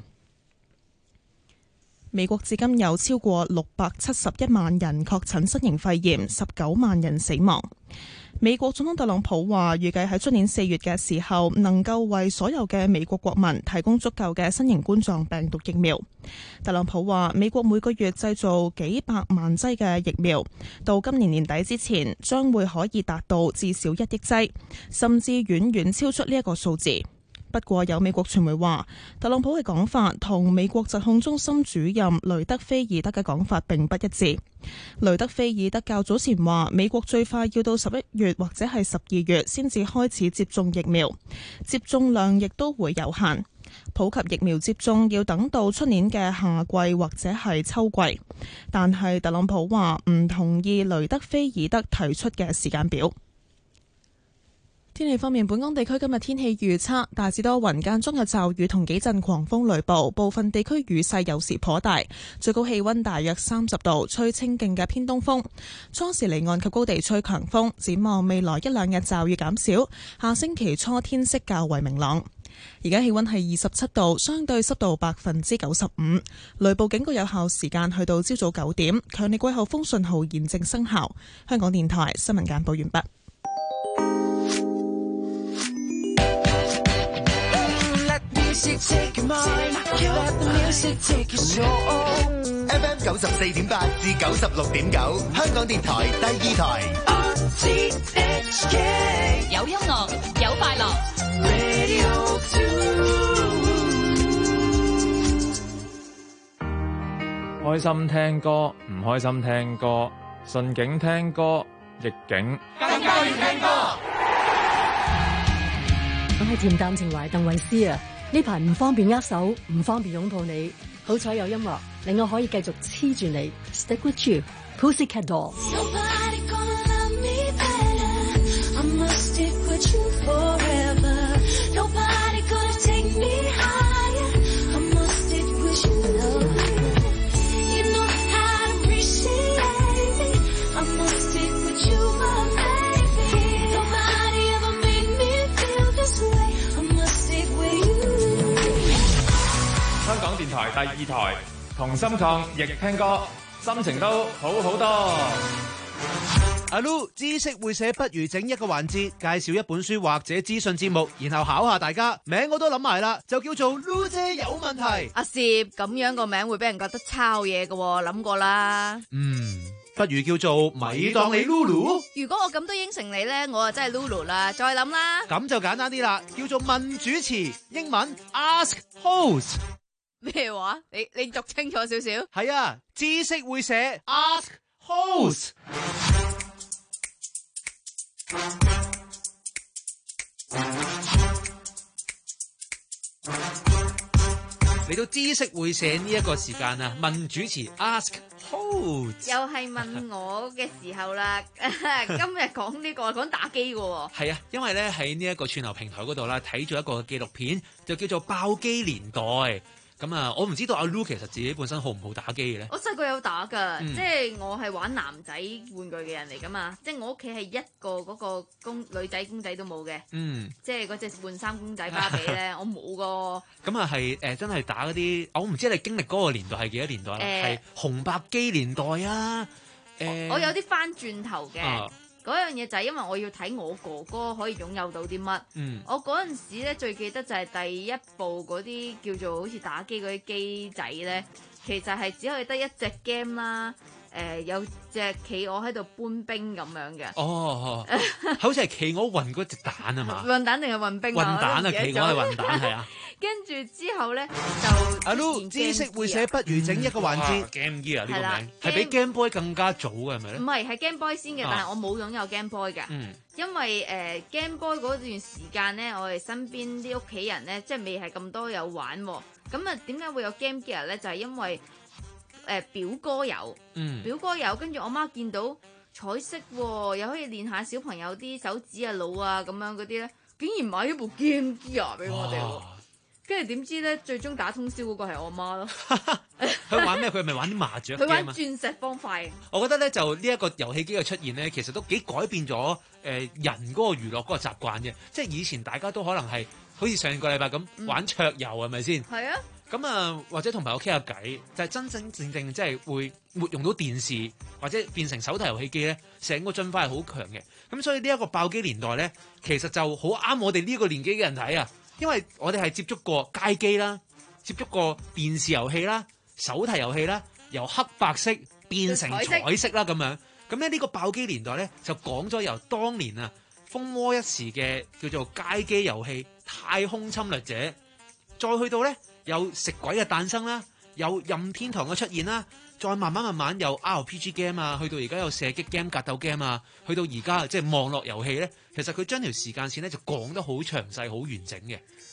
美國至今有超過六百七十一萬人確診新型肺炎，十九萬人死亡。美國總統特朗普話，預計喺出年四月嘅時候，能夠為所有嘅美國國民提供足夠嘅新型冠狀病毒疫苗。特朗普話，美國每個月製造幾百萬劑嘅疫苗，到今年年底之前，將會可以達到至少一億劑，甚至遠遠超出呢一個數字。不過有美國傳媒話，特朗普嘅講法同美國疾控中心主任雷德菲爾德嘅講法並不一致。雷德菲爾德較早前話，美國最快要到十一月或者係十二月先至開始接種疫苗，接種量亦都會有限。 普及疫苗接種要等到出年嘅夏季或者係秋季。但係特朗普話唔同意雷德菲爾德提出嘅時間表。天氣方面，本港地區今日天氣預測大致多雲，間中有驟雨同幾陣狂風雷暴，部分地區雨勢有時頗大，最高氣溫大約三十度，吹清勁嘅偏東風。初時離岸及高地吹強風，展望未來一兩日驟雨減少，下星期初天色較為明朗。而家氣溫係二十七度，相對濕度百分之九十五，雷暴警告有效時間去到朝早九點，強烈季候風信號現正生效。香港電台新聞簡報完畢。 Take your mind, let the music take your soul. F M 九十四點八至九十六點九，香港電台第二台。 R T H K 有音樂，有快樂。 Radio two。 開心聽歌，唔開心聽歌，順境聽歌，逆境更加要聽歌。 我係恬淡情懷鄧慧思啊！呢排唔方便握手，唔方便擁抱你，好彩有音樂令我可以繼續黐住你。Stick with you, Pussycat Dolls。 香港電台第二台，同心抗疫聽歌，心情都好好多。 阿 Lu 知識會寫不如整一個環節，介紹一本書或者資訊節目，然後考下大家。名我都諗埋啦，就叫做 Lu 姐有問題。 阿攝咁樣個名會俾人覺得抄嘢嘅，諗過啦。 嗯，不如叫做咪當你 Lulu。 如果我咁都應承你咧，我啊真係 Lulu 啦。再諗啦。 咁就簡單啲啦，叫做問主持，英文 Ask Host。 咩話？你你讀清楚少少。 係啊，知識會寫 Ask Host。嚟到知識會寫呢一個時間啊，問主持 Ask Host。 又係問我嘅時候啦。今日講呢個講打機嘅。 係啊，因為咧喺呢一個串流平台嗰度啦，睇咗一個紀錄片，就叫做《爆機年代》。咁啊，我唔知道阿 Lu 其實自己本身好唔好打機嘅咧？ 我細個有打噶， 嗯、 即係我係玩男仔玩具嘅人嚟噶嘛，即係我屋企係一個嗰個公女仔公仔都冇嘅， 嗯， 即係嗰隻換衫公仔芭比咧，我冇個。 咁啊係誒，真係打嗰啲，我唔知你經歷嗰個年代係幾多年代啦，係、呃、紅白機年代啊，誒、呃， 我有啲翻轉頭嘅。 啊嗰樣嘢就係因為我要睇我哥哥可以擁有到啲乜， 嗯、 我嗰陣時咧最記得就係第一部嗰啲叫做好似打機嗰啲機仔咧，其實係只可以得一隻 game 啦。誒、呃、有隻企鵝喺度搬兵咁樣嘅， 哦，好似係企鵝運嗰隻蛋啊嘛， 運蛋定係運兵啊？ 運蛋啊，企鵝係運蛋係啊。 跟住之後咧就阿 Lu 知識會寫不如整一個環節 Game Gear 呢個名係比 Game Boy 更加早嘅係咪咧？ 唔係係 Game Boy 先嘅，啊、但係我冇擁有 Game Boy 嘅， 嗯、 因為誒、呃、Game Boy 嗰段時間咧，我哋身邊啲屋企人咧即係未係咁多有玩喎，咁啊點解會有 Game Gear 咧？就係、是、因為誒、呃、表哥有， 嗯、 表哥有，跟住我媽見到彩色喎，又可以練下小朋友啲手指啊、腦啊咁樣嗰啲咧，竟然買咗部 Game Gear 俾我哋喎。跟住點知咧，最終打通宵嗰個係我媽咯。 佢玩咩？佢係咪玩啲麻雀 game 啊？ 佢玩鑽石方塊。 我覺得咧，就呢一個遊戲機嘅出現咧，其實都幾改變咗誒、呃、人嗰個娛樂嗰個習慣嘅。即係以前大家都可能係好似上個禮拜咁玩桌遊係咪先？係啊。咁啊，或者同朋友傾下偈，就係、是、真真正正即係會活用到電視或者變成手提遊戲機咧，成個進化係好強嘅。咁所以呢一個爆機年代咧，其實就好啱我哋呢個年紀嘅人睇啊！因為我哋係接觸過街機啦，接觸過電視遊戲啦、手提遊戲啦，由黑白色變成彩色啦咁樣。咁咧呢個爆機年代咧，就講咗由當年啊風靡一時嘅叫做街機遊戲《太空侵略者》，再去到咧有食鬼嘅誕生啦，有任天堂嘅出現啦，再慢慢慢慢有 R P G game 啊，去到而家有射擊 game、格鬥 game 啊，去到而家即係網絡遊戲咧。其實佢將條時間線咧就講得好詳細、好完整嘅。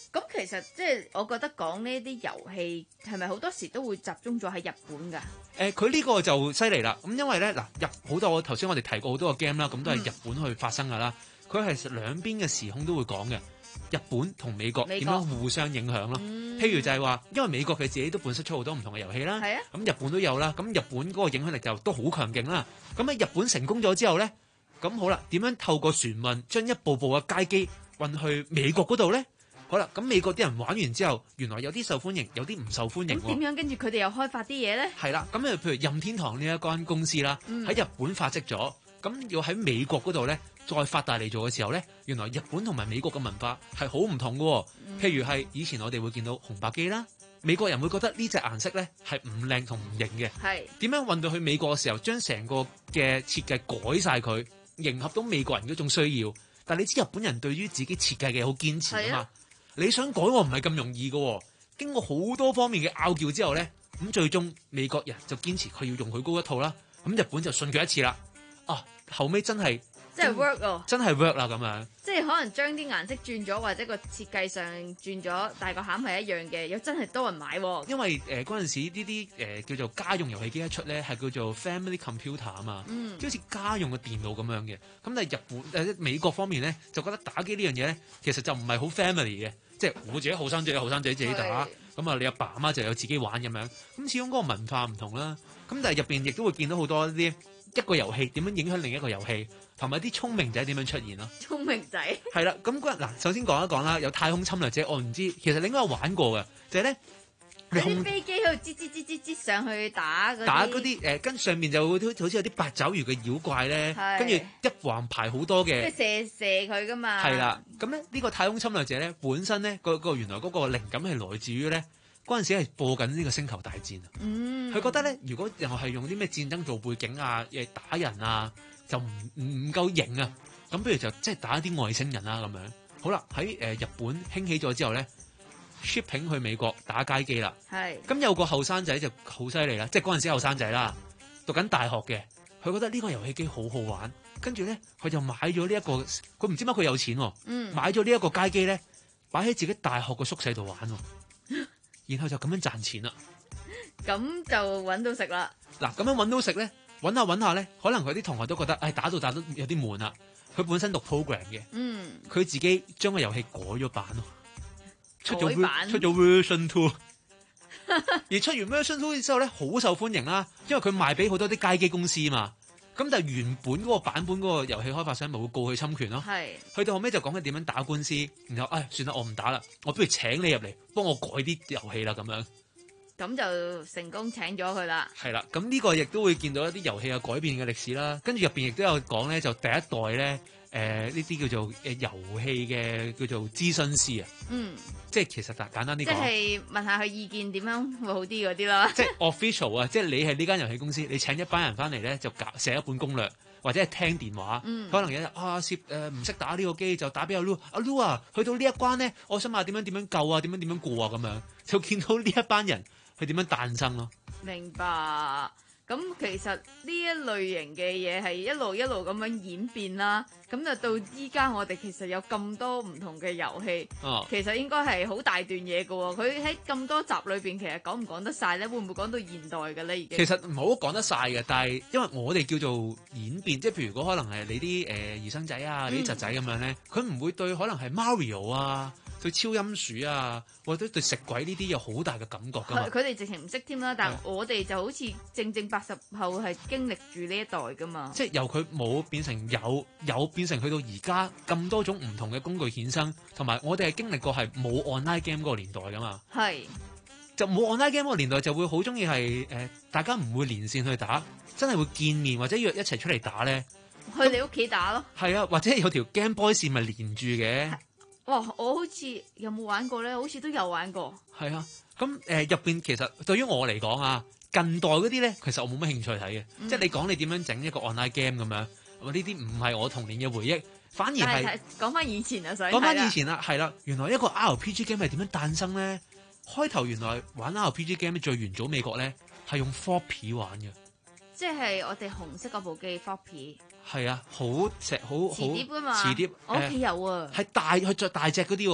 咁其實即係我覺得講呢啲遊戲係咪好多時都會集中咗喺日本㗎？ 誒佢呢個就犀利啦，咁因為咧嗱，日好多頭先我哋提過好多個 game 啦，咁都係日本去發生㗎啦。佢係、嗯、兩邊嘅時空都會講嘅，日本同美國點樣互相影響咯。嗯、譬如就係話，因為美國佢自己都本身出好多唔同嘅遊戲啦，咁、啊、日本都有啦，咁日本嗰個影響力就都好強勁啦。咁喺日本成功咗之後咧，咁好啦，點樣透過船運將一部部嘅街機運去美國嗰度咧？好啦，咁美國啲人玩完之後，原來有啲受歡迎，有啲唔受歡迎喎。 咁點樣跟住佢哋又開發啲嘢咧？ 係啦，咁誒，譬如任天堂呢一間公司啦，喺、嗯、日本發跡咗，咁要喺美國嗰度咧再發大嚟做嘅時候咧，原來日本同埋美國嘅文化係好唔同嘅。嗯、譬如係以前我哋會見到紅白機啦，美國人會覺得呢隻顏色咧係唔靚同唔型嘅。係點樣運到去美國嘅時候，將成個嘅設計改晒佢，迎合到美國人嗰種需要。但係你知日本人對於自己設計嘅好堅持啊嘛。你想改我唔係咁容易嘅，經過好多方面嘅拗撬之後咧，咁最終美國人就堅持佢要用佢嗰一套啦，咁日本就信佢一次啦。啊，後尾真係即係 work 哦， 真係 work 啦咁樣。 即係可能將啲顏色轉咗，或者個設計上轉咗，但係個餡係一樣嘅，又真係多人買。 因為誒嗰陣時呢啲誒叫做家用遊戲機一出咧，係叫做 family computer 啊嘛，嗯，即好似家用嘅電腦咁樣嘅。咁但係日本誒、呃、美國方面咧，就覺得打機呢樣嘢咧，其實就唔係好 family 嘅。即係我自己後生仔，後生仔自己打，咁啊你阿爸阿媽就有自己玩咁樣，咁始終嗰個文化唔同啦。咁但係入邊亦都會見到好多啲一個遊戲點樣影響另一個遊戲，同埋啲聰明仔點樣出現咯。 聰明仔係啦，咁嗰嗱首先講一講啦，有太空侵略者，我唔知其實你應該有玩過嘅，就係咧。 有啲飛機喺度吱吱吱吱吱上去打嗰啲， 打嗰啲誒，跟上面就好好似有啲八爪魚嘅妖怪咧，跟住一橫排好多嘅， 即係射射佢噶嘛。 係啦，咁咧呢個太空侵略者咧，本身咧個個原來嗰個靈感係來自於咧嗰陣時係播緊呢個星球大戰啊。嗯，佢覺得咧，如果又係用啲咩戰爭做背景啊，誒打人啊，就唔唔唔夠型啊。咁不如就即係打一啲外星人啦咁樣。好啦，喺誒日本興起咗之後咧。shipping 去美國打街機啦，係咁有個後生仔就好犀利啦，即係嗰陣時後生仔啦，讀緊大學嘅，佢覺得呢個遊戲機好好玩，跟住咧佢就買咗呢一個，佢唔知乜佢有錢喎，嗯，買咗呢一個街機咧，擺喺自己大學個宿舍度玩喎，然後就咁樣賺錢啦， 咁就揾到食啦。 嗱，咁樣揾到食咧，揾下揾下咧，可能佢啲同學都覺得，唉、哎，打到打到有啲悶啦。佢本身讀 program 嘅，嗯，佢自己將個遊戲改咗版咯。出咗出咗 version two， 而出完 version two 之後咧，好受歡迎啦，因為佢賣俾好多啲街機公司嘛。咁但係原本嗰個版本嗰個遊戲開發商咪會告佢侵權咯。係，去到後尾就講緊點樣打官司，然後唉、哎，算啦，我唔打啦，我不如請你入嚟幫我改啲遊戲啦咁樣。 咁就成功請咗佢啦。係啦， 咁呢個亦都會見到一啲遊戲嘅改變嘅歷史啦。跟住入邊亦都有講咧，就第一代咧。誒呢啲叫做誒遊戲嘅叫做諮詢師啊，嗯，即係其實簡簡單啲講， 即係問下佢意見點樣會好啲嗰啲咯。 即係 official 啊，即係你係呢間遊戲公司，你請一班人翻嚟咧就搞寫一本攻略，或者係聽電話，嗯、可能有日啊攝誒唔識打呢個機就打俾阿 Lu， 阿 Lu 啊去到呢一關咧，我想問下點樣點樣救啊，點樣點樣過啊咁樣，就見到呢一班人佢點樣誕生咯。 明白。咁其實呢一類型嘅嘢係一路一路咁樣演變啦，咁就到依家我哋其實有咁多唔同嘅遊戲，哦、其實應該係好大段嘢㗎喎。佢喺咁多集裏邊，其實講唔講得晒咧？會唔會講到現代嘅咧？已經其實唔好講得晒嘅，但係因為我哋叫做演變，即係譬如如果可能係你啲誒兒生仔啊、你啲侄仔咁樣咧，佢唔、嗯、會對可能係 Mario 啊。對超音鼠啊，或者對食鬼呢啲有好大嘅感覺㗎嘛。 佢哋直情唔識添啦，但係我哋就好似正正八十後係經歷住呢一代㗎嘛。 即係由佢冇變成有，有變成去到而家咁多種唔同嘅工具衍生，同埋我哋係經歷過係冇 online game 嗰個年代㗎嘛。係。就冇 online game 嗰個年代就會好中意係誒，大家唔會連線去打，真係會見面或者約一齊出嚟打咧。 去你屋企打咯。係啊，或者有條 Game Boy 線咪連住嘅。 哇！我好似有冇玩過咧？好似都有玩過。 係啊，咁誒入邊其實對於我嚟講啊，近代嗰啲咧，其實我冇乜興趣睇嘅。嗯、即係你講你點樣整一個 online game 咁樣，呢啲唔係我童年嘅回憶，反而係講翻以前啊，想講翻以前啦，係啦，原來一個 R P G game 係點樣誕生咧？開頭原來玩 R P G game 最元祖美國咧係用 floppy 玩嘅， 即係我哋紅色嗰部機 floppy。 係啊，好石好好磁碟㗎嘛， 磁碟， 我屋企有啊， 係大佢着大隻嗰啲喎。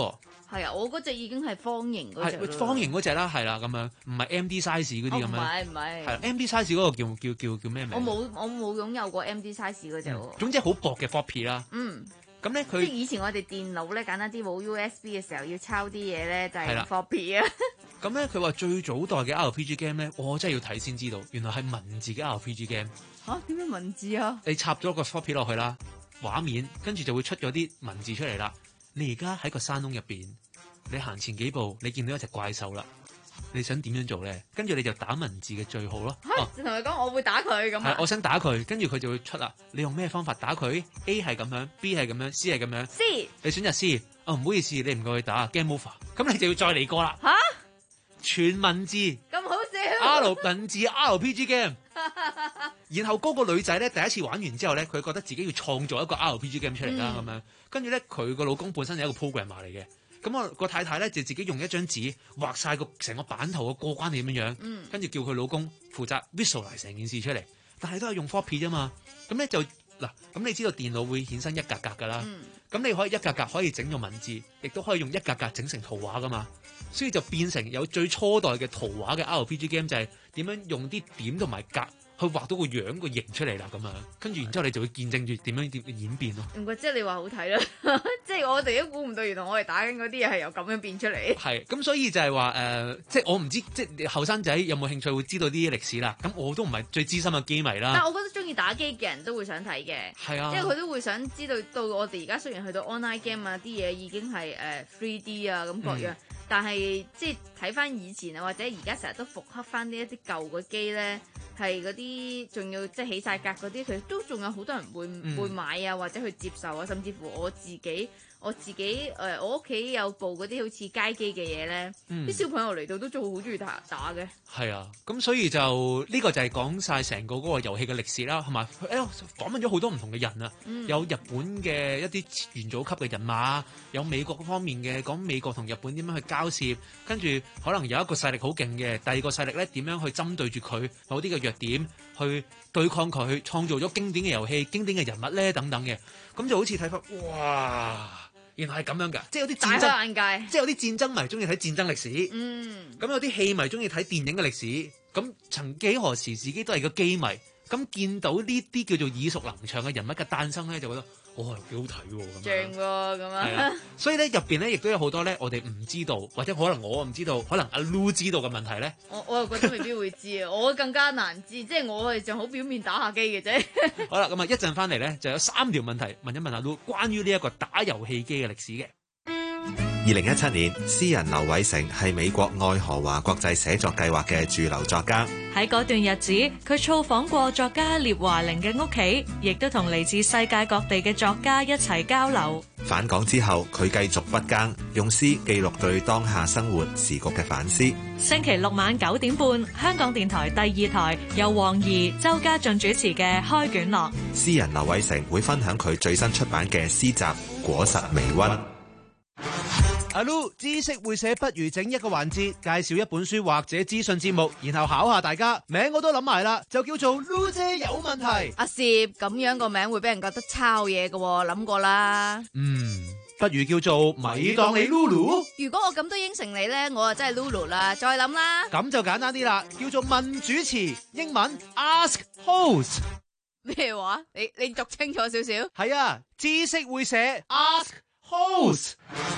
係啊，我嗰隻已經係方形嗰隻。 係方形嗰隻啦，係啦咁樣，唔係 M D size 嗰啲咁樣。 唔係唔係。 係 M D size 嗰個叫叫叫叫咩名？ 我冇我冇擁有過 M D size 嗰隻喎。 總之好薄嘅 floppy 啦。 嗯。 咁咧佢即係以前我哋電腦咧簡單啲冇 U S B 嘅時候要抄啲嘢咧就係 floppy 啊。 咁咧佢話最早代嘅 R P G game 咧，我真係要睇先知道，原來係文字嘅 R P G game。 嚇？點樣文字啊？ 你插咗個 floppy 落去啦，畫面跟住就會出咗啲文字出嚟啦。你而家喺個山窿入邊，你行前幾步，你見到一隻怪獸啦。你想點樣做咧？跟住你就打文字嘅序號咯。 嚇！同佢講我會打佢咁啊。 我想打佢，跟住佢就會出啦。你用咩方法打佢 ？A 係咁樣 ，B 係咁樣 ，C 係咁樣。 C。你選擇 C。哦，唔好意思，你唔夠去打 game over。咁你就要再嚟過啦。 嚇！ 全文字。 咁好笑。 R 文字 R P G game。然後嗰個女仔咧，第一次玩完之後咧，佢覺得自己要創造一個 R P G game 出嚟啦，咁、嗯、樣。跟住咧，佢個老公本身係一個 programmer 嚟嘅。咁我個太太咧就自己用一張紙畫晒個成個版圖嘅過關係點樣樣，跟住、嗯、叫佢老公負責 visualize 成件事出嚟，但係都係用 floppy 啫嘛。咁咧就嗱，咁你知道電腦會衍生一格格噶啦，咁、嗯、你可以一格格可以整做文字，亦都可以用一格格整成圖畫噶嘛，所以就變成有最初代嘅圖畫嘅 R P G game 就係點樣用啲點同埋格。去畫到個樣個形出嚟啦，咁樣跟住然之後你就會見證住點樣點演變咯。 唔怪之你話好睇啦，即係我哋都估唔到，原來我哋打緊嗰啲嘢係由咁樣變出嚟。 係，咁所以就係話誒，即係我唔知，即係後生仔有冇興趣會知道啲歷史啦。咁我都唔係最資深嘅機迷啦。 但係我覺得中意打機嘅人都會想睇嘅， 係啊， 即係佢都會想知道到我哋而家雖然去到 online game 啊，啲嘢已經係誒 three D 啊咁各樣，嗯、但係即係睇翻以前啊，或者而家成日都復刻翻呢一啲舊嘅機咧。係嗰啲仲要即係起晒格嗰啲，佢都仲有好多人會、嗯、會買啊，或者去接受啊，甚至乎我自己我自己誒、呃，我屋企有部嗰啲好似街機嘅嘢咧，啲、嗯、小朋友嚟到都做好中意打打嘅。係啊，咁所以就呢、呢個就係講晒成個嗰個遊戲嘅歷史啦，同埋誒訪問咗好多唔同嘅人啊，嗯、有日本嘅一啲元祖級嘅人馬，有美國方面嘅講美國同日本點樣去交涉，跟住可能有一個勢力好勁嘅，第二個勢力咧點樣去針對住佢某啲嘅弱點去對抗佢，創造咗經典嘅遊戲、經典嘅人物咧等等嘅，咁就好似睇翻哇！原來係咁樣㗎，即係有啲戰爭， 大開眼界， 即係有啲戰爭迷中意睇戰爭歷史， 嗯， 咁有啲戲迷中意睇電影嘅歷史，咁曾幾何時自己都係個機迷，咁見到呢啲叫做耳熟能詳嘅人物嘅誕生咧，就覺得哦幾好睇喎，咁正喎咁啊， 所以咧入邊咧亦都有好多咧我哋唔知道，或者可能我唔知道，可能阿 Lu 知道嘅問題咧， 我我又覺得未必會知啊，我更加難知，即係我係就好表面打下機嘅啫。 好啦，咁啊一陣翻嚟咧就有三條問題問一問阿 Lu 關於呢一個打遊戲機嘅歷史嘅。 二零一七年，詩人劉偉成係美國愛荷華國際寫作計劃嘅駐留作家。 喺嗰段日子，佢造訪過作家聶華苓嘅屋企，亦都同嚟自世界各地嘅作家一齊交流。 返港之後，佢繼續筆耕，用詩記錄對當下生活時局嘅反思。 星期六晚九點半，香港電台第二台由黃怡、周家俊主持嘅《開卷樂》。 詩人劉偉成會分享佢最新出版嘅詩集《果實微溫》。 阿 Lu 知識會寫，不如整一個環節，介紹一本書或者資訊節目，然後考下大家。名我都諗埋啦，就叫做 Lu 姐有問題。 阿攝咁樣個名會俾人覺得抄嘢嘅，諗過啦。 嗯，不如叫做咪當你 Lulu。 如果我咁都應承你咧，我啊真係 Lulu 啦。再諗啦。 咁就簡單啲啦，叫做問主持，英文 Ask Host。 咩話？你你讀清楚少少。 係啊，知識會寫 Ask Host。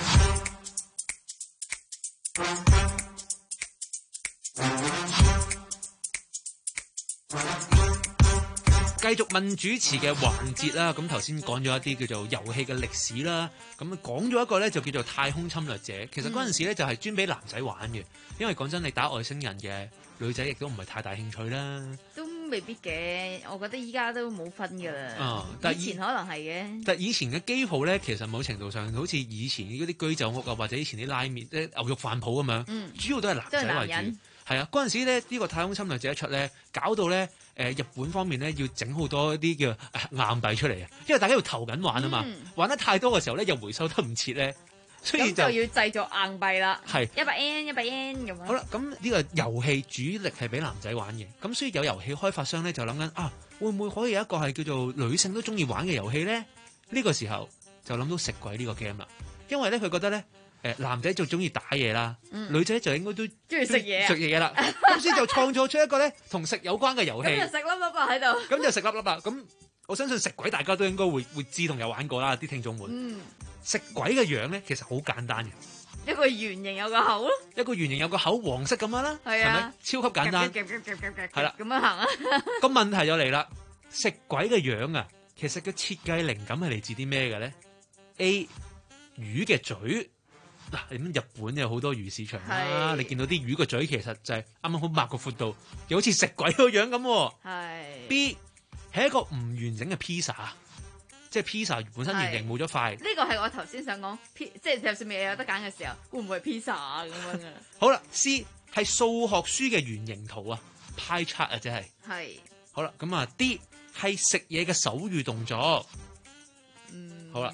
繼續問主持嘅環節啦，咁頭先講咗一啲叫做遊戲嘅歷史啦，咁講咗一個咧就叫做太空侵略者。其實嗰陣時咧就係專俾男仔玩嘅，因為講真，你打外星人嘅女仔亦都唔係太大興趣啦。都未必嘅，我覺得依家都冇分噶啦。 啊、嗯，但以前可能係嘅。 但以前嘅機鋪咧，其實某程度上好似以前嗰啲居酒屋啊，或者以前啲拉麵、即牛肉飯鋪咁樣，嗯、主要都係男仔為主。係啊，嗰陣時咧，呢、呢個太空侵略者一出咧，搞到咧誒、呃、日本方面咧要整好多一啲叫硬幣出嚟啊，因為大家要投緊玩啊嘛，嗯、玩得太多嘅時候咧又回收得唔切咧，所以就， 就要製作硬幣啦。 係一百 yen 一百 yen 咁樣。 好啦，咁呢個遊戲主力係俾男仔玩嘅，咁所以有遊戲開發商咧就諗緊啊，會唔會可以有一個係叫做女性都中意玩嘅遊戲咧？呢、呢個時候就諗到食鬼呢個 game 啦，因為咧佢覺得咧。 誒男仔就中意打嘢啦， 嗯女仔就應該都中意食嘢啊食嘢啦。咁先就創造出一個咧同食有關嘅遊戲。 咁就食粒粒啊喺度。 咁就食粒粒啦。咁我相信食鬼大家都應該會會知同有玩過啦，啲聽眾們。 嗯， 食鬼嘅樣咧，其實好簡單嘅， 一個圓形有個口咯。 一個圓形有個口，黃色咁樣啦，係係啊咪？超級簡單。 夾夾夾夾夾夾係啦咁樣行啊。 個問題就嚟啦，食鬼嘅樣啊，其實個設計靈感係嚟自啲咩嘅咧 ？A 魚嘅嘴。嗱，咁日本有好多魚市場啦， 係你見到啲魚個嘴其實就係啱啱好擘個闊度，又好似食鬼個樣咁喎。 係 B 係一個唔完整嘅 pizza，即係 pizza 本身原形冇咗塊。 呢個係我頭先想講，披即係就算未有得揀嘅時候，會唔會係 pizza 啊咁樣啊？ 好啦，C 係數學書嘅圓形圖啊，派測啊，即係。 係。 好啦，咁啊 D 係食嘢嘅手語動作。 嗯。 好啦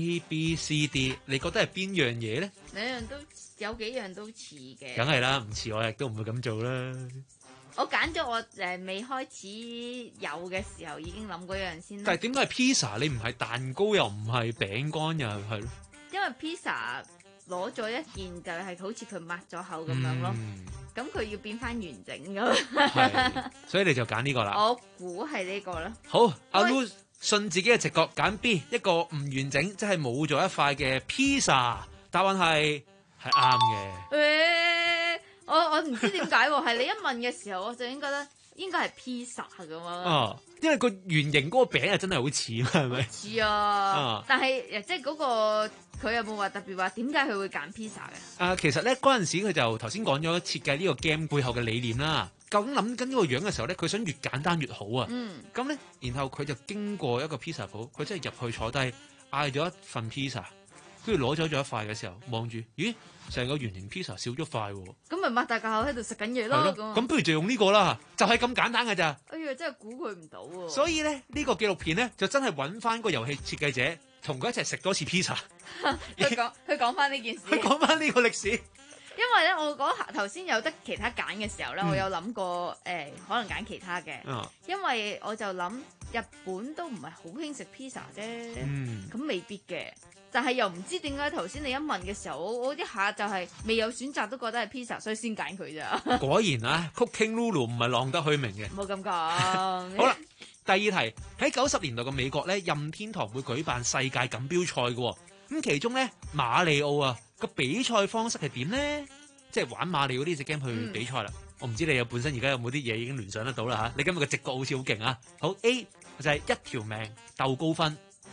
，A、B、C、D， 你覺得係邊樣嘢咧？ 兩樣都有幾樣都似嘅。 梗係啦，唔似我亦都唔會咁做啦。 我揀咗我誒未開始有嘅時候已經諗嗰樣先啦。 但係點解係 pizza？你唔係蛋糕又唔係餅乾又係咯？ 因為 pizza 攞咗一件就係好似佢抹咗口咁樣咯，咁佢、要變翻完整㗎。 所以你就揀呢個啦。 我估係呢個啦。 好，阿 Lu 信自己嘅直覺揀 B， 一個唔完整，即係冇咗一塊嘅 pizza。答案係係啱嘅。 誒，我我唔知點解喎，係你一問嘅時候，我就已經覺得應該係 pizza 咁樣。 哦，因為個圓形嗰個餅係真係好似，係咪？ 似啊， 啊但係誒，即係嗰個佢有冇話特別話點解佢會揀 pizza 嘅？ 啊，其實咧嗰陣時佢就頭先講咗設計呢個 game 背後嘅理念啦。究竟諗緊呢個樣嘅時候咧，佢想越簡單越好啊。 嗯。 咁咧，然後佢就經過一個 pizza 鋪，佢真係入去坐低，嗌咗一份 pizza，跟住攞走咗一塊嘅時候，望住，咦，成個圓形 pizza 少咗塊喎。 咁咪擘大個口喺度食緊嘢係咯， 咯， 咁咁不如就用呢個啦，就係咁簡單㗎咋。 哎呀，真係估佢唔到喎。 所以咧，呢個紀錄片咧就真係揾翻個遊戲設計者，同佢一齊食多次 pizza， 佢講佢講翻呢件事。 佢講翻呢個歷史。 因為咧，我嗰下頭先有得其他揀嘅時候咧， 嗯我有諗過誒、呃，可能揀其他嘅。 啊因為我就諗日本都唔係好興食 pizza 啫，咁、 嗯未必嘅。但係又唔知點解頭先你一問嘅時候，我我一下就係未有選擇，都覺得係 pizza，所以先揀佢咋。 果然啊，Cooking Lulu 唔係浪得虛名嘅。 冇咁講。 好啦，第二題喺九十年代嘅美國咧，任天堂會舉辦世界錦標賽嘅喎。咁其中咧，馬里奧啊個比賽方式係點咧？即係玩馬里奧呢隻 game 去比賽啦。 嗯、 我唔知你有本身而家有冇啲嘢已經聯想得到啦嚇。你今日嘅直覺好似好勁啊！好 A 就係一條命鬥高分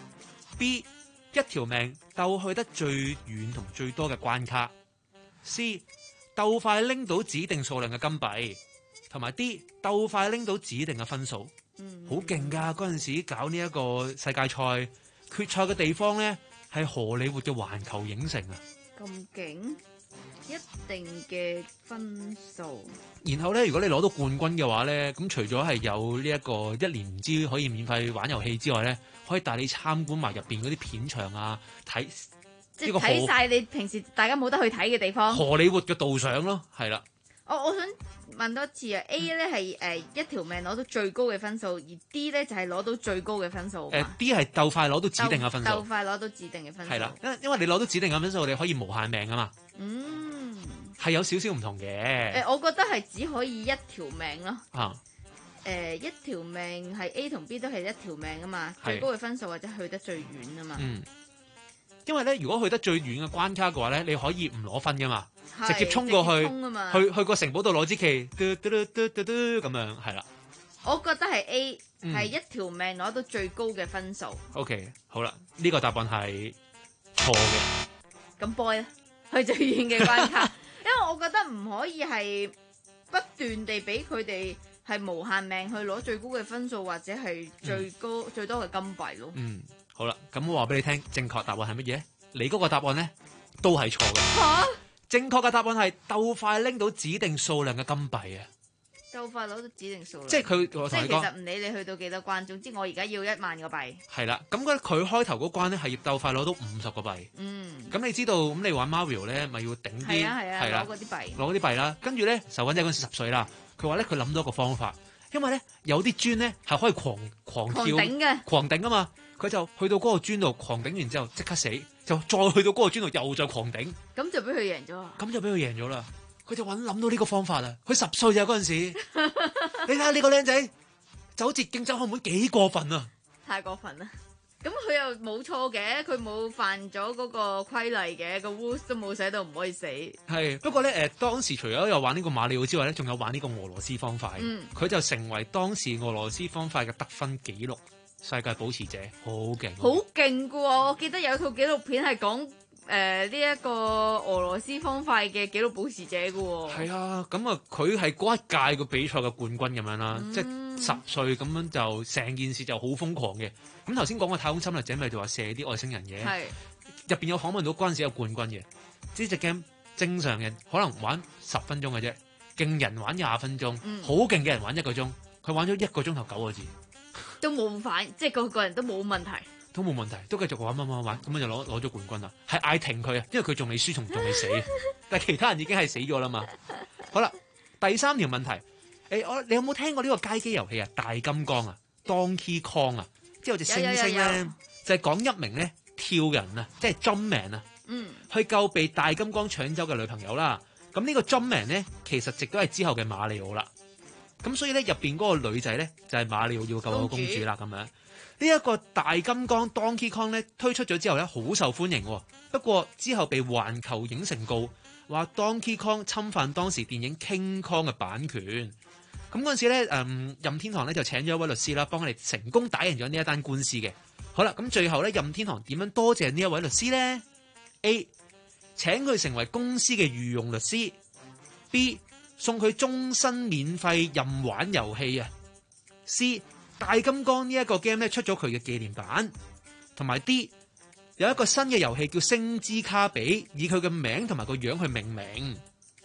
，B 一條命鬥去得最遠同最多嘅關卡 ，C 鬥快拎到指定數量嘅金幣，同埋 D 鬥快拎到指定嘅分數。 嗯， 好勁㗎！嗰陣時搞呢一個世界賽決賽嘅地方咧，係荷里活嘅環球影城啊！ 咁勁，一定嘅分數。 然後咧，如果你攞到冠軍嘅話咧，咁除咗係有呢一個一年唔知可以免費玩遊戲之外咧，可以帶你參觀埋入邊嗰啲片場啊，睇即係睇晒你平時大家冇得去睇嘅地方。 荷里活嘅導賞咯，係啦。 我我想問多次啊，A 咧係誒一條命攞到最高嘅分數，而 D 咧就係攞到最高嘅分數。 誒、呃、D 係鬥快攞到指定嘅分數。 鬥快攞到指定嘅分數。係啦，因因為你攞到指定嘅分數，你可以無限命啊嘛。 嗯。 係有少少唔同嘅。誒、 呃，我覺得係只可以一條命咯。 啊。 誒、呃，一條命係 A 同 B 都係一條命啊嘛，最高嘅分數或者去得最遠啊嘛。 嗯。因為咧，如果去得最遠嘅關卡嘅話咧，你可以唔攞分噶嘛，直接衝過去，去去個城堡度攞支旗，嘟嘟嘟嘟嘟嘟咁樣，係啦。 我覺得係 A 係、 嗯、 一條命攞到最高嘅分數。 OK， 好啦，呢、這個答案係錯嘅。 咁 boy 咧，去最遠嘅關卡，因為我覺得唔可以係不斷地俾佢哋係無限命去攞最高嘅分數，或者係最高、嗯、最多嘅金幣咯。 嗯。好啦，咁我話俾你聽，正確答案係乜嘢？你嗰個答案咧都係錯嘅。 嚇、啊！ 正確嘅答案係鬥快拎到指定數量嘅金幣啊！ 鬥快攞到指定數量。 即係佢，我同你講， 即係其實唔理你去到幾多關，總之我而家要一萬個幣。 係啦，咁咧佢開頭嗰關咧係要鬥快攞到五十個幣。 嗯。咁你知道，咁你玩 Mario 咧，咪要頂啲係啊係啊，攞嗰啲幣。 攞嗰啲幣啦，跟住咧，受緊仔嗰陣時十歲啦，佢話咧佢諗到一個方法，因為咧有啲磚咧係可以狂狂跳、 狂頂嘅、 狂頂啊嘛。佢就去到嗰個磚度狂頂完之後即刻死， 就再去到嗰個磚度又再狂頂， 咁就俾佢贏咗啊！ 咁就俾佢贏咗啦。佢就揾諗到呢個方法啦。佢十歲咋嗰陣時，你睇下呢個僆仔走捷徑走後門幾過分啊！ 太過分啦！咁佢又冇錯嘅，佢冇犯咗嗰個規例嘅，個 rules 都冇寫到唔可以死。 係不過咧，誒、呃、當時除咗有玩呢個馬里奧之外咧，仲有玩呢個俄羅斯方塊。佢、嗯、就成為當時俄羅斯方塊嘅得分紀錄世界保持者，好勁， 好勁㗎喎！我記得有套紀錄片係講誒呢一個俄羅斯方塊嘅紀錄保持者㗎喎。 係啊，咁啊，佢係嗰一屆個比賽嘅冠軍咁樣啦，嗯、即係十歲咁樣就成件事就好瘋狂嘅。咁頭先講個太空侵略者咪就話射啲外星人嘅，入邊有訪問到嗰陣時有冠軍嘅。呢隻 game 正常人可能玩十分鐘嘅啫，勁人玩廿分鐘，好勁嘅人玩一個鐘，佢玩咗一個鐘頭九個字， 都冇反，即係個個人都冇問題， 都冇問題，都繼續玩玩玩玩，咁樣就攞攞咗冠軍啦。係嗌停佢啊，因為佢仲未輸，仲仲未死，但係其他人已經係死咗啦嘛。好啦，第三條問題，誒我你有冇聽過呢個街機遊戲啊？大金剛啊 ，Donkey Kong 啊？即係有隻猩猩咧，就係講一名咧跳人啊，即係 Jumpman 啊，嗯，去救被大金剛搶走嘅女朋友啦。咁呢個 Jumpman 咧，其實亦都係之後嘅馬里奧啦。咁所以咧入邊嗰個女仔咧就係、是、馬里奧要救個公主啦。咁樣呢一個大金剛 Donkey Kong 咧推出咗之後咧好受歡迎、哦，不過之後被環球影城告話 Donkey Kong 侵犯當時電影 King Kong 嘅版權。咁嗰陣時咧，嗯，任天堂咧就請咗一位律師啦，幫佢哋成功打贏咗呢一單官司嘅。好啦，咁最後咧，任天堂點樣多謝呢一位律師咧 ？A. 請佢成為公司嘅御用律師。B. 送佢終身免費任玩遊戲啊。C. 大金剛呢一個 game 咧出咗佢嘅紀念版。同埋 D. 有一個新嘅遊戲叫星之卡比，以佢嘅名同埋個樣去命名。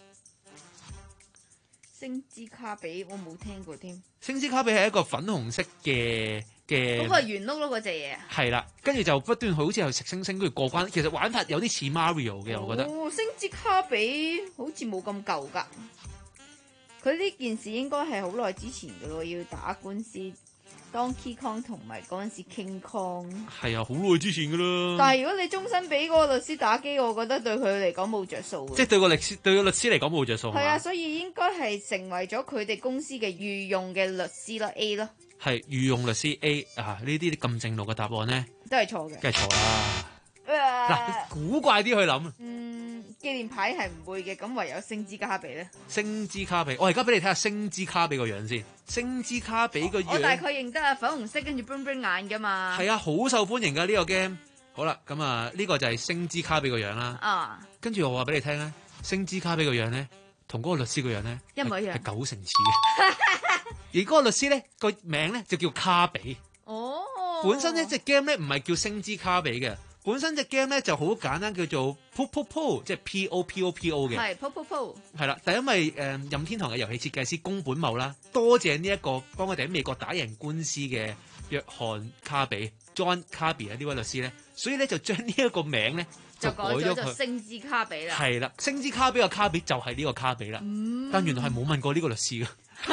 星之卡比我冇聽過添。 星之卡比係一個粉紅色嘅嘅， 嗰個係圓碌碌嗰隻嘢。係啦，跟住就不斷好似係食星星，跟住過關。其實玩法有啲似 Mario 嘅，我覺得。 哦，星之卡比好似冇咁舊㗎。佢呢件事應該係好耐之前㗎咯，要打官司。Donkey Kong 同埋嗰陣時 King Kong 係啊，好耐之前噶啦。 但係如果你終身俾嗰個律師打機，我覺得對佢嚟講冇着數。 即係對個律師對個律師嚟講冇着數。 係啊，所以應該係成為咗佢哋公司嘅御用嘅律師咯 A 咯。 係御用律師 A 啊！呢啲咁正路嘅答案咧， 都係錯嘅。 梗係錯啦。嗱、啊，古怪啲去諗。 嗯，紀念牌係唔會嘅，咁唯有星之卡比咧。 星之卡比，我而家俾你睇下星之卡比個樣先。星之卡比個樣， 我大概認得啊，粉紅色跟住 bling bling 眼噶嘛。 係啊，好受歡迎噶呢、這個 game。好啦，咁啊呢個就係星之卡比個樣啦。啊，跟住我話俾你聽咧，星之卡比個樣咧，同嗰個律師個樣咧一模一樣， 係九成似嘅。而嗰個律師咧個名咧就叫卡比。哦，本身呢隻 game 咧唔係叫星之卡比嘅。本身隻 game 咧就好簡單，叫做 Po Po Po， 即係 P O P O P O 嘅。 係 Po Po Po。係啦，但因為誒、呃、任天堂嘅遊戲設計師宮本茂啦，多謝呢一個幫佢哋喺美國打贏官司嘅約翰卡比 John Kirby 啊呢位律師咧，所以咧就將呢一個名咧就改咗佢星之卡比啦。係啦，星之卡比個卡比就係呢個卡比啦。嗯、但原來係冇問過呢個律師㗎。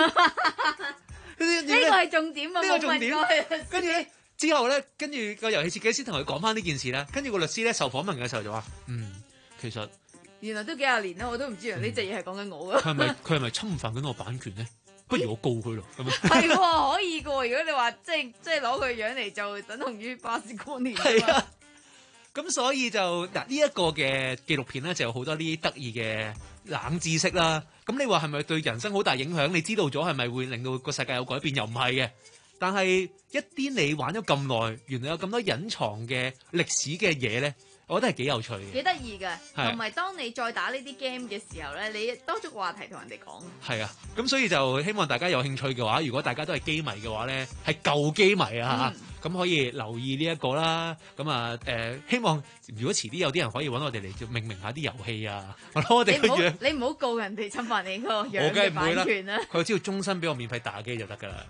呢個係重點啊！呢個重點。 跟住咧。之後咧，跟住個遊戲設計師同佢講翻呢件事啦。跟住個律師咧受訪問嘅時候就話：嗯，其實原來都幾廿年啦，我都唔知原來呢隻嘢係講緊我㗎。 佢係咪佢係咪侵犯緊我版權咧？不如我告佢咯。咁樣係喎，可以㗎喎。如果你話即係即係攞佢樣嚟就等同於巴斯光年。 係啊。咁所以就嗱呢一個嘅紀錄片咧，就有好多呢啲得意嘅冷知識啦。咁你話係咪對人生好大影響？你知道咗係咪會令到個世界有改變？又唔係嘅。但係一啲你玩咗咁耐，原來有咁多隱藏嘅歷史嘅嘢咧，我覺得係幾有趣嘅， 幾得意嘅。同埋當你再打呢啲 game 嘅時候咧，你多咗個話題同人哋講。係啊， 咁所以就希望大家有興趣嘅話，如果大家都係機迷嘅話咧，係舊機迷啊，咁、嗯、可以留意呢一個啦。咁啊誒，希望如果遲啲有啲人可以揾我哋嚟命名下啲遊戲啊，我哋個樣你唔好告人哋侵犯你個樣嘅版權啦。 佢只要終身俾我免費打機就得㗎啦。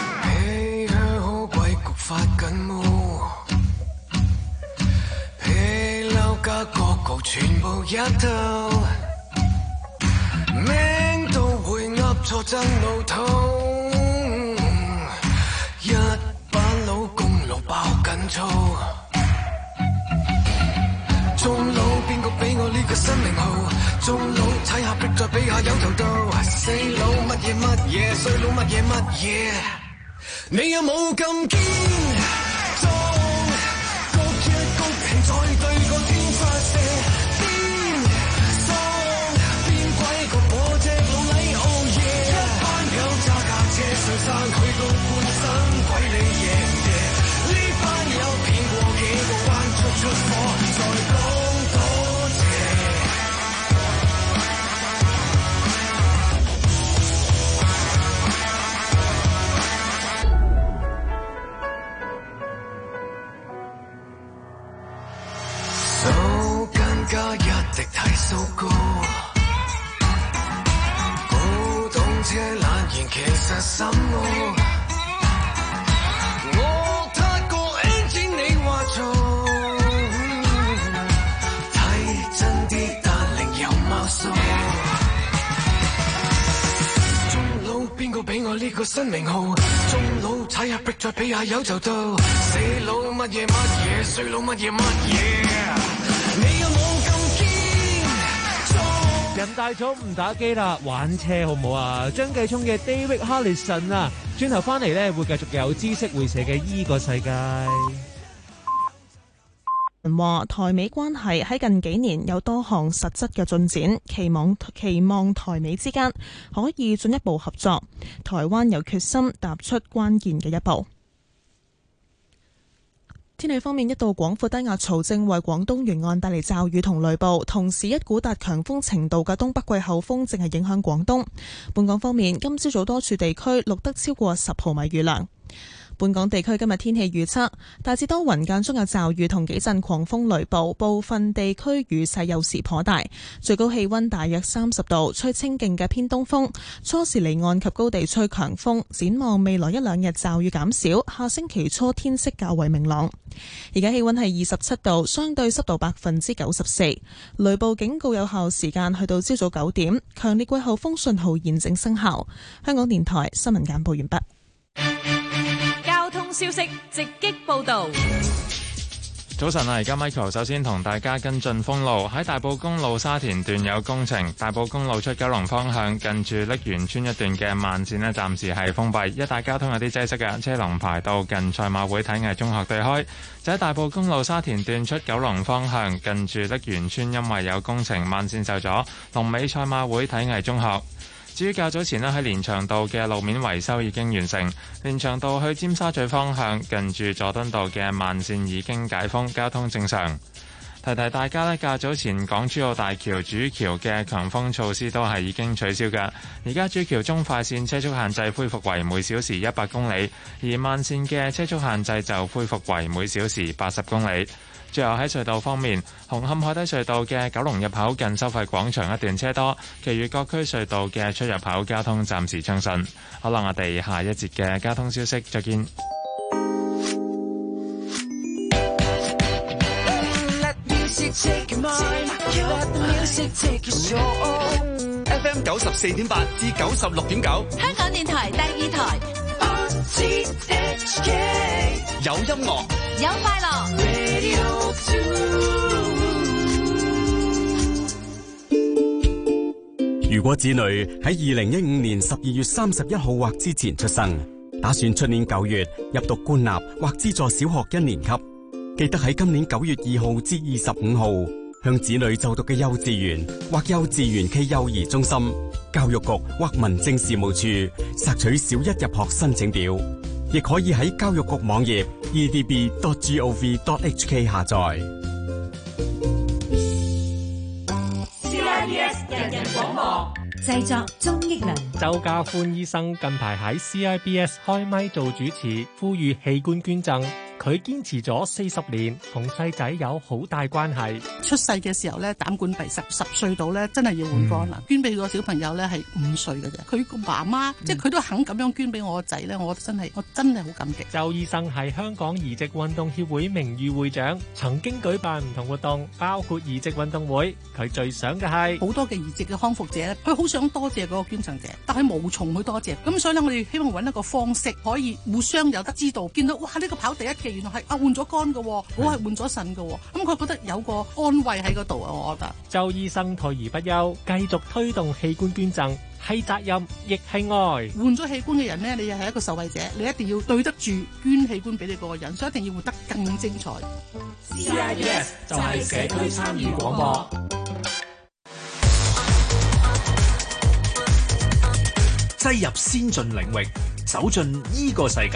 發緊毛，啤家國局全部一套，名都會噏錯真老土，一班老公路爆緊粗，中佬邊個俾我呢個新名號？中佬踩下壁再比下有頭到，死佬乜嘢乜嘢，衰佬乜嘢乜嘢，你有冇咁堅？裝谷一谷氣再對個天發射，邊裝邊鬼個我隻老禮哦耶！一班友揸架車上山去到半山，鬼你贏嘢！呢班友騙過幾個彎出出貨，再講多謝。手更加一滴提數高，古董車懶言其實心奧，我撻個 engine 你話做，睇真啲但另有貓數，中佬邊個俾我呢個新名號？中佬踩下壁再比下有就到，死佬乜嘢乜嘢，衰佬乜嘢乜嘢。你有冇咁堅？ 人大咗唔打機啦，玩車好唔好啊？張繼聰嘅 David Harrison 啊，轉頭翻嚟咧會繼續有知識會社嘅依個世界。 話台美關係喺近幾年有多項實質嘅進展，期望期望台美之間可以進一步合作。台灣有決心踏出關鍵嘅一步。天氣方面，一道廣闊低壓槽正為廣東沿岸帶嚟驟雨同雷暴，同時一股達強風程度嘅東北季候風正係影響廣東。本港方面，今朝早多處地區錄得超過十毫米雨量。本港地區今日天氣預測，大致多雲間中有驟雨同幾陣狂風雷暴，部分地區雨勢有時頗大，最高氣溫大約三十度，吹清勁嘅偏東風，初時離岸及高地吹強風。展望未來一兩日驟雨減少，下星期初天色較為明朗。而家氣溫係二十七度，相對濕度百分之九十四，雷暴警告有效時間去到朝早九點，強烈季候風信號現正生效。香港電台新聞簡報完畢。 消息直擊報道。 早晨啊，而家 Michael 首先同大家跟進封路，喺大埔公路沙田段有工程，大埔公路出九龍方向近住瀝源村一段嘅慢線呢暫時係封閉，一帶交通有啲擠塞嘅，車龍排到近賽馬會體藝中學對開。就喺大埔公路沙田段出九龍方向近住瀝源村，因為有工程，慢線受阻，龍尾賽馬會體藝中學。至於較早前呢喺連翔道嘅路面維修已經完成，連翔道去尖沙咀方向近住佐敦道嘅慢線已經解封，交通正常。提提大家呢，較早前港珠澳大橋主橋嘅強風措施都係已經取消嘅，而家主橋中快線車速限制恢復為每小時一百公里，而慢線嘅車速限制就恢復為每小時八十公里。最後喺隧道方面，紅磡海底隧道嘅九龍入口近收費廣場一段車多，其餘各區隧道嘅出入口交通暫時暢順。好啦，我哋下一節嘅交通消息再見。 F M 九十四點八至九十六點九， 香港電台第二台。 有音樂， 有快樂。 如果子女喺二零一五年十二月三十一號或之前出生，打算出年九月入讀官立或資助小學一年級，記得喺今年九月二號至二十五號向子女就讀嘅幼稚園或幼稚園暨幼兒中心、教育局或民政事務處索取小一入學申請表，亦可以喺教育局網頁 e d b dot gov dot h k 下載。 C I B S 人人廣播製作鍾益良。 周家歡醫生近排喺 C I B S 開咪做主持，呼籲器官捐贈。 佢堅持咗四十年，同細仔有好大關係。 出世嘅時候咧，膽管閉塞，十歲到咧真係要換肝啦。嗯、捐俾個小朋友咧係五歲嘅啫，佢個媽媽、嗯、即係佢都肯咁樣捐俾我個仔咧，我真係我真係好感激。 周醫生係香港移植運動協會名譽會長，曾經舉辦唔同活動，包括移植運動會。佢最想嘅係好多嘅移植嘅康復者咧，佢好想多謝嗰個捐贈者，但係無從去多謝。咁所以咧，我哋希望揾一個方式，可以互相有得知道，見到哇呢、呢個跑第一嘅原來係啊換咗肝嘅，我係換咗腎嘅，咁佢覺得有個安慰喺嗰度啊，我覺得。 周醫生退而不休，繼續推動器官捐贈，係責任亦係愛。 換咗器官嘅人呢，你又係一個受惠者，你一定要對得住捐器官俾你嗰個人，所以一定要活得更精彩。 C I B S 就係社區參與廣播。 擠入先進領域，走進依個世界。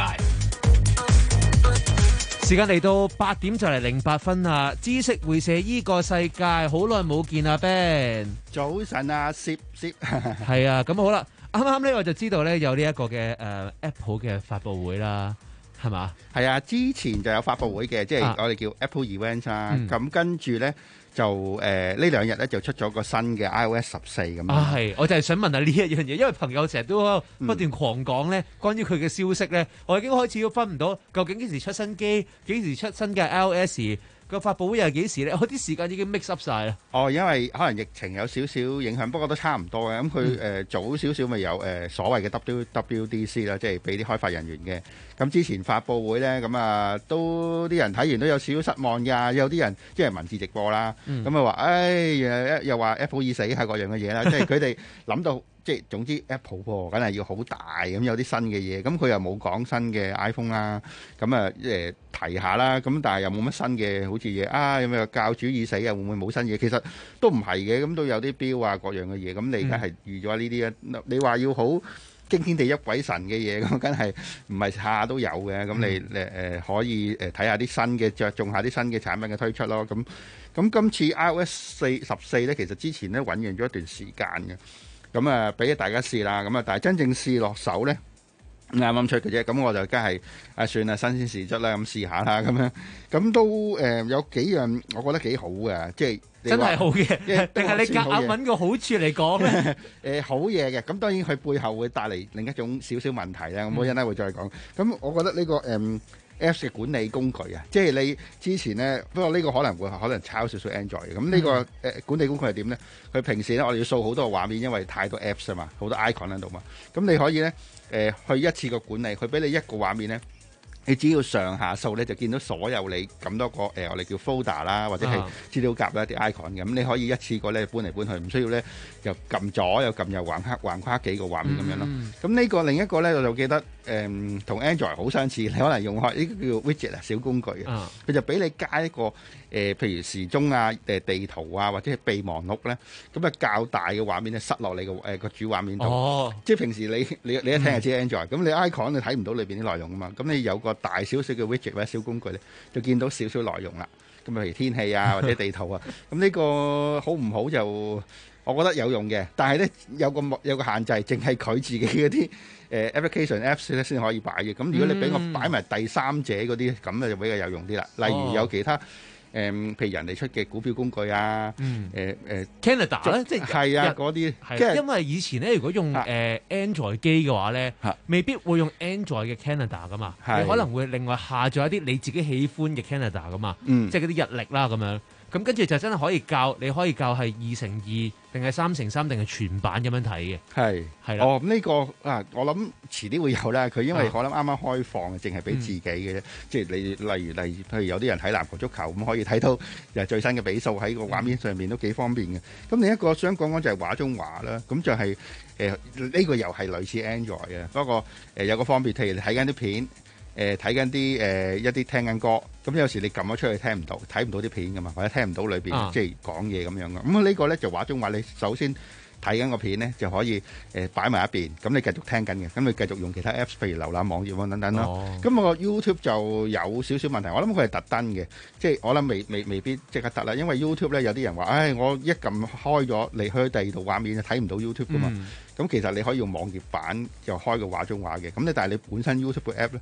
時間嚟到八點就嚟零八分啦！知識會社依個世界，好耐冇見啊 Ben。 早晨啊，攝攝係啊，咁好啦，啱啱咧我就知道咧有呢一個嘅誒、呃、Apple 嘅發佈會啦，係嘛？ 係啊，之前就有發佈會嘅，即係我哋叫 Apple Event 啦。咁、嗯、跟住咧就誒、呃、呢兩日咧就出咗個新嘅 iOS 十四咁樣。啊，係，我就係想問下呢一樣嘢，因為朋友成日都不斷狂講咧，關於佢嘅消息咧，我已經開始都分唔到究竟幾時出新機，幾時出新嘅 iOS。個發佈會又係幾時咧？我啲時間已經 mix up 晒啦。 哦，因為可能疫情有少少影響，不過都差唔多嘅。咁佢誒早少少咪有誒、呃、所謂嘅 W W D C 啦，即係俾啲開發人員嘅。咁之前發佈會咧，咁啊都啲人睇完都有少少失望㗎。有啲人即係文字直播啦，咁啊話，唉，又又話 Apple 已死係各樣嘅嘢啦。即係佢哋諗到。即係總之 Apple 喎，梗係要好大咁，有啲新嘅嘢，咁佢又冇講新嘅 iPhone 啦，咁啊誒提下啦，咁但係又冇乜新嘅好似嘢啊，有咩教主已死啊，會唔會冇新嘢？其實都唔係嘅，咁都有啲標啊各樣嘅嘢，咁你而家係預咗呢啲啊？你話要好驚天地泣鬼神嘅嘢，咁梗係唔係下下都有嘅？咁你誒誒可以誒睇下啲新嘅，着重下啲新嘅產品嘅推出咯。咁咁今次 iOS 四十四咧，其實之前咧醖釀咗一段時間嘅。咁啊，俾大家試啦，咁啊，但係真正試落手咧，啱啱出嘅啫。咁我就梗係啊，算啦，新鮮事出啦，咁試下啦，咁樣，咁都誒、呃、有幾樣，我覺得幾好嘅，即係真係好嘅，定係你夾硬揾個好處嚟講咧？ 誒好嘢嘅，咁當然佢背後會帶嚟另一種少少問題啦。咁我一陣間會再講。咁我覺得呢、這個誒。嗯 Apps 嘅管理工具啊，即係你之前咧，不過呢個可能會可能抄少少 Android 嘅。咁呢個誒管理工具係點咧？佢平時咧，我哋要掃好多個畫面，因為太多 Apps 啊嘛，好多 icon 喺度嘛。咁你可以咧誒、呃、去一次個管理，佢俾你一個畫面咧，你只要上下掃咧，就見到所有你咁多個誒、呃，我哋叫 folder 啦，或者係資料夾啦啲 icon 嘅。咁你可以一次過咧搬嚟搬去，唔需要咧又撳左又撳右橫跨橫跨幾個畫面咁樣咯。咁呢、嗯、個另一個咧，我就記得。誒同、嗯、Android 好相似，你可能用開呢個叫 widget 啊，小工具啊，佢、uh. 就俾你加一個誒、呃，譬如時鐘啊、誒地圖啊，或者係備忘錄咧，咁啊較大嘅畫面咧塞落你個誒個主畫面度。哦，即係平時你你你一聽就知 Android，咁、嗯、你 icon 你睇唔到裏邊啲內容啊嘛，咁你有個大少少嘅 widget 或者小工具咧，就見到少少內容啦。咁譬如天氣啊，或者地圖啊，咁呢個好唔好就我覺得有用嘅，但係咧有個有個限制，淨係佢自己嗰啲。誒 application apps 咧先可以擺嘅，咁如果你俾我擺埋第三者嗰啲，咁咧就比較有用啲啦。例如有其他誒、呃，譬如人哋出嘅股票工具啊，誒誒、嗯呃、 Canada 咧，即係係啊嗰啲， 即係因為以前咧，如果用誒、呃、Android 機嘅話咧，未必會用 Android 嘅 Canada 噶嘛，你可能會另外下載一啲你自己喜歡嘅 Canada 噶嘛，嗯、即係嗰啲日曆啦咁樣。咁跟住就真係可以教，你可以教係二乘二定係三乘三定係全版咁樣睇嘅。係係啦。哦，咁、這、呢個啊，我諗遲啲會有啦。佢因為可能啱啱開放，淨係俾自己嘅啫。嗯、即係你例如例如，譬如有啲人睇籃球、足球咁，可以睇到又最新嘅比數喺個畫面上面都幾方便嘅。咁、嗯、另一個想講講就係畫中畫啦。咁就係誒呢個又係類似 Android 嘅，不過誒、呃、有個方便，譬如你睇緊啲片。誒睇緊啲誒一啲聽緊歌，咁有時你撳咗出去聽唔到，睇唔到啲片噶嘛，或者聽唔到裏邊、啊、即係講嘢咁樣嘅。咁呢個咧就畫中畫，你首先睇緊個片咧就可以誒擺埋一邊，咁你繼續聽緊嘅，咁你繼續用其他 Apps，譬如瀏覽網頁等等咯。咁我、哦、YouTube 就有少少問題，我諗佢係特登嘅，即係我諗未未未必即刻得啦，因為 YouTube 咧有啲人話，唉、哎，我一撳開咗，你去第二度畫面就睇唔到 YouTube 噶嘛。咁、嗯、其實你可以用網頁版就開個畫中畫嘅，咁你但係你本身 YouTube 嘅 App 咧。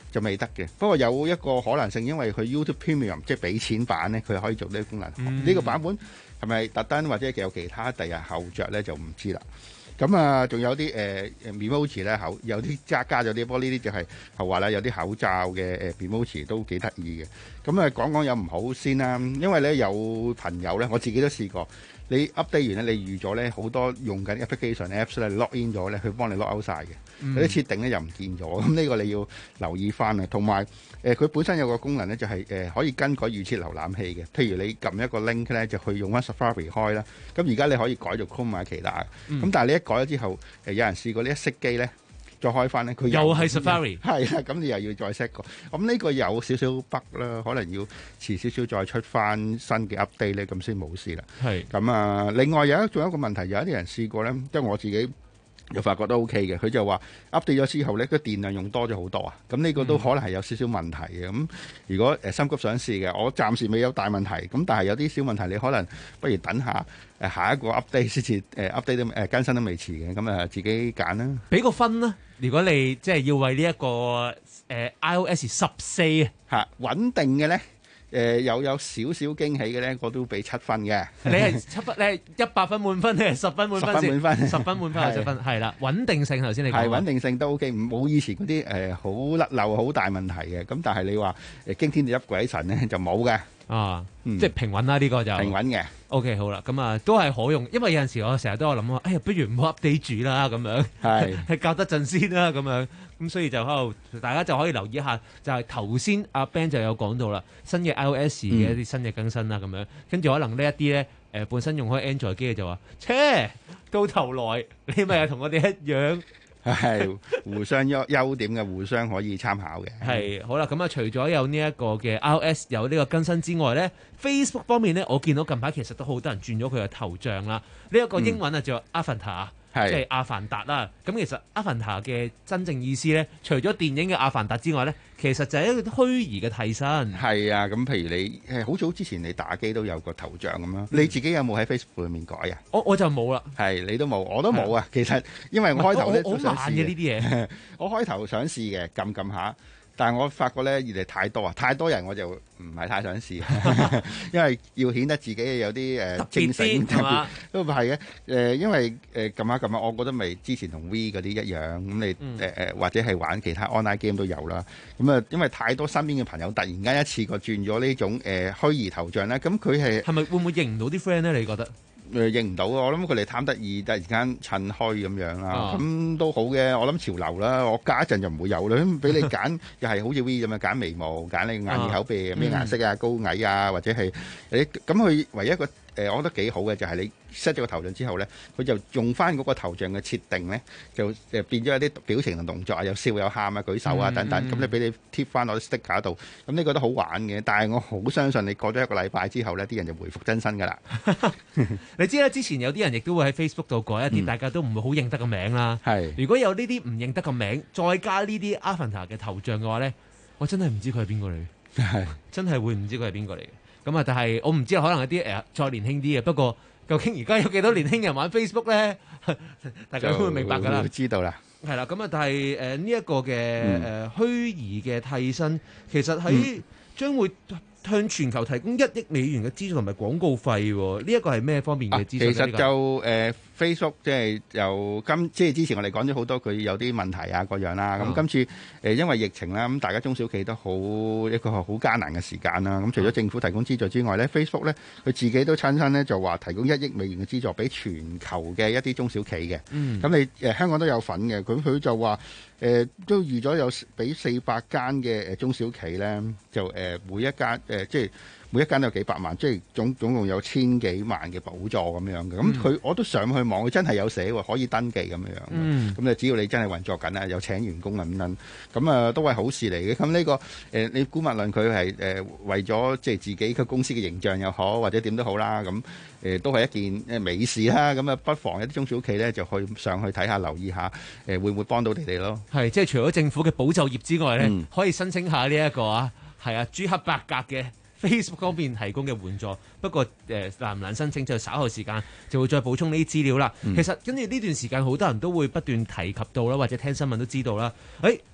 就未得嘅。不過有一個可能性，因為佢 YouTube Premium 即係俾錢版咧，佢可以做呢個功能。呢、嗯、個版本係咪特登或者有其他第日後着咧就唔知啦。咁啊，仲有啲誒誒 emoji 咧，口有啲加加咗啲，不過呢啲就係後話啦，有啲口罩嘅誒 emoji 都幾得意嘅。咁啊，講講有唔好先啦，因為咧有朋友咧，我自己都試過。你 update 完咧，你預咗咧好多用緊 application apps 咧 log in 咗咧，佢幫你 log out 晒嘅。 嗯、 有啲設定咧又唔見咗，咁呢個你要留意翻啊。同埋誒，佢、呃、本身有個功能咧，就係、是、誒、呃、可以更改預設瀏覽器嘅。譬如你撳一個 link 咧，就去用翻 Safari 開啦。咁而家你可以改做 Chrome 或者其他。咁、嗯、但係你一改咗之後，誒、呃、有人試過呢一熄機咧。再開翻咧，佢又係 Safari， 係啦，咁你又要再 set 個，咁呢個有少少 bug 啦，可能要遲少少再出翻新嘅 update 咧，咁先冇事啦。 係咁啊，另外有一仲有一個問題，有一啲人試過咧，即係我自己又發覺都 OK 嘅，佢就話 update 咗之後咧，個電量用多咗好多啊，咁呢個都可能係有少少問題嘅。咁、嗯、如果誒心急想試嘅，我暫時未有大問題，咁但係有啲小問題，你可能不如等下。誒下一個 update 先至誒 update 都誒更新都未遲嘅，咁啊自己揀啦。 俾個分啦，如果你即係要為呢、這、一個誒、呃、iOS 十四嚇穩定嘅咧，誒、呃、有有少少驚喜嘅咧，我都俾七分嘅。 你係七分，你係一百分滿分，你係十分滿分先？十分滿分，十分滿分，十分係啦。穩定性頭先你講係穩定性都 OK，冇以前嗰啲誒好甩漏好大問題嘅。咁但係你話誒驚天地泣鬼神咧就冇嘅。 啊，嗯、即係平穩啦，呢、這個就平穩嘅。 O K， 好啦，咁啊都係可用，因為有陣時我成日都有諗話，哎呀，不如唔好 update 住啦，咁樣係係教得陣先啦，咁樣咁所以就喺度，大家就可以留意一下，就係頭先阿 Ben 就有講到啦，新嘅 iOS 嘅一啲新嘅更新啦，咁、嗯、樣跟住可能呢一啲咧，誒、呃、本身用開 Android 機嘅就話，切到頭來你咪係同我哋一樣。 係互相優優點嘅，互相可以參考嘅。 係好啦，咁啊，除咗有呢一個嘅 iOS 有呢個更新之外咧 ，Facebook 方面咧，我見到近排其實都好多人轉咗佢嘅頭像啦。呢、這、一個英文啊叫 Avatar，即係阿凡達啦。咁其實 Avatar 嘅真正意思咧，除咗電影嘅阿凡達之外咧，其實就係一個虛擬嘅替身。 係啊，咁譬如你誒好早之前你打機都有個頭像咁樣，你自己有冇喺 Facebook 裏面改啊？ 我我就冇啦。 係你都冇，我都冇啊。其實因為我開頭咧都想試嘅呢啲嘢， 我開頭想試嘅，撳撳下。但係我發覺咧，而嚟太多啊，太多人我就唔係太想試，因為要顯得自己有啲誒精醒，特別都係嘅。誒，因為誒撳下撳下，我覺得咪之前同 V 嗰啲一樣，咁你誒誒、嗯呃、或者係玩其他 online game 都有啦。咁啊，因為太多身邊嘅朋友突然間一次過轉咗呢種誒、呃、虛擬頭像咧，咁佢係係咪會唔會認唔到啲 friend 咧？你覺得？ 誒認唔到啊！我諗佢哋貪得意，突然間趁虛咁樣啦，咁、啊、都好嘅。我諗潮流啦，我隔一陣就唔會有啦。俾你揀，又係好似 V 咁樣揀眉毛，揀你眼耳口鼻咩顏色啊、高矮啊，或者係誒咁。佢唯一一個誒、呃，我覺得幾好嘅就係你 set 咗個頭像之後咧，佢就用翻嗰個頭像嘅設定咧，就誒變咗一啲表情同動作啊，有笑有喊啊、舉手啊等等。咁、嗯嗯、你俾你貼翻落啲 sticker 度，咁呢個都好玩嘅。但係我好相信你過咗一個禮拜之後咧，啲人就回復真身㗎啦。 你知啦，之前有啲人亦都會喺 Facebook 度改一啲大家都唔會好認得嘅名啦。係、嗯，如果有呢啲唔認得嘅名，再加呢啲 Avatar 嘅頭像嘅話咧，我真係唔知佢係邊個嚟。係，真係會唔知佢係邊個嚟嘅。咁啊，但係我唔知，可能有啲誒再年輕啲嘅。不過究竟而家有幾多年輕人玩 Facebook 咧？大家都會明白㗎啦。 知道啦。係啦，咁啊，但係誒呢一個嘅誒、嗯呃、虛擬嘅替身，其實喺將會向全球提供一億美元嘅資助同埋廣告費喎。呢、這、一個係咩方面嘅資助？ 其實就誒、呃、Facebook 即係由今即係之前我哋講咗好多佢有啲問題啊各樣啦。咁、嗯、今次誒、呃、因為疫情啦，咁大家中小企都好一個好艱難嘅時間啦。咁除咗政府提供資助之外咧、嗯、，Facebook 咧佢自己都親身咧就話提供一億美元嘅資助俾全球嘅一啲中小企嘅。咁、嗯、你誒、呃、香港都有份嘅，咁佢就話。誒、呃、都預咗有俾四百間嘅誒中小企咧，就誒、呃、每一間誒、呃、即係每一間都有幾百萬，即係總總共有千幾萬嘅補助咁樣嘅。咁、嗯、佢我都上去望，佢真係有寫喎，可以登記咁樣。嗯。咁你只要你真係運作緊啊，有請員工啊咁樣，咁啊都係好事嚟嘅。咁呢、這個誒、呃、你估勿論佢係誒為咗即係自己個公司嘅形象又好，或者點都好啦，咁誒、呃、都係一件誒美事啦。咁啊不妨一啲中小企咧就去上去睇下，留意下誒、呃、會唔會幫到你哋咯。 係，即係除咗政府嘅保就業之外咧、嗯，可以申請下呢、這、一個啊，係啊，朱克伯格嘅 Facebook 方面提供嘅援助。不過誒、呃、難唔難申請，就稍後時間就會再補充呢啲資料啦、嗯。其實跟住呢段時間，好多人都會不斷提及到啦，或者聽新聞都知道啦。誒、哎，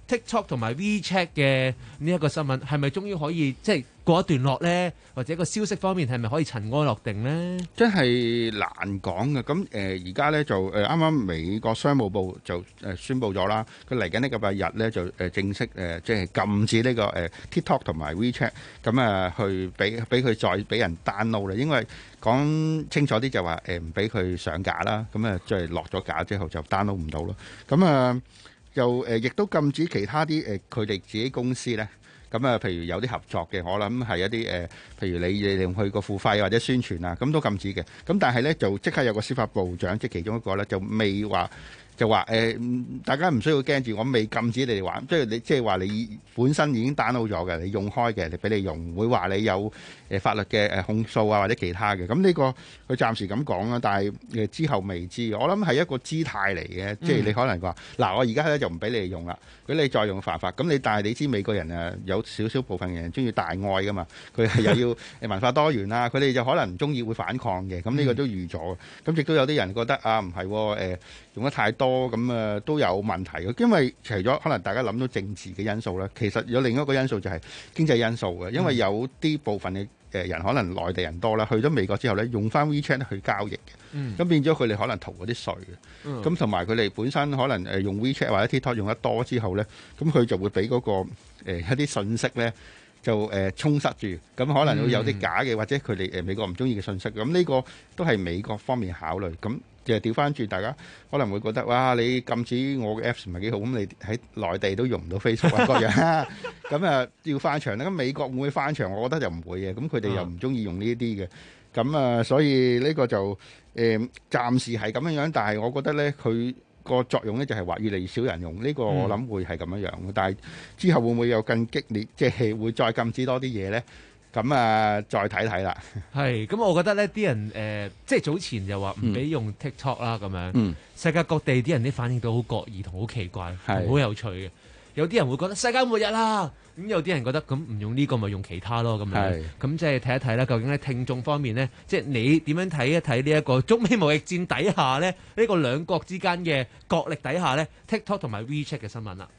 TikTok 同埋 WeChat 嘅呢一個新聞係咪終於可以即係過一段落咧？或者個消息方面係咪可以塵埃落定咧？ 真係難講嘅。咁誒而家咧就誒啱啱美國商務部就誒宣布咗啦，佢嚟緊呢個拜日咧就誒正式誒即係禁止呢個誒 TikTok 同埋 WeChat 咁啊去俾俾佢再俾人 download 啦。因為講清楚啲就話誒唔俾佢上架啦，咁啊即係落咗架之後就 download 唔到咯。咁啊又誒亦都禁止其他啲誒佢哋自己公司咧。咁啊，譬如有啲合作嘅，我諗係一啲誒、呃，譬如你利用佢個付費或者宣傳啊，咁都禁止嘅。咁但係咧，就即刻有個司法部長，即係其中一個咧，就未話就話誒、呃，大家唔需要驚住，我未禁止你哋玩，即係你即係話你本身已經 download 咗嘅，你用開嘅，你俾你用，唔會話你有誒法律嘅誒控訴啊或者其他嘅。咁呢個佢暫時咁講啦，但係誒之後未知。我諗係一個姿態嚟嘅，即係你可能話嗱，我而家咧就唔俾你哋用啦。如果你再用犯法，咁你但係你知美國人誒有少少部分人中意大愛噶嘛，佢係又要誒文化多元啦，佢哋就可能唔中意會反抗嘅，咁呢個都預咗。咁亦都有啲人覺得啊，唔係誒用得太多，咁啊都有問題嘅，因為除咗可能大家諗到政治嘅因素咧，其實有另一個因素就係經濟因素嘅，因為有啲部分嘅誒人可能內地人多啦，去咗美國之後咧，用翻 WeChat 去交易嘅，咁、嗯、變咗佢哋可能逃嗰啲稅嘅，咁同埋佢哋本身可能誒用 WeChat 或者 TikTok 用得多之後咧，咁佢就會俾嗰、嗰個誒、呃、一啲信息咧就誒、呃、充塞住，咁可能會有啲假嘅、嗯、或者佢哋誒美國唔中意嘅信息，咁呢個都係美國方面考慮。咁就調翻轉，大家可能會覺得哇，你禁止我嘅 Apps 唔係幾好，咁你喺內地都用唔到 Facebook 啊各樣，咁啊要翻牆咧。咁美國會唔會翻牆？我覺得就唔會嘅。咁佢哋又唔中意用呢啲嘅。咁啊，所以呢個就誒、呃、暫時係咁樣樣。但係我覺得咧，佢個作用咧就係話越嚟越少人用。呢、呢個我諗會係咁樣樣。但係之後會唔會有更激烈，即係會再禁止多啲嘢咧？咁啊，再睇睇啦。 係，咁我覺得呢啲人誒、呃，即係早前又話唔俾用 TikTok 啦，咁樣、嗯。世界各地啲人啲反應都好各異同好奇怪，好有趣嘅。有啲人會覺得世界末日啦，咁有啲人覺得咁唔用呢個咪用其他咯，咁樣。咁即係睇一睇啦，究竟喺聽眾方面呢，即係你點樣睇一睇呢一個中美貿易戰底下呢，呢、呢個兩國之間嘅角力底下呢 TikTok 同埋 WeChat 嘅新聞啦。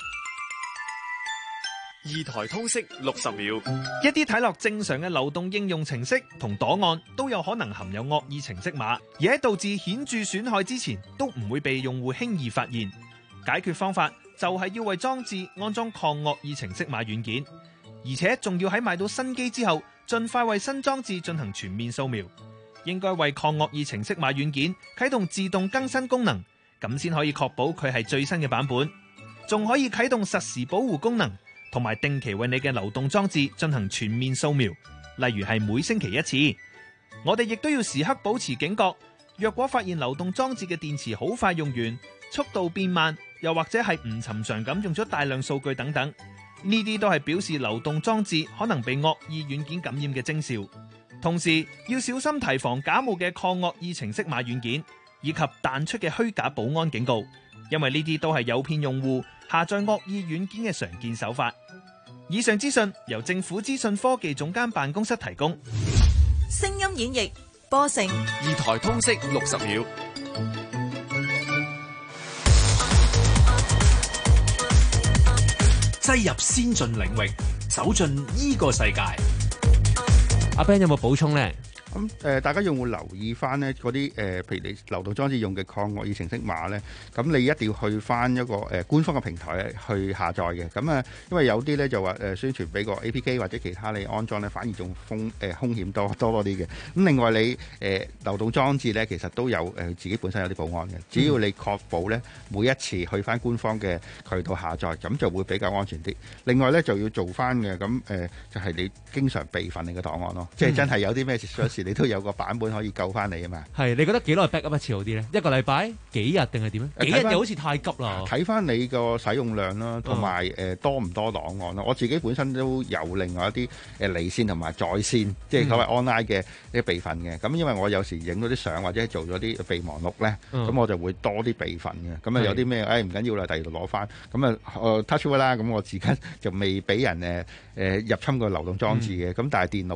二台通識六十秒，一啲睇落正常嘅流動應用程式同檔案都有可能含有惡意程式碼，而喺導致顯著損害之前，都唔會被用戶輕易發現。解決方法就係要為裝置安裝抗惡意程式碼軟件，而且仲要喺買到新機之後，盡快為新裝置進行全面掃描。應該為抗惡意程式碼軟件啟動自動更新功能，咁先可以確保佢係最新嘅版本，仲可以啟動實時保護功能。同埋定期為你嘅流動裝置進行全面掃描，例如係每星期一次。我哋亦都要時刻保持警覺，若果發現流動裝置嘅電池好快用完，速度變慢，又或者係唔尋常咁用咗大量數據等等，呢啲都係表示流動裝置可能被惡意軟件感染嘅徵兆。同時要小心提防假冒嘅抗惡意程式碼軟件，以及彈出嘅虛假保安警告，因為呢啲都係誘騙用戶下載惡意軟件嘅常見手法。以上資訊由政府資訊科技總監辦公室提供。 聲音演繹播成二台通識六十秒， 擠入先進領域，走進依個世界。 阿 Ben 有冇補充呢？ 咁誒、呃，大家用戶留意翻呢嗰啲誒，譬如你流動裝置用嘅抗惡意程式碼咧，咁你一定要去翻一個誒、呃、官方嘅平台去下載嘅。咁啊，因為有啲咧就話誒、呃、宣傳俾個 A P K 或者其他你安裝咧，反而仲風誒風險多多多啲嘅。咁另外你誒、呃、流動裝置咧，其實都有誒、呃、自己本身有啲保安嘅。只要你確保咧每一次去翻官方嘅渠道下載，咁就會比較安全啲。另外咧就要做翻嘅，咁誒、呃、就係、是、你經常備份你嘅檔案咯，嗯、即係真係有啲咩事。你都有個版本可以救翻你啊嘛。係， 你覺得幾耐 back up 一次好啲咧？一個禮拜、幾日定係點咧？幾日又好似太急啦。 睇翻你個使用量啦，同埋誒多唔多檔案咯。我自己本身都有另外一啲誒離線同埋在線，即係所謂 online 嘅啲備份嘅。咁、嗯、因為我有時影咗啲相或者做咗啲備忘錄咧，咁、嗯、我就會多啲備份嘅。咁啊有啲咩誒唔緊要啦，第二度攞翻。咁啊誒 touch wood 啦，咁我自己就未俾人誒誒、呃、入侵個流動裝置嘅。咁、嗯、但係電腦嗰啲我都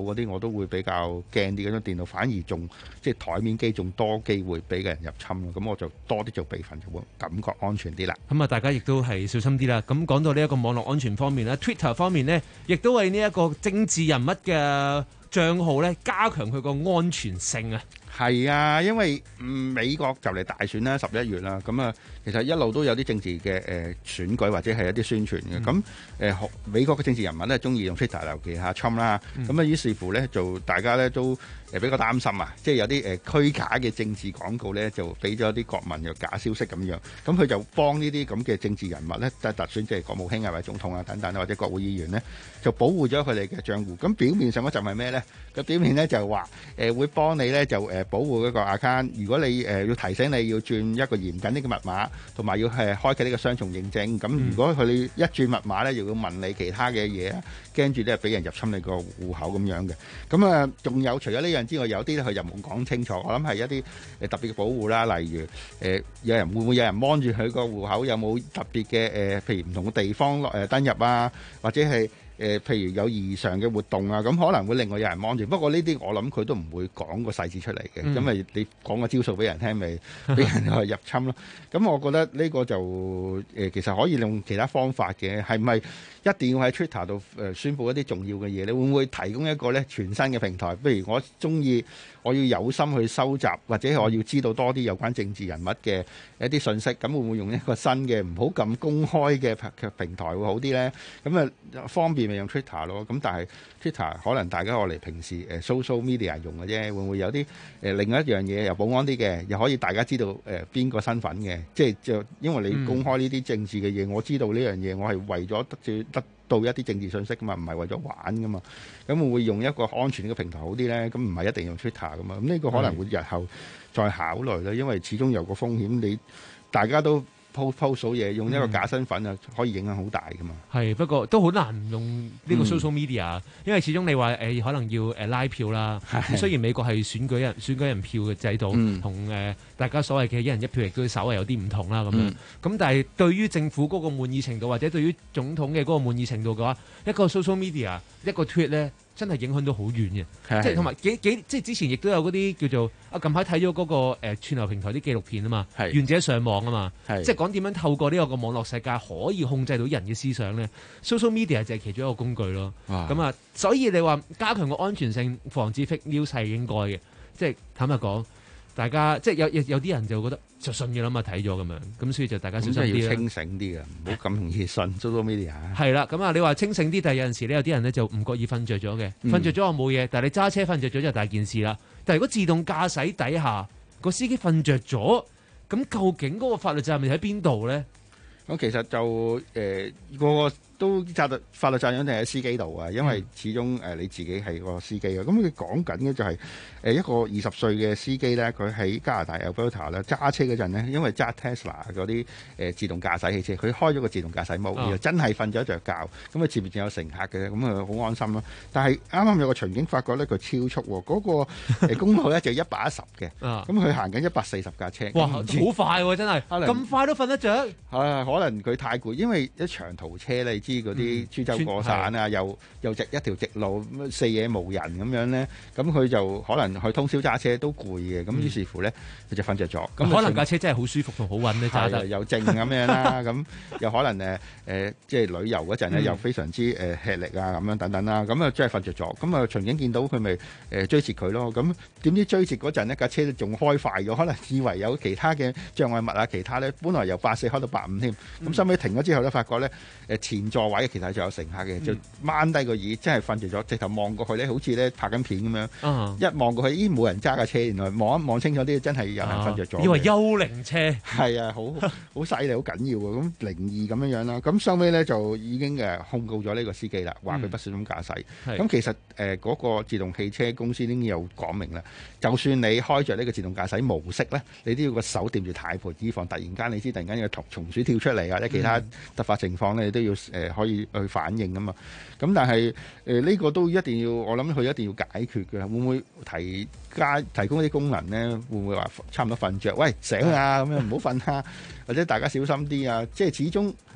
都會比較驚啲，嗰種電腦反而仲即係台面機仲多機會俾嘅人入侵咯。咁我就多啲做備份，就會感覺安全啲啦。 咁啊，大家亦都係小心啲啦。咁講到呢一個網絡安全方面咧 ，Twitter 方面呢，亦都為呢一個政治人物嘅帳號咧，加強佢個安全性啊。 係啊，因為、嗯、美國就嚟大選啦，十一月啦，咁啊，其實一路都有啲政治嘅誒、呃、選舉或者係一啲宣傳嘅。咁誒、嗯呃、美國嘅政治人物咧，中意用 Twitter，尤其係 Trump 啦。咁啊、嗯，於是乎咧，就大家咧都誒比較擔心啊，即係有啲誒、呃、虛假嘅政治廣告咧，就俾咗啲國民有假消息咁樣。咁佢就幫呢啲咁嘅政治人物咧，即係特選即係國務卿啊、或者總統啊等等，或者國會議員咧，就保護咗佢哋嘅帳戶。咁表面上嗰陣係咩咧？個表面咧就話誒、呃、會幫你咧就誒。呃保護嗰個 account，如果你誒、呃、要提醒你要轉一個嚴謹呢個密碼，同埋要係開啟呢個雙重認證。咁如果佢一轉密碼咧，又要問你其他嘅嘢啊，驚住咧俾人入侵你個戶口咁樣嘅。咁啊，仲有除咗呢樣之外，有啲咧佢又冇講清楚。我諗係一啲誒特別嘅保護啦，例如誒、呃、有人會唔會有人 mon 住佢個戶口，有冇特別嘅誒、呃，譬如唔同嘅地方落誒、呃、登入啊，或者係。誒、呃，譬如有異常嘅活動啊，咁可能會另外有人望住。不過呢啲我諗佢都唔會講個細節出嚟嘅，嗯、因為你講個招數俾人聽，咪俾人入侵咯。咁我覺得呢個就誒、呃，其實可以用其他方法嘅，係咪一定要喺 Twitter 度誒宣佈一啲重要嘅嘢？你會唔會提供一個咧全新嘅平台？譬如我中意，我要有心去收集，或者我要知道多啲有關政治人物嘅一啲信息，咁會唔會用一個新嘅唔好咁公開嘅平台會好啲咧？咁啊方便咪用 Twitter 咯。咁但係 Twitter 可能大家我嚟平時誒 social media 用嘅啫，會唔會有啲誒、呃、另一樣嘢又保安啲嘅，又可以大家知道誒邊個身份嘅？即係就因為你公開呢啲政治嘅嘢，嗯、我知道呢樣嘢，我係為咗得得到一啲政治信息噶嘛，唔係為咗玩噶嘛。咁會唔會用一個安全嘅平台好啲咧？咁唔係一定用 Twitter 噶嘛。咁呢個可能會日後再考慮啦，因為始終有個風險，你大家都 post post 數嘢，用一個假身份啊，可以影響好大噶嘛。係、嗯，不過都好難用呢個 social media，、嗯、因為始終你話誒、呃、可能要誒拉票啦。雖然美國係選舉人選舉人票嘅制度，同誒、嗯呃、大家所謂嘅一人一票亦都稍為有啲唔同啦。咁樣咁，但係對於政府嗰個滿意程度，或者對於總統嘅嗰個滿意程度嘅話，一個 social media 一個 tweet 咧，真係影響到好遠嘅，即係同埋幾幾即係之前亦都有嗰啲叫做啊，近排睇咗嗰個誒、呃、串流平台啲紀錄片啊嘛，願者上網啊嘛，即係講點樣透過呢個個網絡世界可以控制到人嘅思想咧。social media 就係其中一個工具咯。咁啊，所以你話加強個安全性，防止 fake news 係應該嘅。即係坦白講，大家即係有有有啲人就覺得就信嘅啦嘛，睇咗咁樣，咁所以就大家小心啲啦。要清醒啲嘅，唔好咁容易信 social media。係啦，咁啊，你話清醒啲，但係有陣時咧，有啲人咧就唔覺意瞓着咗嘅，瞓着咗我冇嘢，但係你揸車瞓着咗就大件事啦。但係如果自動駕駛底下個司機瞓着咗，咁究竟嗰個法律責任喺邊度咧？咁其實就誒個、呃、個都責任法律責任定喺司機度啊，因為始終誒、呃、你自己係個司機啊。咁佢講緊嘅就係、是、誒、呃、一個二十歲嘅司機咧，佢喺加拿大 Alberta 咧揸車嗰陣咧，因為揸 Tesla 嗰啲誒自動駕駛汽車，佢開咗個自動駕駛模，又、哦、真係瞓咗一着覺，咁啊前面仲有乘客嘅，咁啊好安心咯。但係啱啱有個巡警發覺咧，佢超速喎，嗰、那個公路咧就一百一十嘅，咁佢行緊一百四十架車，哇，好快喎、啊，真係咁快都瞓得着。係可能佢太攰，因為一長途車你知嗰啲株洲過省啊，又又直一條直路，四野無人咁樣咧，咁佢就可能去通宵揸車都攰嘅，咁、嗯、於是乎咧佢就瞓着咗。咁可能架車真係好舒服同好穩咧，揸得又靜咁樣啦，咁又可能誒誒、呃、即係旅遊嗰陣咧又非常之誒、呃、吃力啊咁樣等等啦，咁啊真係瞓着咗。咁啊巡警見到佢咪誒追截佢咯，咁點知追截嗰陣呢架車仲開快咗，可能以為有其他嘅障礙物啊，其他咧本來由八四開到八五添，咁收尾停咗之後咧，發覺咧誒前座位其實仲有乘客嘅，就掹低個耳，真係瞓着咗，直頭望過去咧，好似咧拍緊片咁樣，嗯、一望過去，咦冇人揸架車，原來望一望清楚啲，真係有人瞓着咗。以為幽靈車，係啊，好好犀利，好緊要喎，咁靈異咁樣樣啦。咁收尾咧就已經誒控告咗呢個司機啦，話佢不小心駕駛。咁、嗯、其實誒嗰、呃那個自動汽車公司已經有講明啦，就算你開着呢個自動駕駛模式咧，你都要個手掂住軚盤，以防突然間你知突然間有個松鼠跳出嚟啊，或者其他突發情況咧，你都要誒、呃、可以去反應噶嘛。咁但係誒呢個都一定要，我諗佢一定要解決嘅。會唔會提加提供一啲功能咧？會唔會話差唔多瞓着？喂，醒啊咁樣，唔好瞓啊，或者大家小心啲啊。即係始終誒、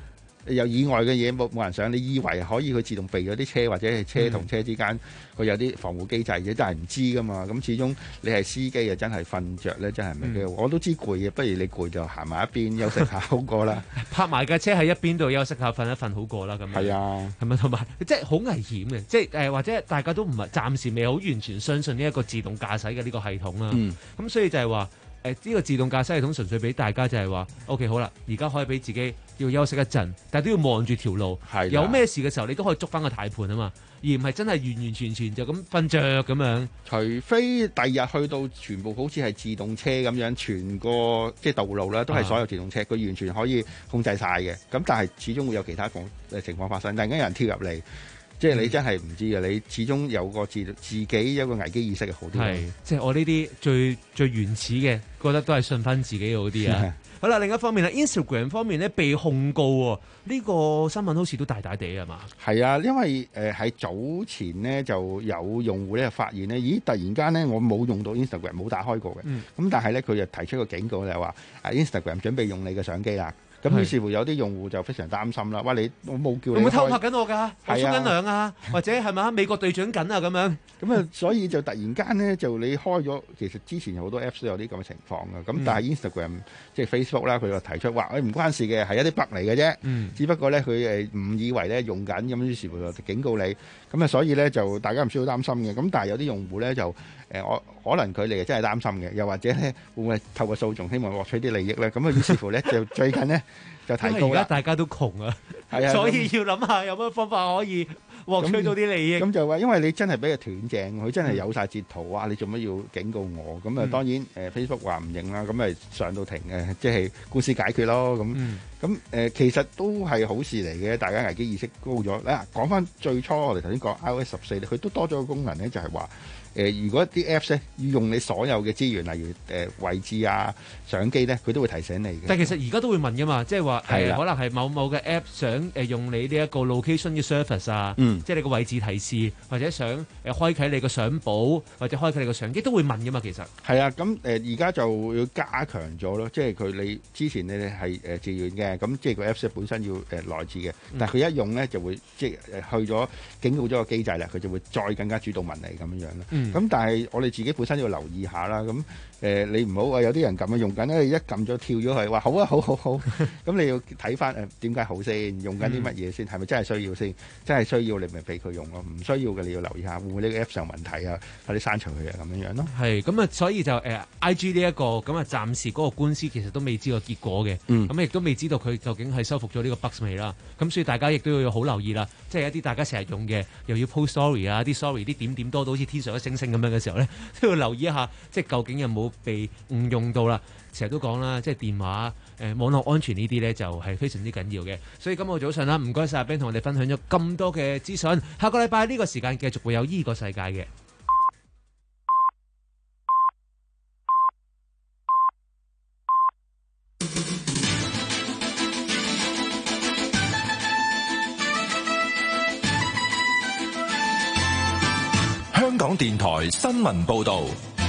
有意外嘅嘢冇冇人上，你以為可以佢自動避咗啲車，或者係車同車之間佢有啲防護機制嘅，真係唔知噶嘛。咁始終你係司機啊，真係瞓着咧，真係唔係幾好。我都知攰嘅，不如你攰就行埋一邊休息下好過啦。 泊埋架車喺一邊度休息下，瞓一瞓好過啦。咁係啊， 係咪同埋即係好危險嘅？即係誒或者大家都唔係暫時未好完全相信呢一個自動駕駛嘅呢個系統啦。咁、嗯、所以就係話。誒呢個自動駕駛系統純粹俾大家就係話 ，OK 好啦，而家可以俾自己要休息一陣，但係都要望住條路，有咩事嘅時候你都可以捉翻個軚盤啊嘛，而唔係真係完完全全就咁瞓着咁樣。 除非第日去到全部好似係自動車咁樣，全個即係道路啦，都係所有自動車，佢、啊、完全可以控制晒嘅。咁但係始終會有其他誒情況發生，突然間有人跳入嚟。即係你真係唔知嘅，你始終有個自自己有個危機意識係好啲。 係，即係我呢啲最最原始嘅，覺得都係信翻自己好啲啊。好啦，另一方面啦 ，Instagram 方面咧被控告喎，呢、呢個新聞好似都大大地係嘛？ 係啊，因為誒喺、呃、早前呢就有用戶咧發現呢，咦突然間呢，我冇用到 Instagram 冇打開過嘅，咁、嗯、但係咧佢就提出個警告就係話、啊、Instagram 準備用你嘅相機啦。咁於是乎有啲用戶就非常擔心啦，哇！你我冇叫你， 會唔會偷拍緊我㗎？我沖緊涼啊，或者係咪美國隊長緊啊咁樣？ 咁啊，所以就突然間咧，就你開咗，其實之前有好多 Apps 都有啲咁嘅情況嘅。咁、嗯、但係 Instagram 即係 Facebook 啦，佢就提出話，誒唔關事嘅，係一啲 bug 嚟嘅啫。嗯。只不過咧，佢誒誤以為咧用緊，咁於是乎就警告你。咁啊，所以咧就大家唔需要擔心嘅。咁但係有啲用戶咧就誒，我、呃、可能佢哋真係擔心嘅，又或者咧會唔會透過訴訟希望獲取啲利益咧？咁啊，於是乎咧就最近咧。就提高啦！而家大家都窮啊， 係啊， 所以要諗下有乜方法可以獲取到啲利益。 咁就話，因為你真係俾佢斷正，佢真係有晒截圖啊！你做乜要警告我？咁啊，當然誒、嗯、Facebook 話唔認啦，咁咪上到庭嘅，即係官司解決咯。咁咁誒，其實都係好事嚟嘅，大家危機意識高咗。嗱，講翻最初我哋頭先講 iOS 十四，佢都多咗個功能咧，就係話。誒、呃，如果啲 Apps 咧要用你所有嘅資源，例如誒、呃、位置啊、相機咧，佢都會提醒你嘅。 但係其實而家都會問噶嘛，即係話誒，可能係某某嘅 App 想誒、呃、用你呢一個 location 嘅 service 啊，嗯、即係你個位置提示，或者想誒、呃、開啟你個相簿，或者開啟你個相機，都會問噶嘛。其實係啊，咁誒而家就要加強咗咯，即係佢你之前你哋係誒自願嘅，咁即係個 Apps 本身要誒內置嘅，但係佢一用咧就會即係去咗警告咗個機制啦，佢就會再更加主動問你咁樣樣啦。嗯咁但係我哋自己本身要留意下啦，咁誒、呃、你唔好話有啲人咁樣用緊咧，一撳咗跳咗去，話好啊好好好，咁你要睇翻誒點解好先，用緊啲乜嘢先，係咪真係需要先？真係需要你咪俾佢用咯，唔需要嘅你要留意下，會唔會呢個 app 上問題啊？快啲刪除佢啊咁樣樣咯。 係咁啊，所以就誒、呃、I G 呢、這、一個咁啊，暫時嗰個官司其實都未知個結果嘅，咁、嗯、亦都未知道佢究竟係修復咗呢個 bug 未啦。咁所以大家亦都要好留意啦，即係一啲大家成日用嘅，又要 post story 啊，啲 story 啲點點多到好似天上嘅星星咁樣嘅時候咧，都要留意一下，即係究竟有冇被誤用到啦。成日都講啦，即係電話誒、呃、網絡安全呢啲咧就係非常之緊要嘅。所以今日早上啦，唔該晒阿 Ben 同我哋分享咗咁多嘅資訊。下個禮拜呢個時間繼續會有依個世界嘅。 香港電台新聞報道。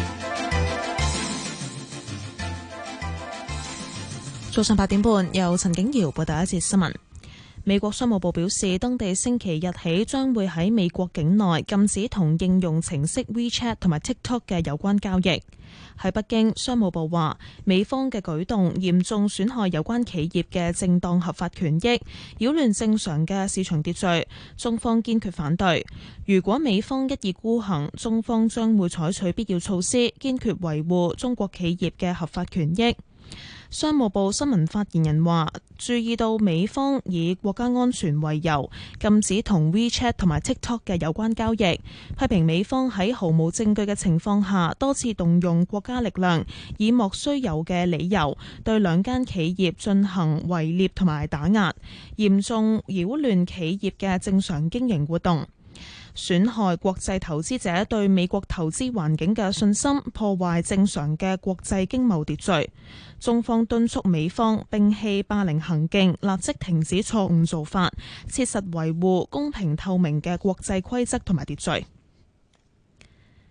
早上八點半，由陳景瑤報道一節新聞。美國商務部表示，當地星期日起將會喺美國境內禁止同應用程式 WeChat 同埋 TikTok 嘅有關交易。喺北京，商務部話，美方嘅舉動嚴重損害有關企業嘅正當合法權益，擾亂正常嘅市場秩序，中方堅決反對。如果美方一意孤行，中方將會採取必要措施，堅決維護中國企業嘅合法權益。商務部新聞發言人話，注意到美方以國家安全為由禁止同 WeChat 同埋 TikTok 嘅有關交易，批評美方喺毫無證據嘅情況下多次動用國家力量，以莫須有嘅理由對兩間企業進行圍獵同埋打壓，嚴重擾亂企業嘅正常經營活動，損害國際投資者對美國投資環境嘅信心，破壞正常嘅國際經貿秩序。中方敦促美方摒棄霸凌行徑，立即停止錯誤做法，切實維護公平透明嘅國際規則同埋秩序。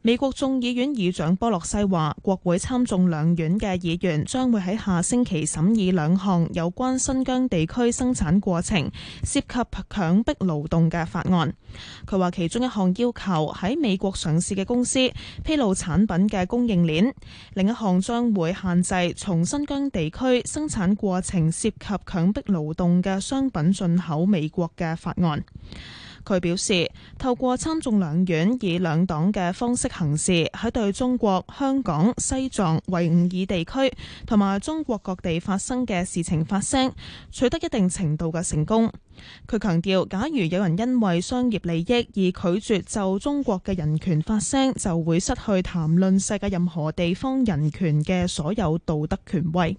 美國眾議院議長波洛西話，國會參眾兩院嘅議員將會喺下星期審議兩項有關新疆地區生產過程涉及強迫勞動嘅法案。佢話其中一項要求喺美國上市嘅公司披露產品嘅供應鏈，另一項將會限制從新疆地區生產過程涉及強迫勞動嘅商品進口美國嘅法案。佢表示，透過參眾兩院以兩黨嘅方式行事，喺對中國、香港、西藏、維吾爾地區同埋中國各地發生嘅事情發聲，取得一定程度嘅成功。佢強調，假如有人因為商業利益而拒絕就中國嘅人權發聲，就會失去談論世界任何地方人權嘅所有道德權威。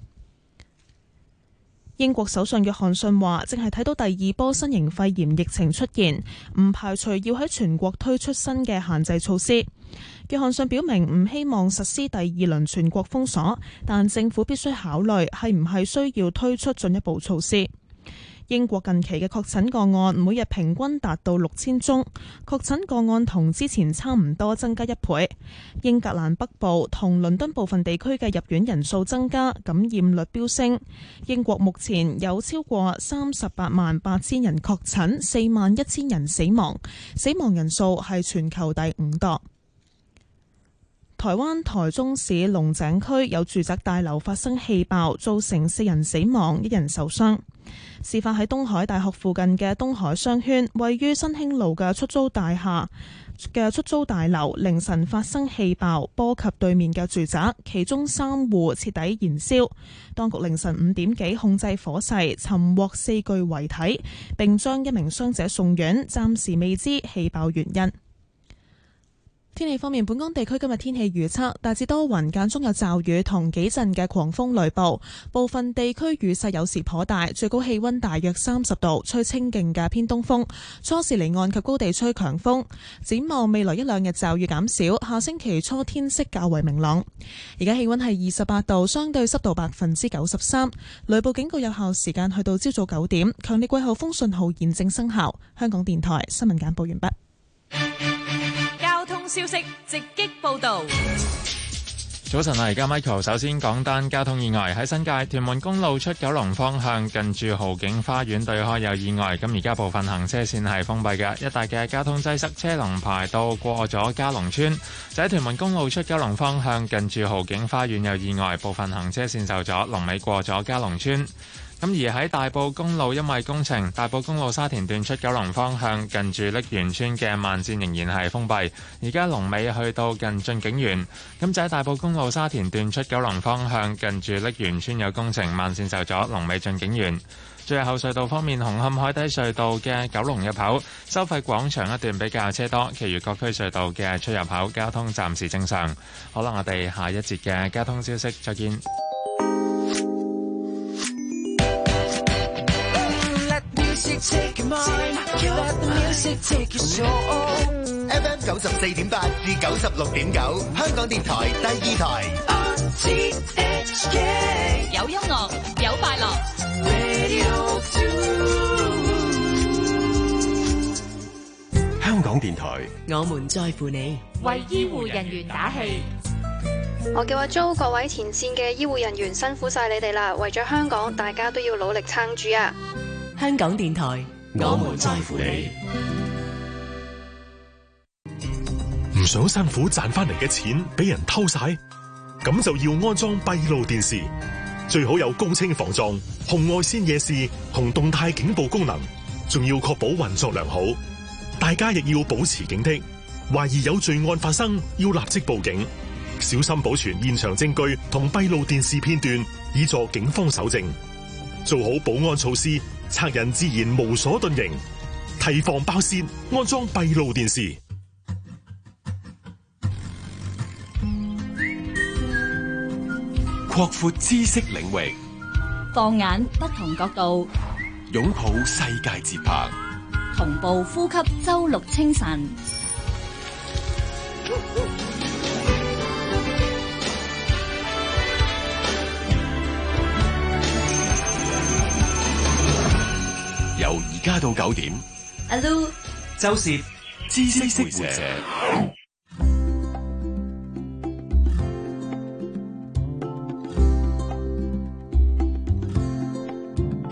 英國首相約翰遜話，正係睇到第二波新型肺炎疫情出現，唔排除要喺全國推出新嘅限制措施。約翰遜表明唔希望實施第二輪全國封鎖，但政府必須考慮係唔係需要推出進一步措施。英國近期嘅確診個案每日平均達到六千宗，確診個案同之前差唔多增加一倍。英格蘭北部同倫敦部分地區嘅入院人數增加，感染率飆升。英國目前有超過三十八萬八千人確診，四萬一千人死亡，死亡人數係全球第五多。台灣台中市龍井區有住宅大樓發生氣爆，造成四人死亡，一人受傷。事發喺東海大學附近嘅東海商圈，位於新興路嘅出租大廈嘅出租大樓凌晨發生氣爆，波及對面嘅住宅，其中三戶徹底燃燒。當局凌晨五點幾控制火勢，尋獲四具遺體，並將一名傷者送院，暫時未知氣爆原因。天氣方面，本港地區今日天氣預測大致多雲，間中有驟雨同幾陣嘅狂風雷暴，部分地區雨勢有時頗大，最高氣溫大約三十度，吹清勁嘅偏東風，初時離岸及高地吹強風。展望未來一兩日驟雨減少，下星期初天色較為明朗。而家氣溫係二十八度，相對濕度百分之九十三，雷暴警告有效時間去到朝早九點，強烈季候風信號現正生效。香港電台新聞簡報完畢。 消息直擊報道。 早晨啊，而家 Michael 首先講單交通意外，喺新界屯門公路出九龍方向近住豪景花園對開有意外，咁而家部分行車線係封閉嘅，一帶嘅交通擠塞，車龍排到過咗嘉龍村。就喺屯門公路出九龍方向近住豪景花園有意外，部分行車線受阻，龍尾過咗嘉龍村。咁而喺大埔公路，因為工程，大埔公路沙田段出九龍方向近住瀝源村嘅慢線仍然係封閉，而家龍尾去到近駿景園。咁就喺大埔公路沙田段出九龍方向近住瀝源村有工程，慢線受阻，龍尾駿景園。最後隧道方面，紅磡海底隧道嘅九龍入口收費廣場一段比較車多，其餘各區隧道嘅出入口交通暫時正常。好啦，我哋下一節嘅交通消息再見。 Take your mind, let the music take your soul. F M 九十四點八至九十六點九，香港電台第二台。R T H K 有音樂，有快樂。 Radio two 香港電台， 我們在乎你， 為醫護人員打氣。 我叫阿 Jo， 各位前線嘅醫護人員辛苦晒你哋啦！為咗香港，大家都要努力撐住啊！ 香港電台， 我們在乎你。唔想辛苦賺翻嚟嘅錢俾人偷晒，咁就要安裝閉路電視，最好有高清防撞、紅外線夜視同動態警報功能，仲要確保運作良好。大家亦要保持警惕，懷疑有罪案發生，要立即報警，小心保存現場證據同閉路電視片段，以助警方搜證。做好保安措施，賊人自然無所遁形。提防爆竊，安裝閉路電視。擴闊知識領域， 放眼不同角度， 擁抱世界節拍， 同步呼吸周六清晨。 由而家到九點， 阿 Lu、 周涉知識活社。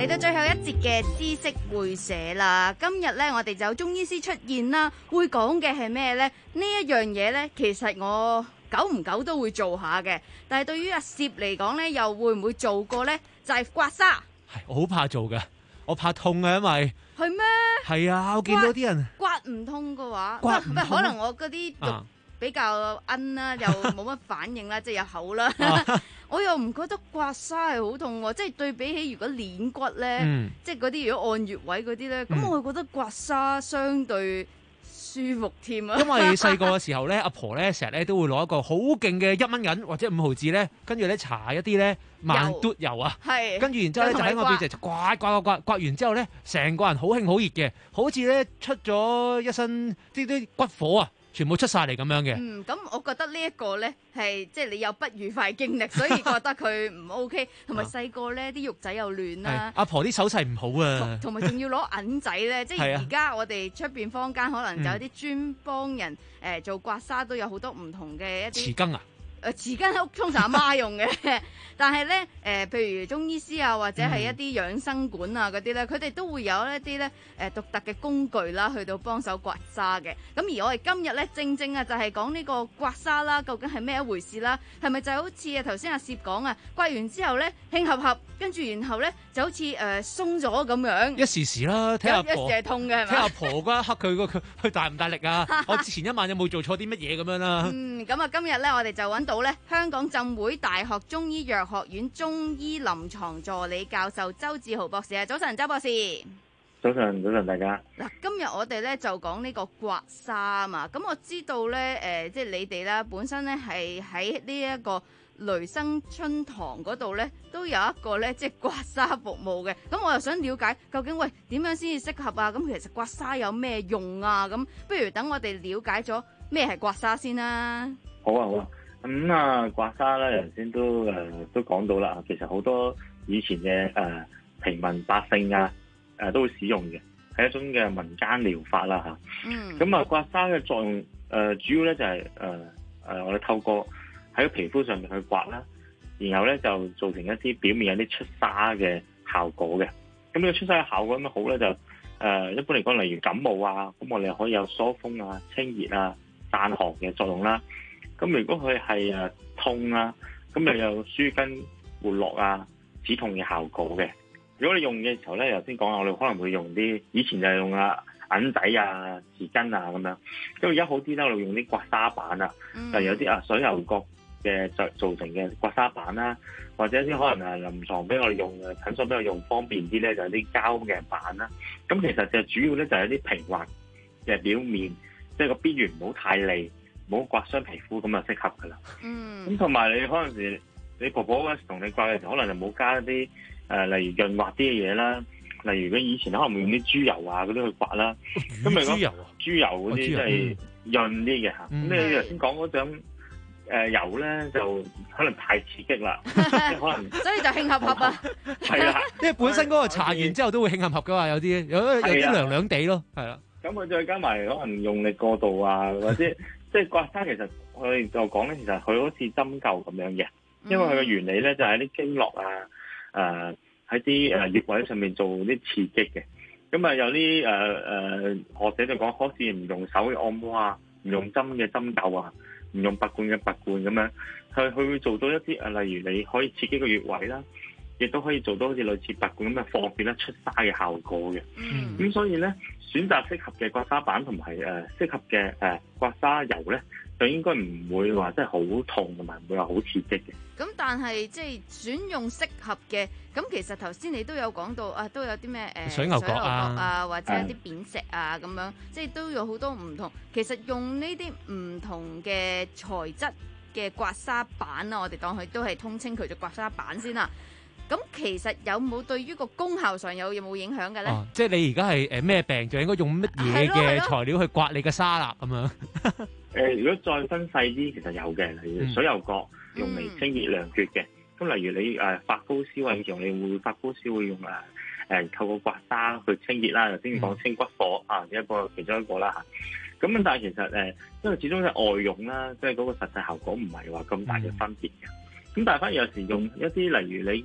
嚟到最後一節嘅知識會社啦，今日呢，我哋就有中醫師出現啦，會講嘅係咩呢？呢一樣嘢呢，其實我久唔久都會做下嘅，但係對於阿攝嚟講呢，又會唔會做過呢？就係、是、刮痧。 係，我好怕做㗎，我怕痛啊，因為係咩？ 係啊，我見到啲人刮唔痛嘅話， 刮唔痛可能我嗰啲肉比較奀啦，又冇乜反應啦，即係有口啦。我又唔覺得刮痧係好痛喎，即係對比起如果鏈骨咧，嗯、即係嗰啲如果按穴位嗰啲咧，咁、嗯、我會覺得刮痧相對舒服添啊。 因為細個嘅時候咧，阿婆咧成日咧都會攞一個好勁嘅一蚊銀或者五毫紙咧，跟住咧搽一啲咧萬嘟油啊，跟住然之後咧就喺我背脊就刮刮刮刮刮完之後咧，成個人好興好熱嘅，好似咧出咗一身啲啲骨火啊！全部出晒嚟咁樣嘅。 嗯，咁我覺得呢一個咧係即係你有不愉快經歷，所以覺得佢唔 OK。同埋細個咧啲肉仔又亂啦。 阿婆啲手勢唔好啊。 同埋仲要攞銀仔咧，即係而家我哋出邊坊間可能就有啲專幫人誒、呃、做刮痧，都有好多唔同嘅一啲。 匙羹啊！ 誒匙羹喺屋通常阿媽用嘅，但係咧誒，譬如中醫師啊，或者係一啲養生館啊嗰啲咧，佢哋都會有一啲咧誒獨特嘅工具啦，去到幫手刮痧嘅。咁而我哋今日咧正正啊，就係講呢個刮痧啦，究竟係咩一回事啦？係咪就好似啊頭先阿攝講啊，刮完之後咧輕合合，跟住然後咧就好似誒鬆咗咁樣。 一時時啦，睇阿婆。 一時係痛嘅係咪？ 睇阿婆嗰一刻佢個佢佢大唔大力啊？我之前一晚有冇做錯啲乜嘢咁樣啦？ 嗯，咁啊今日咧我哋就揾到咧香港浸會大學中醫藥學院中醫臨床助理教授周志豪博士啊，早晨，周博士。 早晨，早晨，大家。 嗱，今日我哋咧就講呢個刮痧啊嘛，咁我知道咧，誒、呃，即係你哋啦，本身咧係喺呢一個雷生春堂嗰度咧，都有一個咧即係刮痧服務嘅。咁我又想了解，究竟喂點樣先至適合啊？咁其實刮痧有咩用啊？咁不如等我哋了解咗咩係刮痧先啦。 好啊，好啊。咁、嗯、啊，刮痧咧，頭先都誒、呃、都講到啦。其實好多以前嘅誒、呃、平民百姓啊，誒、呃、都會使用嘅，係一種嘅民間療法啦嚇。嗯。咁啊，刮痧嘅作用誒、呃、主要咧就係誒誒我哋透過喺個皮膚上面去刮啦，然後咧就造成一啲表面有啲出痧嘅效果嘅。咁呢個出痧嘅效果咁樣好咧，就誒、呃、一般嚟講，例如感冒啊，咁我哋可以有疏風啊、清熱啊、散寒嘅作用啦。咁如果佢係誒痛啊，咁又有舒筋活絡啊、止痛嘅效果嘅。如果你用嘅時候咧，頭先講我哋可能會用啲以前就係用啊銀仔啊、匙羹啊咁樣。咁而家好啲啦，我哋用啲刮痧板啊，例如有啲啊水牛角嘅造造成嘅刮痧板啦，或者一啲可能誒臨床俾我哋用嘅診所俾我用方便啲咧，就係啲膠嘅板啦。咁其實就主要咧就係一啲平滑嘅表面，即係個邊緣唔好太利。唔好刮傷皮膚咁就適合噶啦。嗯。咁同埋你可能時你婆婆嗰時同你刮嘅時候，可能就冇加一啲誒、呃，例如潤滑啲嘅嘢啦。例如佢以前可能會用啲豬油啊嗰啲去刮啦。咁咪講豬油啊？豬油嗰啲即係潤啲嘅嚇。咁、嗯、你頭先講嗰種誒油咧，就可能太刺激啦，即係可能。所以就輕合合啊。係啦， 因為本身嗰個搽完之後都會輕合合噶嘛，有啲有有啲涼涼地咯，係啦。 咁佢再加埋可能用力過度啊，或者。即係刮痧，其實我哋就講咧，其實佢好似針灸咁樣嘅，因為佢嘅原理咧就喺啲經絡啊，誒喺啲誒穴位上面做啲刺激嘅。咁啊有啲誒誒學者就講，好似唔用手嘅按摩啊，唔用針嘅針灸啊，唔用拔罐嘅拔罐咁樣，佢佢會做到一啲誒，例如你可以刺激個穴位啦，亦都可以做到好似類似拔罐咁嘅放血啦出痧嘅效果嘅。嗯。咁所以咧。選擇適合嘅刮痧板同埋誒適合嘅誒、呃、刮痧油咧，就應該唔會話真係好痛同埋唔會話好刺激嘅。 咁但係即係選用適合嘅，咁其實頭先你都有講到啊，都有啲咩誒水牛角啊， 啊或者一啲扁石啊咁樣，即係都有好多唔同。其實用呢啲唔同嘅材質嘅刮痧板啊，我哋當佢都係通稱佢做刮痧板先啦。咁其實有冇對於個功效上有有冇影響嘅咧？ 哦，即係你而家係誒咩病就應該用乜嘢嘅材料去刮你嘅痧啦咁樣。 誒、呃，如果再分細啲，其實有嘅，例如水牛角用嚟清熱涼血嘅。咁、嗯、例如你誒、呃、發高燒啊，以前你會發高燒會用誒誒、呃、透過刮痧去清熱啦，頭先講清骨火、嗯、啊，一個其中一個啦嚇。咁但係其實誒、呃，因為始終係外用啦，即係嗰個實際效果唔係話咁大嘅分別嘅。咁、嗯、但係反而有時用一啲例如你。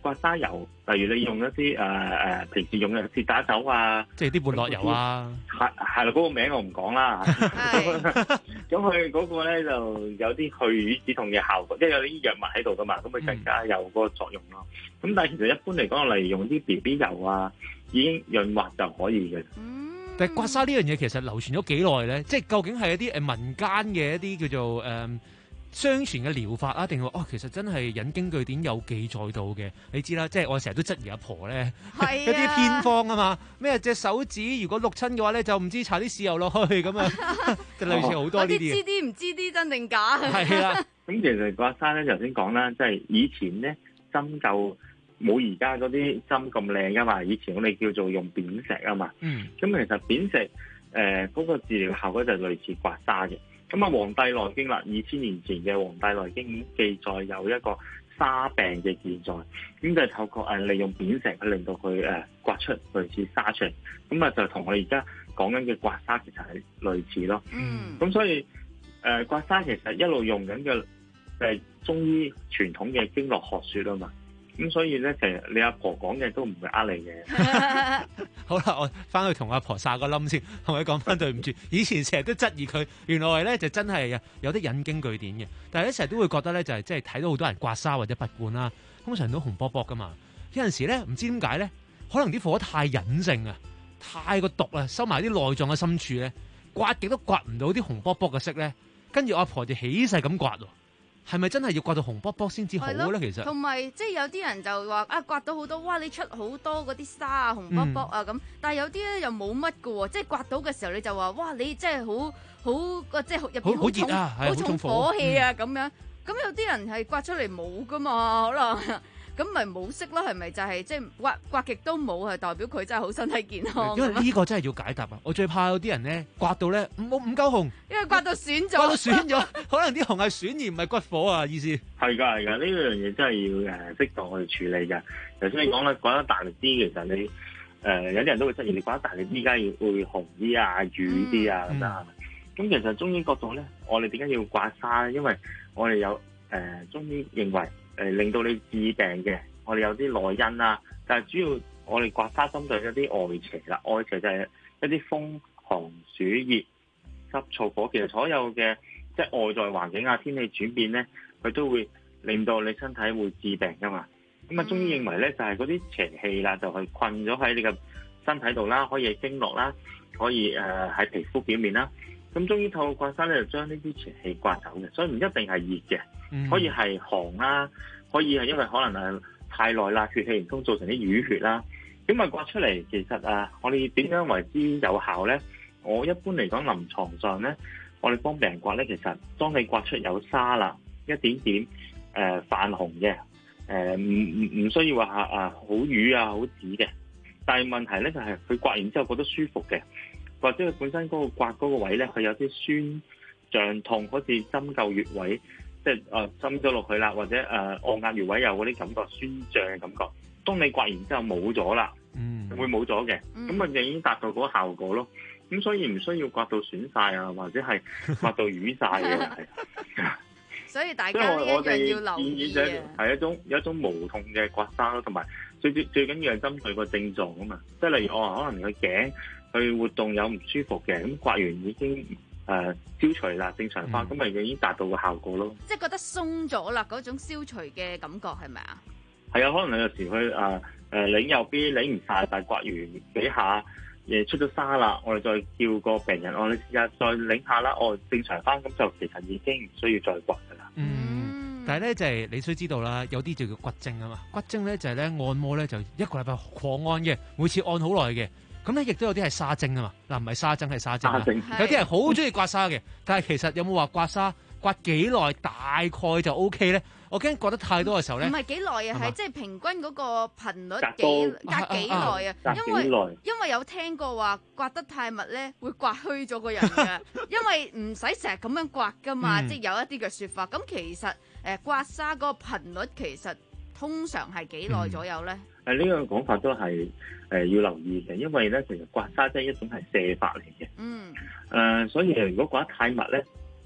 刮痧油，例如你用一啲誒誒平時用嘅跌打酒啊， 即係啲活絡油啊， 係係啦，嗰個名我唔講啦。咁佢嗰個咧就有啲去瘀止痛嘅效果，即係有啲藥物喺度噶嘛，咁佢更加有嗰個作用咯。咁、嗯、但係其實一般嚟講，例如用啲 B B 油啊，已經潤滑就可以嘅。 但係刮痧呢樣嘢其實流傳咗幾耐咧？即係究竟係一啲誒民間嘅一啲叫做誒、呃、相傳嘅療法啊，定係話哦其實真係引經據典有記載到嘅？你知啦，即係我成日都質疑阿婆咧，啊、一啲偏方啊嘛，咩隻手指如果淥親嘅話咧，就唔知搽啲豉油落去咁啊，就類似好多呢啲。 知啲唔知啲真定假？ 係啦， 咁其實刮痧咧，頭先講啦，即係以前咧針灸冇而家嗰啲針咁靚噶嘛，以前我哋叫做用扁石啊嘛。嗯。咁其實扁石誒嗰、呃那個治療效果就類似刮痧嘅。咁啊，《黃帝內經》啦，二千年前嘅《黃帝內經》已經記載有一個痧病嘅記載，咁就係透過誒利用扁石去令到佢誒刮出類似痧出嚟，咁啊就同我哋而家講緊嘅刮痧其實係類似咯。嗯。咁所以誒、呃、刮痧其實一路用緊嘅誒中醫傳統嘅經絡學說啊嘛。咁所以咧，其實你阿婆講嘅都唔會呃你嘅。 好啦，我翻去同阿婆撒個冧先，同佢講翻對唔住。以前成日都質疑佢，原來咧就真係有啲引經據典嘅。但係咧成日都會覺得咧，就係即係睇到好多人刮痧或者拔罐啦，通常都紅卜卜噶嘛。有陣時咧唔知點解咧，可能啲火太隱性啊，太過毒啊，收埋啲內臟嘅深處咧，刮極都刮唔到啲紅卜卜嘅色咧。跟住阿婆就起勢咁刮喎。係咪真係要刮到紅卜卜先至好咧？其實同埋即係有啲人就話啊，刮到好多，哇！你出好多嗰啲沙啊、紅卜卜啊咁、嗯，但係有啲咧又冇乜㗎喎，即係刮到嘅時候你就話哇！你真係好好即係入邊好重好重火氣啊咁、嗯、樣。咁有啲人係刮出嚟冇㗎嘛，可能。咁咪冇色咯，係咪就係即係刮刮極都冇，係代表佢真係好身體健康？ 因為呢個真係要解答啊！我最怕有啲人咧刮到咧唔唔夠紅， 因為刮到損咗， 刮到損咗，可能啲紅係損而唔係骨火啊！意思係㗎係㗎，呢樣嘢真係要誒適當去處理㗎。頭先你講啦，刮得大力啲，其實你誒、呃、有啲人都會質疑你刮得大力啲，而家要會紅啲啊、瘀啲啊咁啊。咁、嗯嗯、其實中醫角度咧，我哋點解要刮痧咧？因為我哋有誒、呃、中醫認為。誒令到你治病嘅，我哋有啲內因啦，但係主要我哋刮痧針對一啲外邪啦，外邪就係一啲風寒暑熱濕燥火，其實所有嘅即係外在環境啊、天氣轉變咧，佢都會令到你身體會治病噶嘛。咁啊，中醫認為咧就係嗰啲邪氣啦，就係困咗喺你嘅身體度啦，可以經絡啦，可以誒喺、呃、皮膚表面啦。咁中醫透過刮痧咧，就將呢啲邪氣刮走嘅，所以唔一定係熱嘅。可以係寒啦，可以係因為可能誒太耐啦，血氣唔通造成啲淤血啦。咁啊刮出嚟，其實啊，我哋點樣為之有效咧？我一般嚟講臨床上咧，我哋幫病人刮咧，其實當你刮出有沙啦，一點點誒、呃、泛紅嘅，誒唔唔唔需要話啊好瘀啊好紫嘅，但係問題咧就係、是、佢刮完之後覺得舒服嘅，或者佢本身嗰個刮嗰個位咧，佢有啲酸脹痛，好似針灸穴位。即係誒針咗落去啦，或者誒按壓穴位有嗰啲感覺酸脹嘅感覺。當你刮完之後冇咗啦，嗯，會冇咗嘅，咁啊就已經達到嗰個效果咯。咁所以唔需要刮到損晒啊，或者係刮到瘀晒嘅。 所以大家呢一樣要留意嘅。 係一種有一種無痛嘅刮痧咯，同埋最最最緊要係針對個症狀啊嘛。即係例如我可能個頸佢活動有唔舒服嘅，咁刮完已經。誒、呃，消除啦，正常化，咁、嗯、咪已經達到個效果咯。 即係覺得鬆咗啦，嗰種消除嘅感覺係咪啊？ 係啊，可能有時佢誒誒擰右邊擰唔晒，但係刮完幾下，誒出咗沙啦，我哋再叫個病人，我哋試下再擰下啦，哦正常翻，咁就其實已經唔需要再刮噶啦。 嗯，但係咧就係、是、你需知道啦，有啲就叫骨精啊嘛，骨精咧就係、是、咧按摩咧就一個禮拜狂按嘅，每次按好耐嘅。咁咧，亦都有啲係沙精啊嘛，嗱唔係沙精係沙精啊。有啲人好中意刮痧嘅，但係其實有冇話刮痧刮幾耐大概就 O K 咧？我驚刮得太多嘅時候咧， 唔係幾耐啊，係即係平均嗰個頻率幾隔幾耐啊？啊因為因為有聽過話刮得太密咧，會刮虛咗個人嘅，因為唔使成日咁樣刮噶嘛，嗯、即係有一啲嘅説法。咁其實誒、呃、刮痧嗰個頻率其實通常係幾耐左右咧？嗯誒、這、呢個講法都係誒、呃、要留意嘅，因為咧其實刮痧即係一種係瀉法嚟嘅。嗯。誒、呃，所以如果刮得太密咧，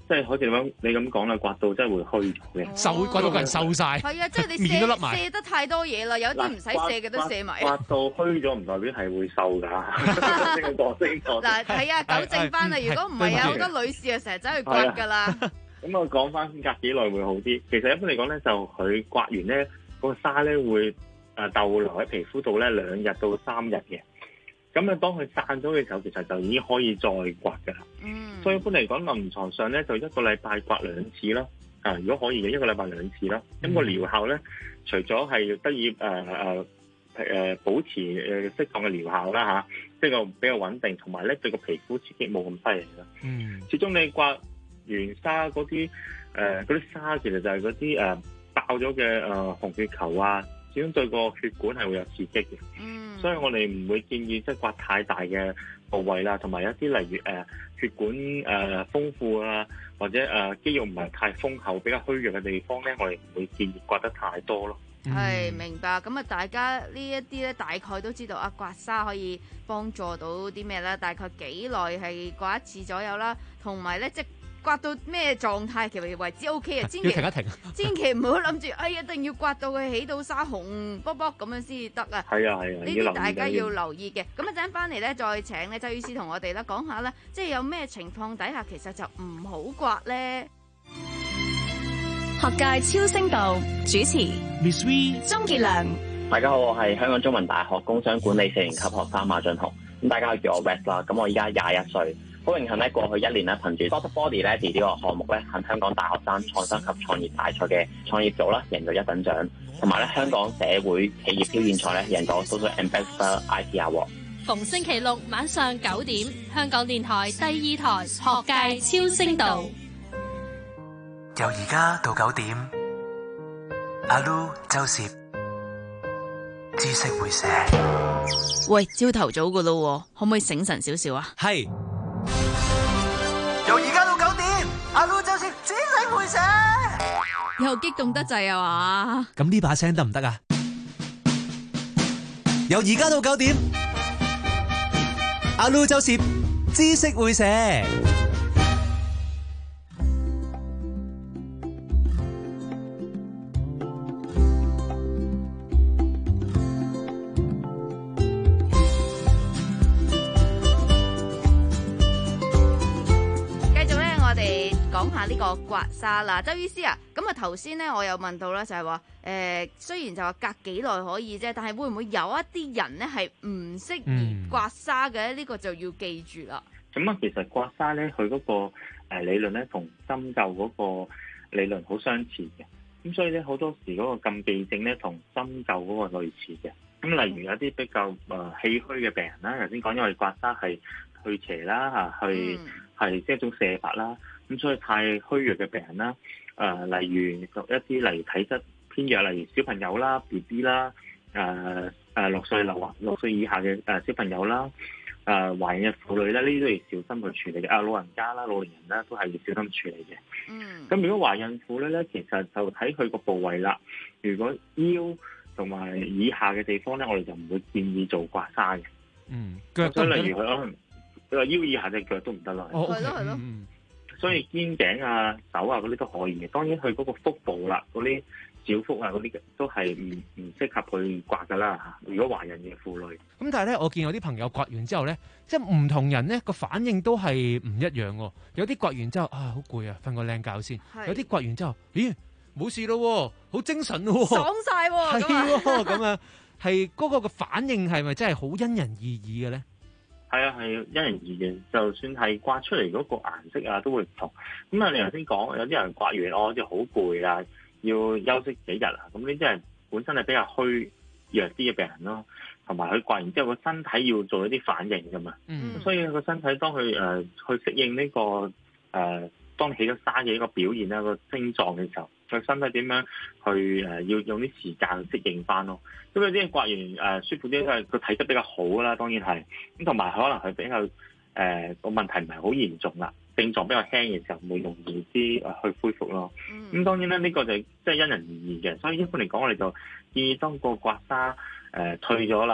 即係好似咁你咁講啦，刮到真係會虛咗嘅， 瘦刮到個人瘦晒。 係啊，即係你面都甩埋卸得太多嘢啦，有啲唔使卸嘅都卸埋。 刮到虛咗唔代表係會瘦㗎。 嗱，係啊，糾正翻啦。如果唔係啊，好多女士啊成日走去刮㗎啦。 咁我講翻隔幾耐會好啲。其實一般嚟講咧，就佢刮完咧，嗰個沙咧會誒逗留喺皮膚度咧兩日到三日嘅。咁啊，當佢散咗嘅時候，其實就已經可以再刮㗎啦。嗯。所以一般嚟講，臨床上咧就一個禮拜刮兩次啦。啊，如果可以嘅，一個禮拜兩次啦。咁、嗯、個療效咧，除咗係得以誒誒誒保持誒適當嘅療效啦嚇，即係個比較穩定，同埋咧對個皮膚刺激冇咁犀利啦。嗯。始終你刮完沙嗰啲誒嗰啲沙，其實就係嗰啲誒爆咗嘅誒紅血球啊，始終對個血管係會有刺激嘅。嗯。所以我哋唔會建議即係刮太大嘅部位啦，同埋一啲例如誒、呃、血管誒、呃、豐富啊，或者誒、呃、肌肉唔係太豐厚、比較虛弱嘅地方咧，我哋唔會建議刮得太多咯。 係、嗯、明白，咁啊大家呢一啲咧大概都知道啊，刮痧可以幫助到啲咩咧？大概幾耐係刮一次左右啦，同埋咧即刮到咩狀態其實為之 O K 啊，千祈停一停， 千祈唔好諗住，哎一定要刮到佢起到沙紅卜卜咁樣先至得啊！ 係啊係啊， 呢啲大家要留意嘅。咁一陣翻嚟咧，再請咧周醫師同我哋啦講下啦，即係有咩情況底下其實就唔好刮咧。 學界超聲道主持 Miss V 鍾傑良， 大家好，我係香港中文大學工商管理四年級學生馬俊雄，咁大家可以叫我 West 啦。咁我而家廿一歲。好榮幸咧，過去一年咧，憑住 Doctor Body Lady 呢個項目咧，喺香港大學生創新及創業大賽嘅創業組啦，贏咗一等獎，同埋咧香港社會企業挑戰賽咧，贏咗 Social Ambassador I T Award。 逢星期六晚上九點，香港電台第二台學界超聲道。 由而家到九點，阿 Lu 周攝知識會寫。 喂，朝頭早噶咯，可唔可以醒神少少啊？ 係。 由而家到九點，阿 Lu 周攝知識會寫。 又激動得滯啊嘛？ 咁呢把聲得唔得啊？由而家到九點，阿 Lu 周攝知識會寫。 講下呢個刮痧啦，周醫師啊，咁啊頭先咧我有問到啦，就係話誒，雖然就話隔幾耐可以啫，但係會唔會有一啲人咧係唔適宜刮痧嘅？呢、嗯、個就要記住啦。 咁啊，其實刮痧咧，佢嗰個誒理論咧，同針灸嗰個理論好相似嘅。咁所以咧，好多時嗰個禁忌症咧，同針灸嗰個類似嘅。咁例如有啲比較誒氣虛嘅病人啦，頭先講因為刮痧係去邪啦嚇，去係即係一種瀉法啦。咁所以太虛弱嘅病人啦，誒、呃，例如一啲例如體質偏弱，例如小朋友啦、B B 啦，誒誒六歲六六歲以下嘅誒小朋友啦，誒、呃、懷孕嘅婦女咧，呢啲都要小心去處理嘅。啊，老人家啦、老年人啦，都係要小心處理嘅。嗯。咁如果懷孕婦女咧，其實就睇佢個部位啦。如果腰同埋以下嘅地方咧，我哋就唔會建議做刮痧嘅。嗯。腳都例如佢可能佢話腰以下隻腳都唔得啦。 哦，係咯係咯。 所以肩頸啊、手啊嗰啲都可以嘅，當然佢嗰個腹部啦、嗰啲小腹啊嗰啲都係唔唔適合去刮噶啦嚇。如果懷孕嘅婦女， 咁但係咧，我見有啲朋友刮完之後咧，即係唔同人咧個反應都係唔一樣喎。有啲刮完之後啊，好攰啊，瞓個靚覺先；有啲刮完之後，咦，冇事咯，好精神喎， 爽晒喎， 係喎，咁啊，係嗰個嘅反應係咪真係好因人而異嘅咧？ 係啊，係因人而異，就算係刮出嚟嗰個顏色啊，都會唔同。咁啊，你頭先講有啲人刮完，我好似好攰啊，要休息幾日啊。咁呢啲係本身係比較虛弱啲嘅病人咯，同埋佢刮完之後個身體要做一啲反應噶嘛。嗯。所以個身體當佢誒、呃、去適應呢、這個誒、呃，當起咗沙嘅一個表現啦，個症狀嘅時候，佢身體點樣去誒、呃、要用啲時間去適應翻咯。咁有啲人刮完誒、呃、舒服啲，因為個體質比較好啦，當然係咁，同埋可能佢比較誒個、呃、問題唔係好嚴重啦，症狀比較輕嘅時候，會容易啲誒去恢復咯。咁、嗯、當然咧，呢、這個就即係因人而異嘅，所以一般嚟講，我哋就建議當個刮痧誒退咗啦，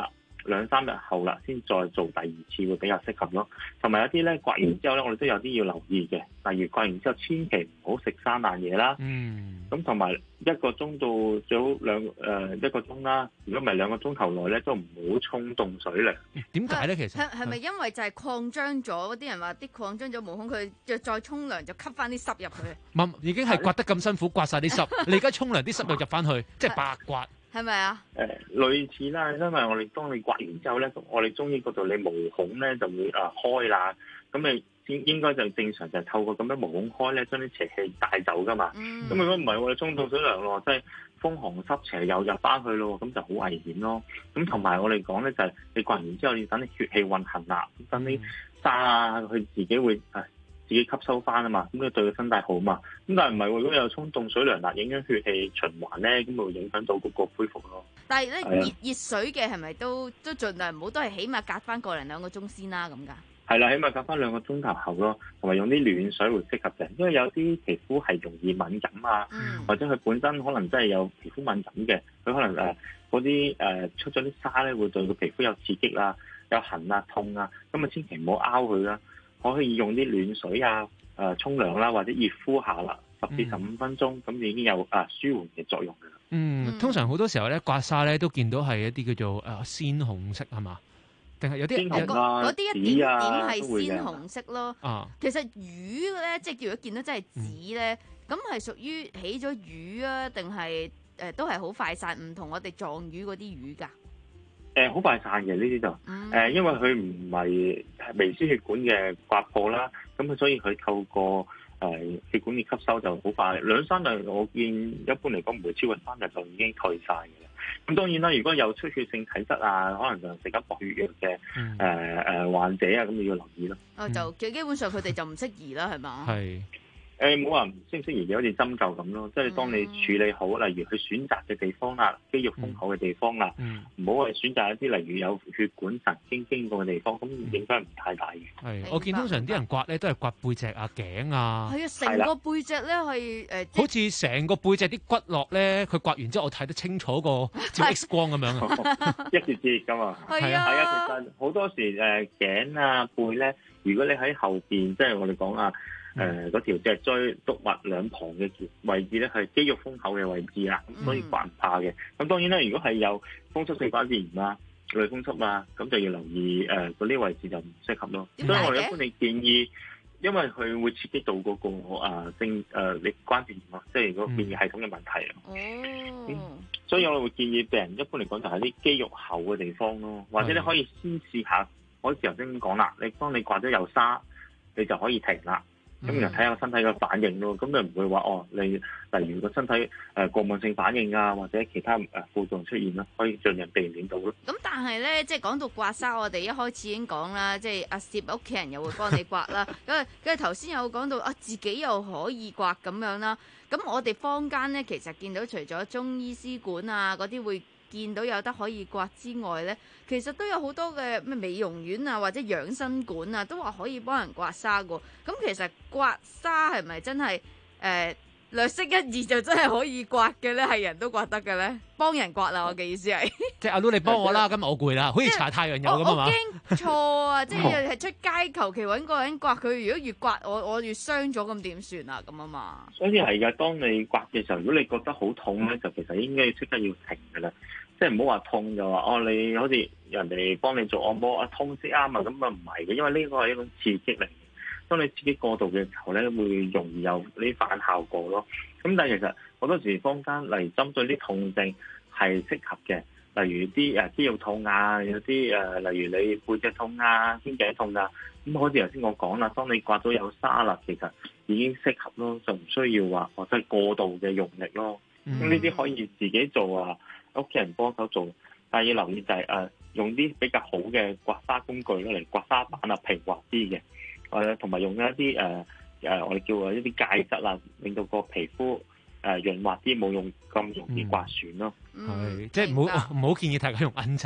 兩三日後啦，先再做第二次會比較適合咯。同埋有啲咧刮完之後咧，我哋都有啲要留意嘅。例如刮完之後，千祈唔好食生冷嘢啦。 嗯。 咁同埋一個鐘到最好兩誒、呃、一個鐘啦。如果唔係兩個鐘頭內咧，都唔好沖凍水涼。 點解咧？其實係係咪因為就係擴張咗？啲人話啲擴張咗毛孔，佢就再沖涼就吸翻啲濕入去。 唔已經係刮得咁辛苦，刮晒啲濕，你而家沖涼啲濕又入翻去，即係白刮。 係咪啊？ 誒、呃、類似啦，因為我哋當你刮完之後咧，我哋中醫嗰度你毛孔咧就會誒、呃、開啦，咁你應應該就正常就係透過咁樣毛孔開咧，將啲邪氣帶走噶嘛。咁、嗯、如果唔係我哋沖凍水涼咯，即係風寒濕邪又入翻去咯，咁就好危險咯。咁同埋我哋講咧就係、是、你刮完之後，你等你血氣運行啦，等啲沙啊佢自己會誒。呃自己吸收翻啊嘛，咁佢對個身體好嘛。咁但係唔係喎，如果有沖凍水涼啦，影響血氣循環咧，咁會影響到嗰個恢復咯。 但係咧熱熱水嘅係咪都都盡量唔好，都係起碼隔翻個零兩個鐘先啦咁㗎？係啦，起碼隔翻兩個鐘頭後咯，同埋用啲暖水會適合嘅，因為有啲皮膚係容易敏感啊，嗯、或者佢本身可能真係有皮膚敏感嘅，佢可能誒嗰啲誒出咗啲沙咧，會對個皮膚有刺激啦，有痕啊、痛啊，咁啊千祈唔好拗佢啦。可以用啲暖水啊，誒沖涼啦，或者熱敷下啦，十至十五分鐘，咁、嗯、已經有啊舒緩嘅作用嘅啦。 嗯，通常好多時候咧刮痧咧都見到係一啲叫做誒鮮紅色係嘛？定係有啲嗰嗰啲一點點係鮮紅色咯。 啊， 其實瘀咧，即係如果見到真係紫咧，咁係屬於起咗瘀啊，定係誒都係好快散，唔同我哋撞瘀嗰啲瘀㗎。 誒好、呃、快散嘅呢啲就誒、嗯呃，因為佢唔係微絲血管嘅刮破啦，咁佢所以佢透過誒、呃、血管嘅吸收就好快，兩三日我見一般嚟講唔會超過三日就已經退晒嘅啦。咁當然啦，如果有出血性體質啊，可能就食緊薄血藥嘅誒誒患者啊，咁你要留意咯。 哦，就基基本上佢哋就唔適宜啦，係嘛？ 係。 誒冇話唔適唔適宜嘅，好似針灸咁咯，即係當你處理好，例如佢選擇嘅地方啦，肌肉豐厚嘅地方啦，唔好係選擇一啲例如有血管神經經過嘅地方，咁影響唔太大嘅。 係，我見通常啲人刮咧都係刮背脊啊、頸啊。 係啊，成個背脊咧係誒。 好似成個背脊啲骨骼咧，佢刮完之後我睇得清楚過照 X 光咁樣啊， 一節節㗎嘛。 係啊， 係啊，其實好多時誒頸啊背咧，如果你喺後邊，即係我哋講啊。誒嗰、呃、條脊椎督脈兩旁嘅位置咧，係肌肉豐厚嘅位置啦，咁所以刮唔怕嘅。咁當然啦，如果係有風濕性關節炎啊、類風濕啊，咁就要留意誒嗰啲位置就唔適合咯。所以我哋一般你建議，因為佢會刺激到嗰、那個啊正誒你關節炎啊，即係個免疫系統嘅問題啊。哦、嗯。所以我哋會建議病人一般嚟講就係啲肌肉厚嘅地方咯，或者你可以先試下，我頭先講啦，你當你刮咗有沙，你就可以停啦。咁就睇下身體嘅反應咯，咁就唔會話哦，你例如個身體誒、呃、過敏性反應啊，或者其他誒副作用出現啦，可以盡量避免到咯。 咁但係咧，即係講到刮痧，我哋一開始已經講啦，即係阿攝屋企人又會幫你刮啦，咁跟住頭先有講到啊，自己又可以刮咁樣啦。咁我哋坊間咧，其實見到除咗中醫師館啊嗰啲會見到有得可以刮之外咧，其實都有好多嘅咩美容院啊或者養生館啊，都話可以幫人刮痧㗎。咁其實刮痧係咪真係誒、呃、略識一二就真係可以刮嘅咧？係人都刮得嘅咧？幫人刮啦，我嘅意思係。即係阿 Lu 你幫我啦，今日我攰啦，好似搽太陽油咁啊嘛。我驚錯啊！即係係出街求其揾個人刮佢，如果越刮我我越傷咗，咁點算啊？咁啊嘛。所以係㗎，當你刮嘅時候，如果你覺得好痛咧，就其實應該即刻要停㗎啦。即係唔好話痛就話哦，你好似人哋幫你做按摩啊，痛先啱啊，咁啊唔係嘅，因為呢個係一種刺激嚟嘅。當你刺激過度嘅時候咧，會容易有呢啲反效果咯。咁但係其實好多時坊間嚟針對啲痛症係適合嘅，例如啲誒肌肉痛啊，有啲誒例如你背脊痛啊、肩頸痛啊，咁好似頭先我講啦，當你刮到有沙啦，其實已經適合咯，就唔需要話或者係過度嘅用力咯。咁呢啲可以自己做啊。屋企人幫手做，但係要留意就係、是、誒、呃、用啲比較好嘅刮痧工具咧嚟刮痧板啊，平滑啲嘅，誒同埋用一啲誒誒我哋叫啊一啲介質啊，令到個皮膚誒潤滑啲，冇用咁容易刮損咯。 係、嗯，即係唔好唔好建議大家用銀仔。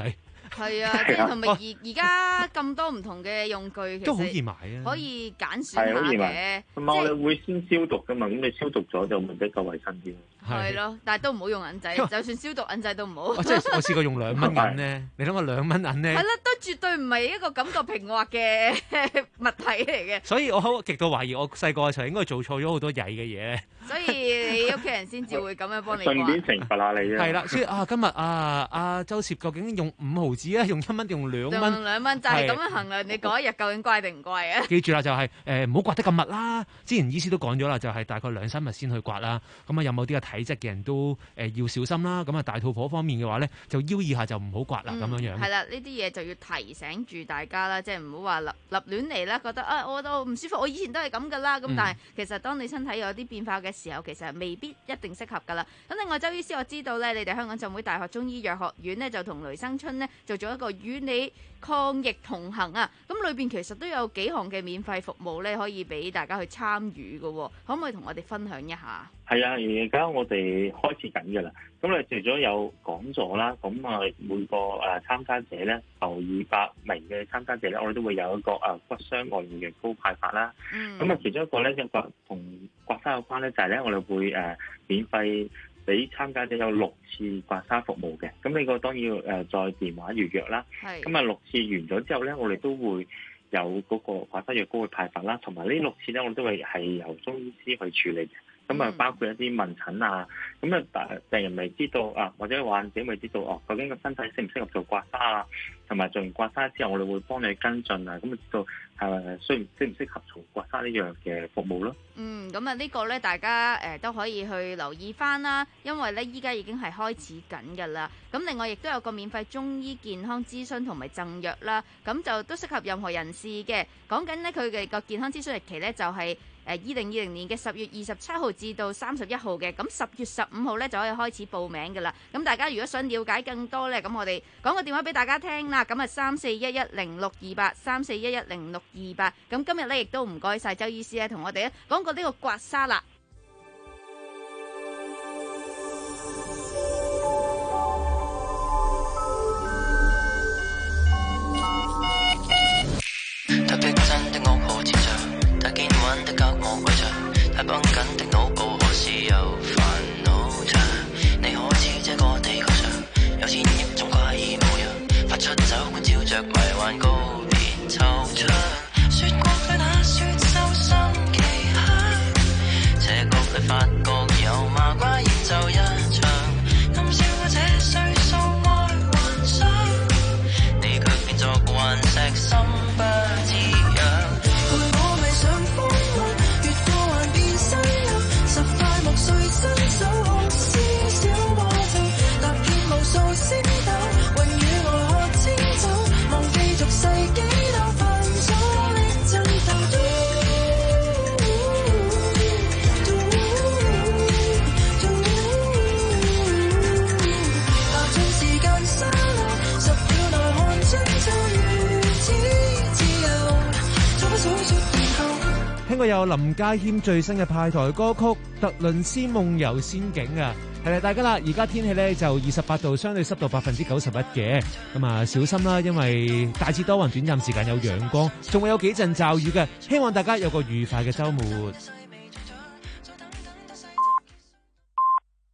係啊，即係同埋而而家咁多唔同嘅用具，其實都好易買啊， 可以揀選係好易下嘅買。。同埋我哋會先消毒噶嘛，咁你消毒咗就會比較衞生啲。 係咯，但係都唔好用銀仔，就算消毒銀仔都唔好。 我真係我試過用兩蚊銀咧，你諗下兩蚊銀咧。 係啦，都絕對唔係一個感覺平滑嘅物體嚟嘅。 所以我好極度懷疑，我細個嘅時候應該做錯咗好多曳嘅嘢。 所以你屋企人先至會咁樣幫你刮。 順便懲罰下你啫。 係啦，所以啊，今日啊啊周攝究竟用五毫子啊，用一蚊定用兩蚊？ 用兩蚊就係咁樣衡量你嗰一日究竟乖定唔乖啊？ 記住啦，就係誒唔好刮得咁密啦。之前醫師都講咗啦，就係大概兩三日先去刮啦。咁啊，有冇啲嘅體質嘅人都誒要小心啦。咁啊，大肚婆方面嘅話咧，就腰以下就唔好刮啦，咁樣樣。 係啦，呢啲嘢就要提醒住大家啦，即係唔好話立立亂嚟啦，覺得啊我都唔舒服，我以前都係咁噶啦。咁但係其實當你身體有啲變化嘅時候，其實未必一定適合噶啦。咁另外，周醫師我知道咧，你哋香港浸會大學中醫藥學院呢，就同雷生春呢做咗一個與你抗疫同行啊。咁裏邊其實都有幾項嘅免費服務咧，可以俾大家去參與嘅。可唔可以同我哋分享一下？ 係啊，而家我哋開始緊㗎啦。咁你除咗有講座啦，咁啊每個誒參加者咧，就二百名嘅參加者咧，我哋都會有一個誒骨傷外用藥膏派發啦。咁啊、嗯，其中一個咧，一個同刮痧有關咧，就係咧，我哋會誒免費俾參加者有六次刮痧服務嘅。咁呢個當然要誒再電話預約啦。係。咁啊，六次完咗之後咧，我哋都會有嗰個刮痧藥膏去派發啦。同埋呢六次咧，我哋都會係由中醫師去處理嘅。咁啊，包括一啲問診啊，咁啊，病人未知道啊，或者患者未知道哦，究竟個身體適唔適合做刮痧啊？同埋做完刮痧之後，我哋會幫你跟進啊，咁啊知道誒需唔適唔適合做刮痧呢樣嘅服務咯。 嗯，咁啊呢個咧，大家誒、呃、都可以去留意翻啦，因為咧依家已經係開始緊㗎啦。咁另外亦都有個免費中醫健康諮詢同埋贈藥啦，咁就都適合任何人士嘅。講緊呢，佢嘅個健康諮詢日期咧就係、是。誒二零二零年嘅十月二十七號至到三十一號嘅，咁十月十五號咧就可以開始報名㗎啦。咁大家如果想了解更多咧，咁我哋講個電話俾大家聽啦。咁啊三四一一零六二八，三四一一零六二八。咁今日咧亦都唔該晒周醫師咧，同我哋咧講過呢個刮痧啦。 玩得教我跪着，太繃緊的腦部何時又煩惱着？你可知這個地球上有千億種怪異模樣，發出酒館照着迷幻告別惆悵。雪國裏那雪獸新奇香，斜角裏發覺有麻瓜演奏一場，暗笑我這歲數愛幻想，你卻變作頑石心不自養。 聽過有林家謙最新嘅派台歌曲《特倫斯夢遊仙境》啊，係啦，大家啦，而家天氣咧就二十八度，相對濕度百分之九十一嘅，咁啊小心啦，因為大致多雲，短暫時間有陽光，仲會有幾陣驟雨嘅，希望大家有個愉快嘅週末。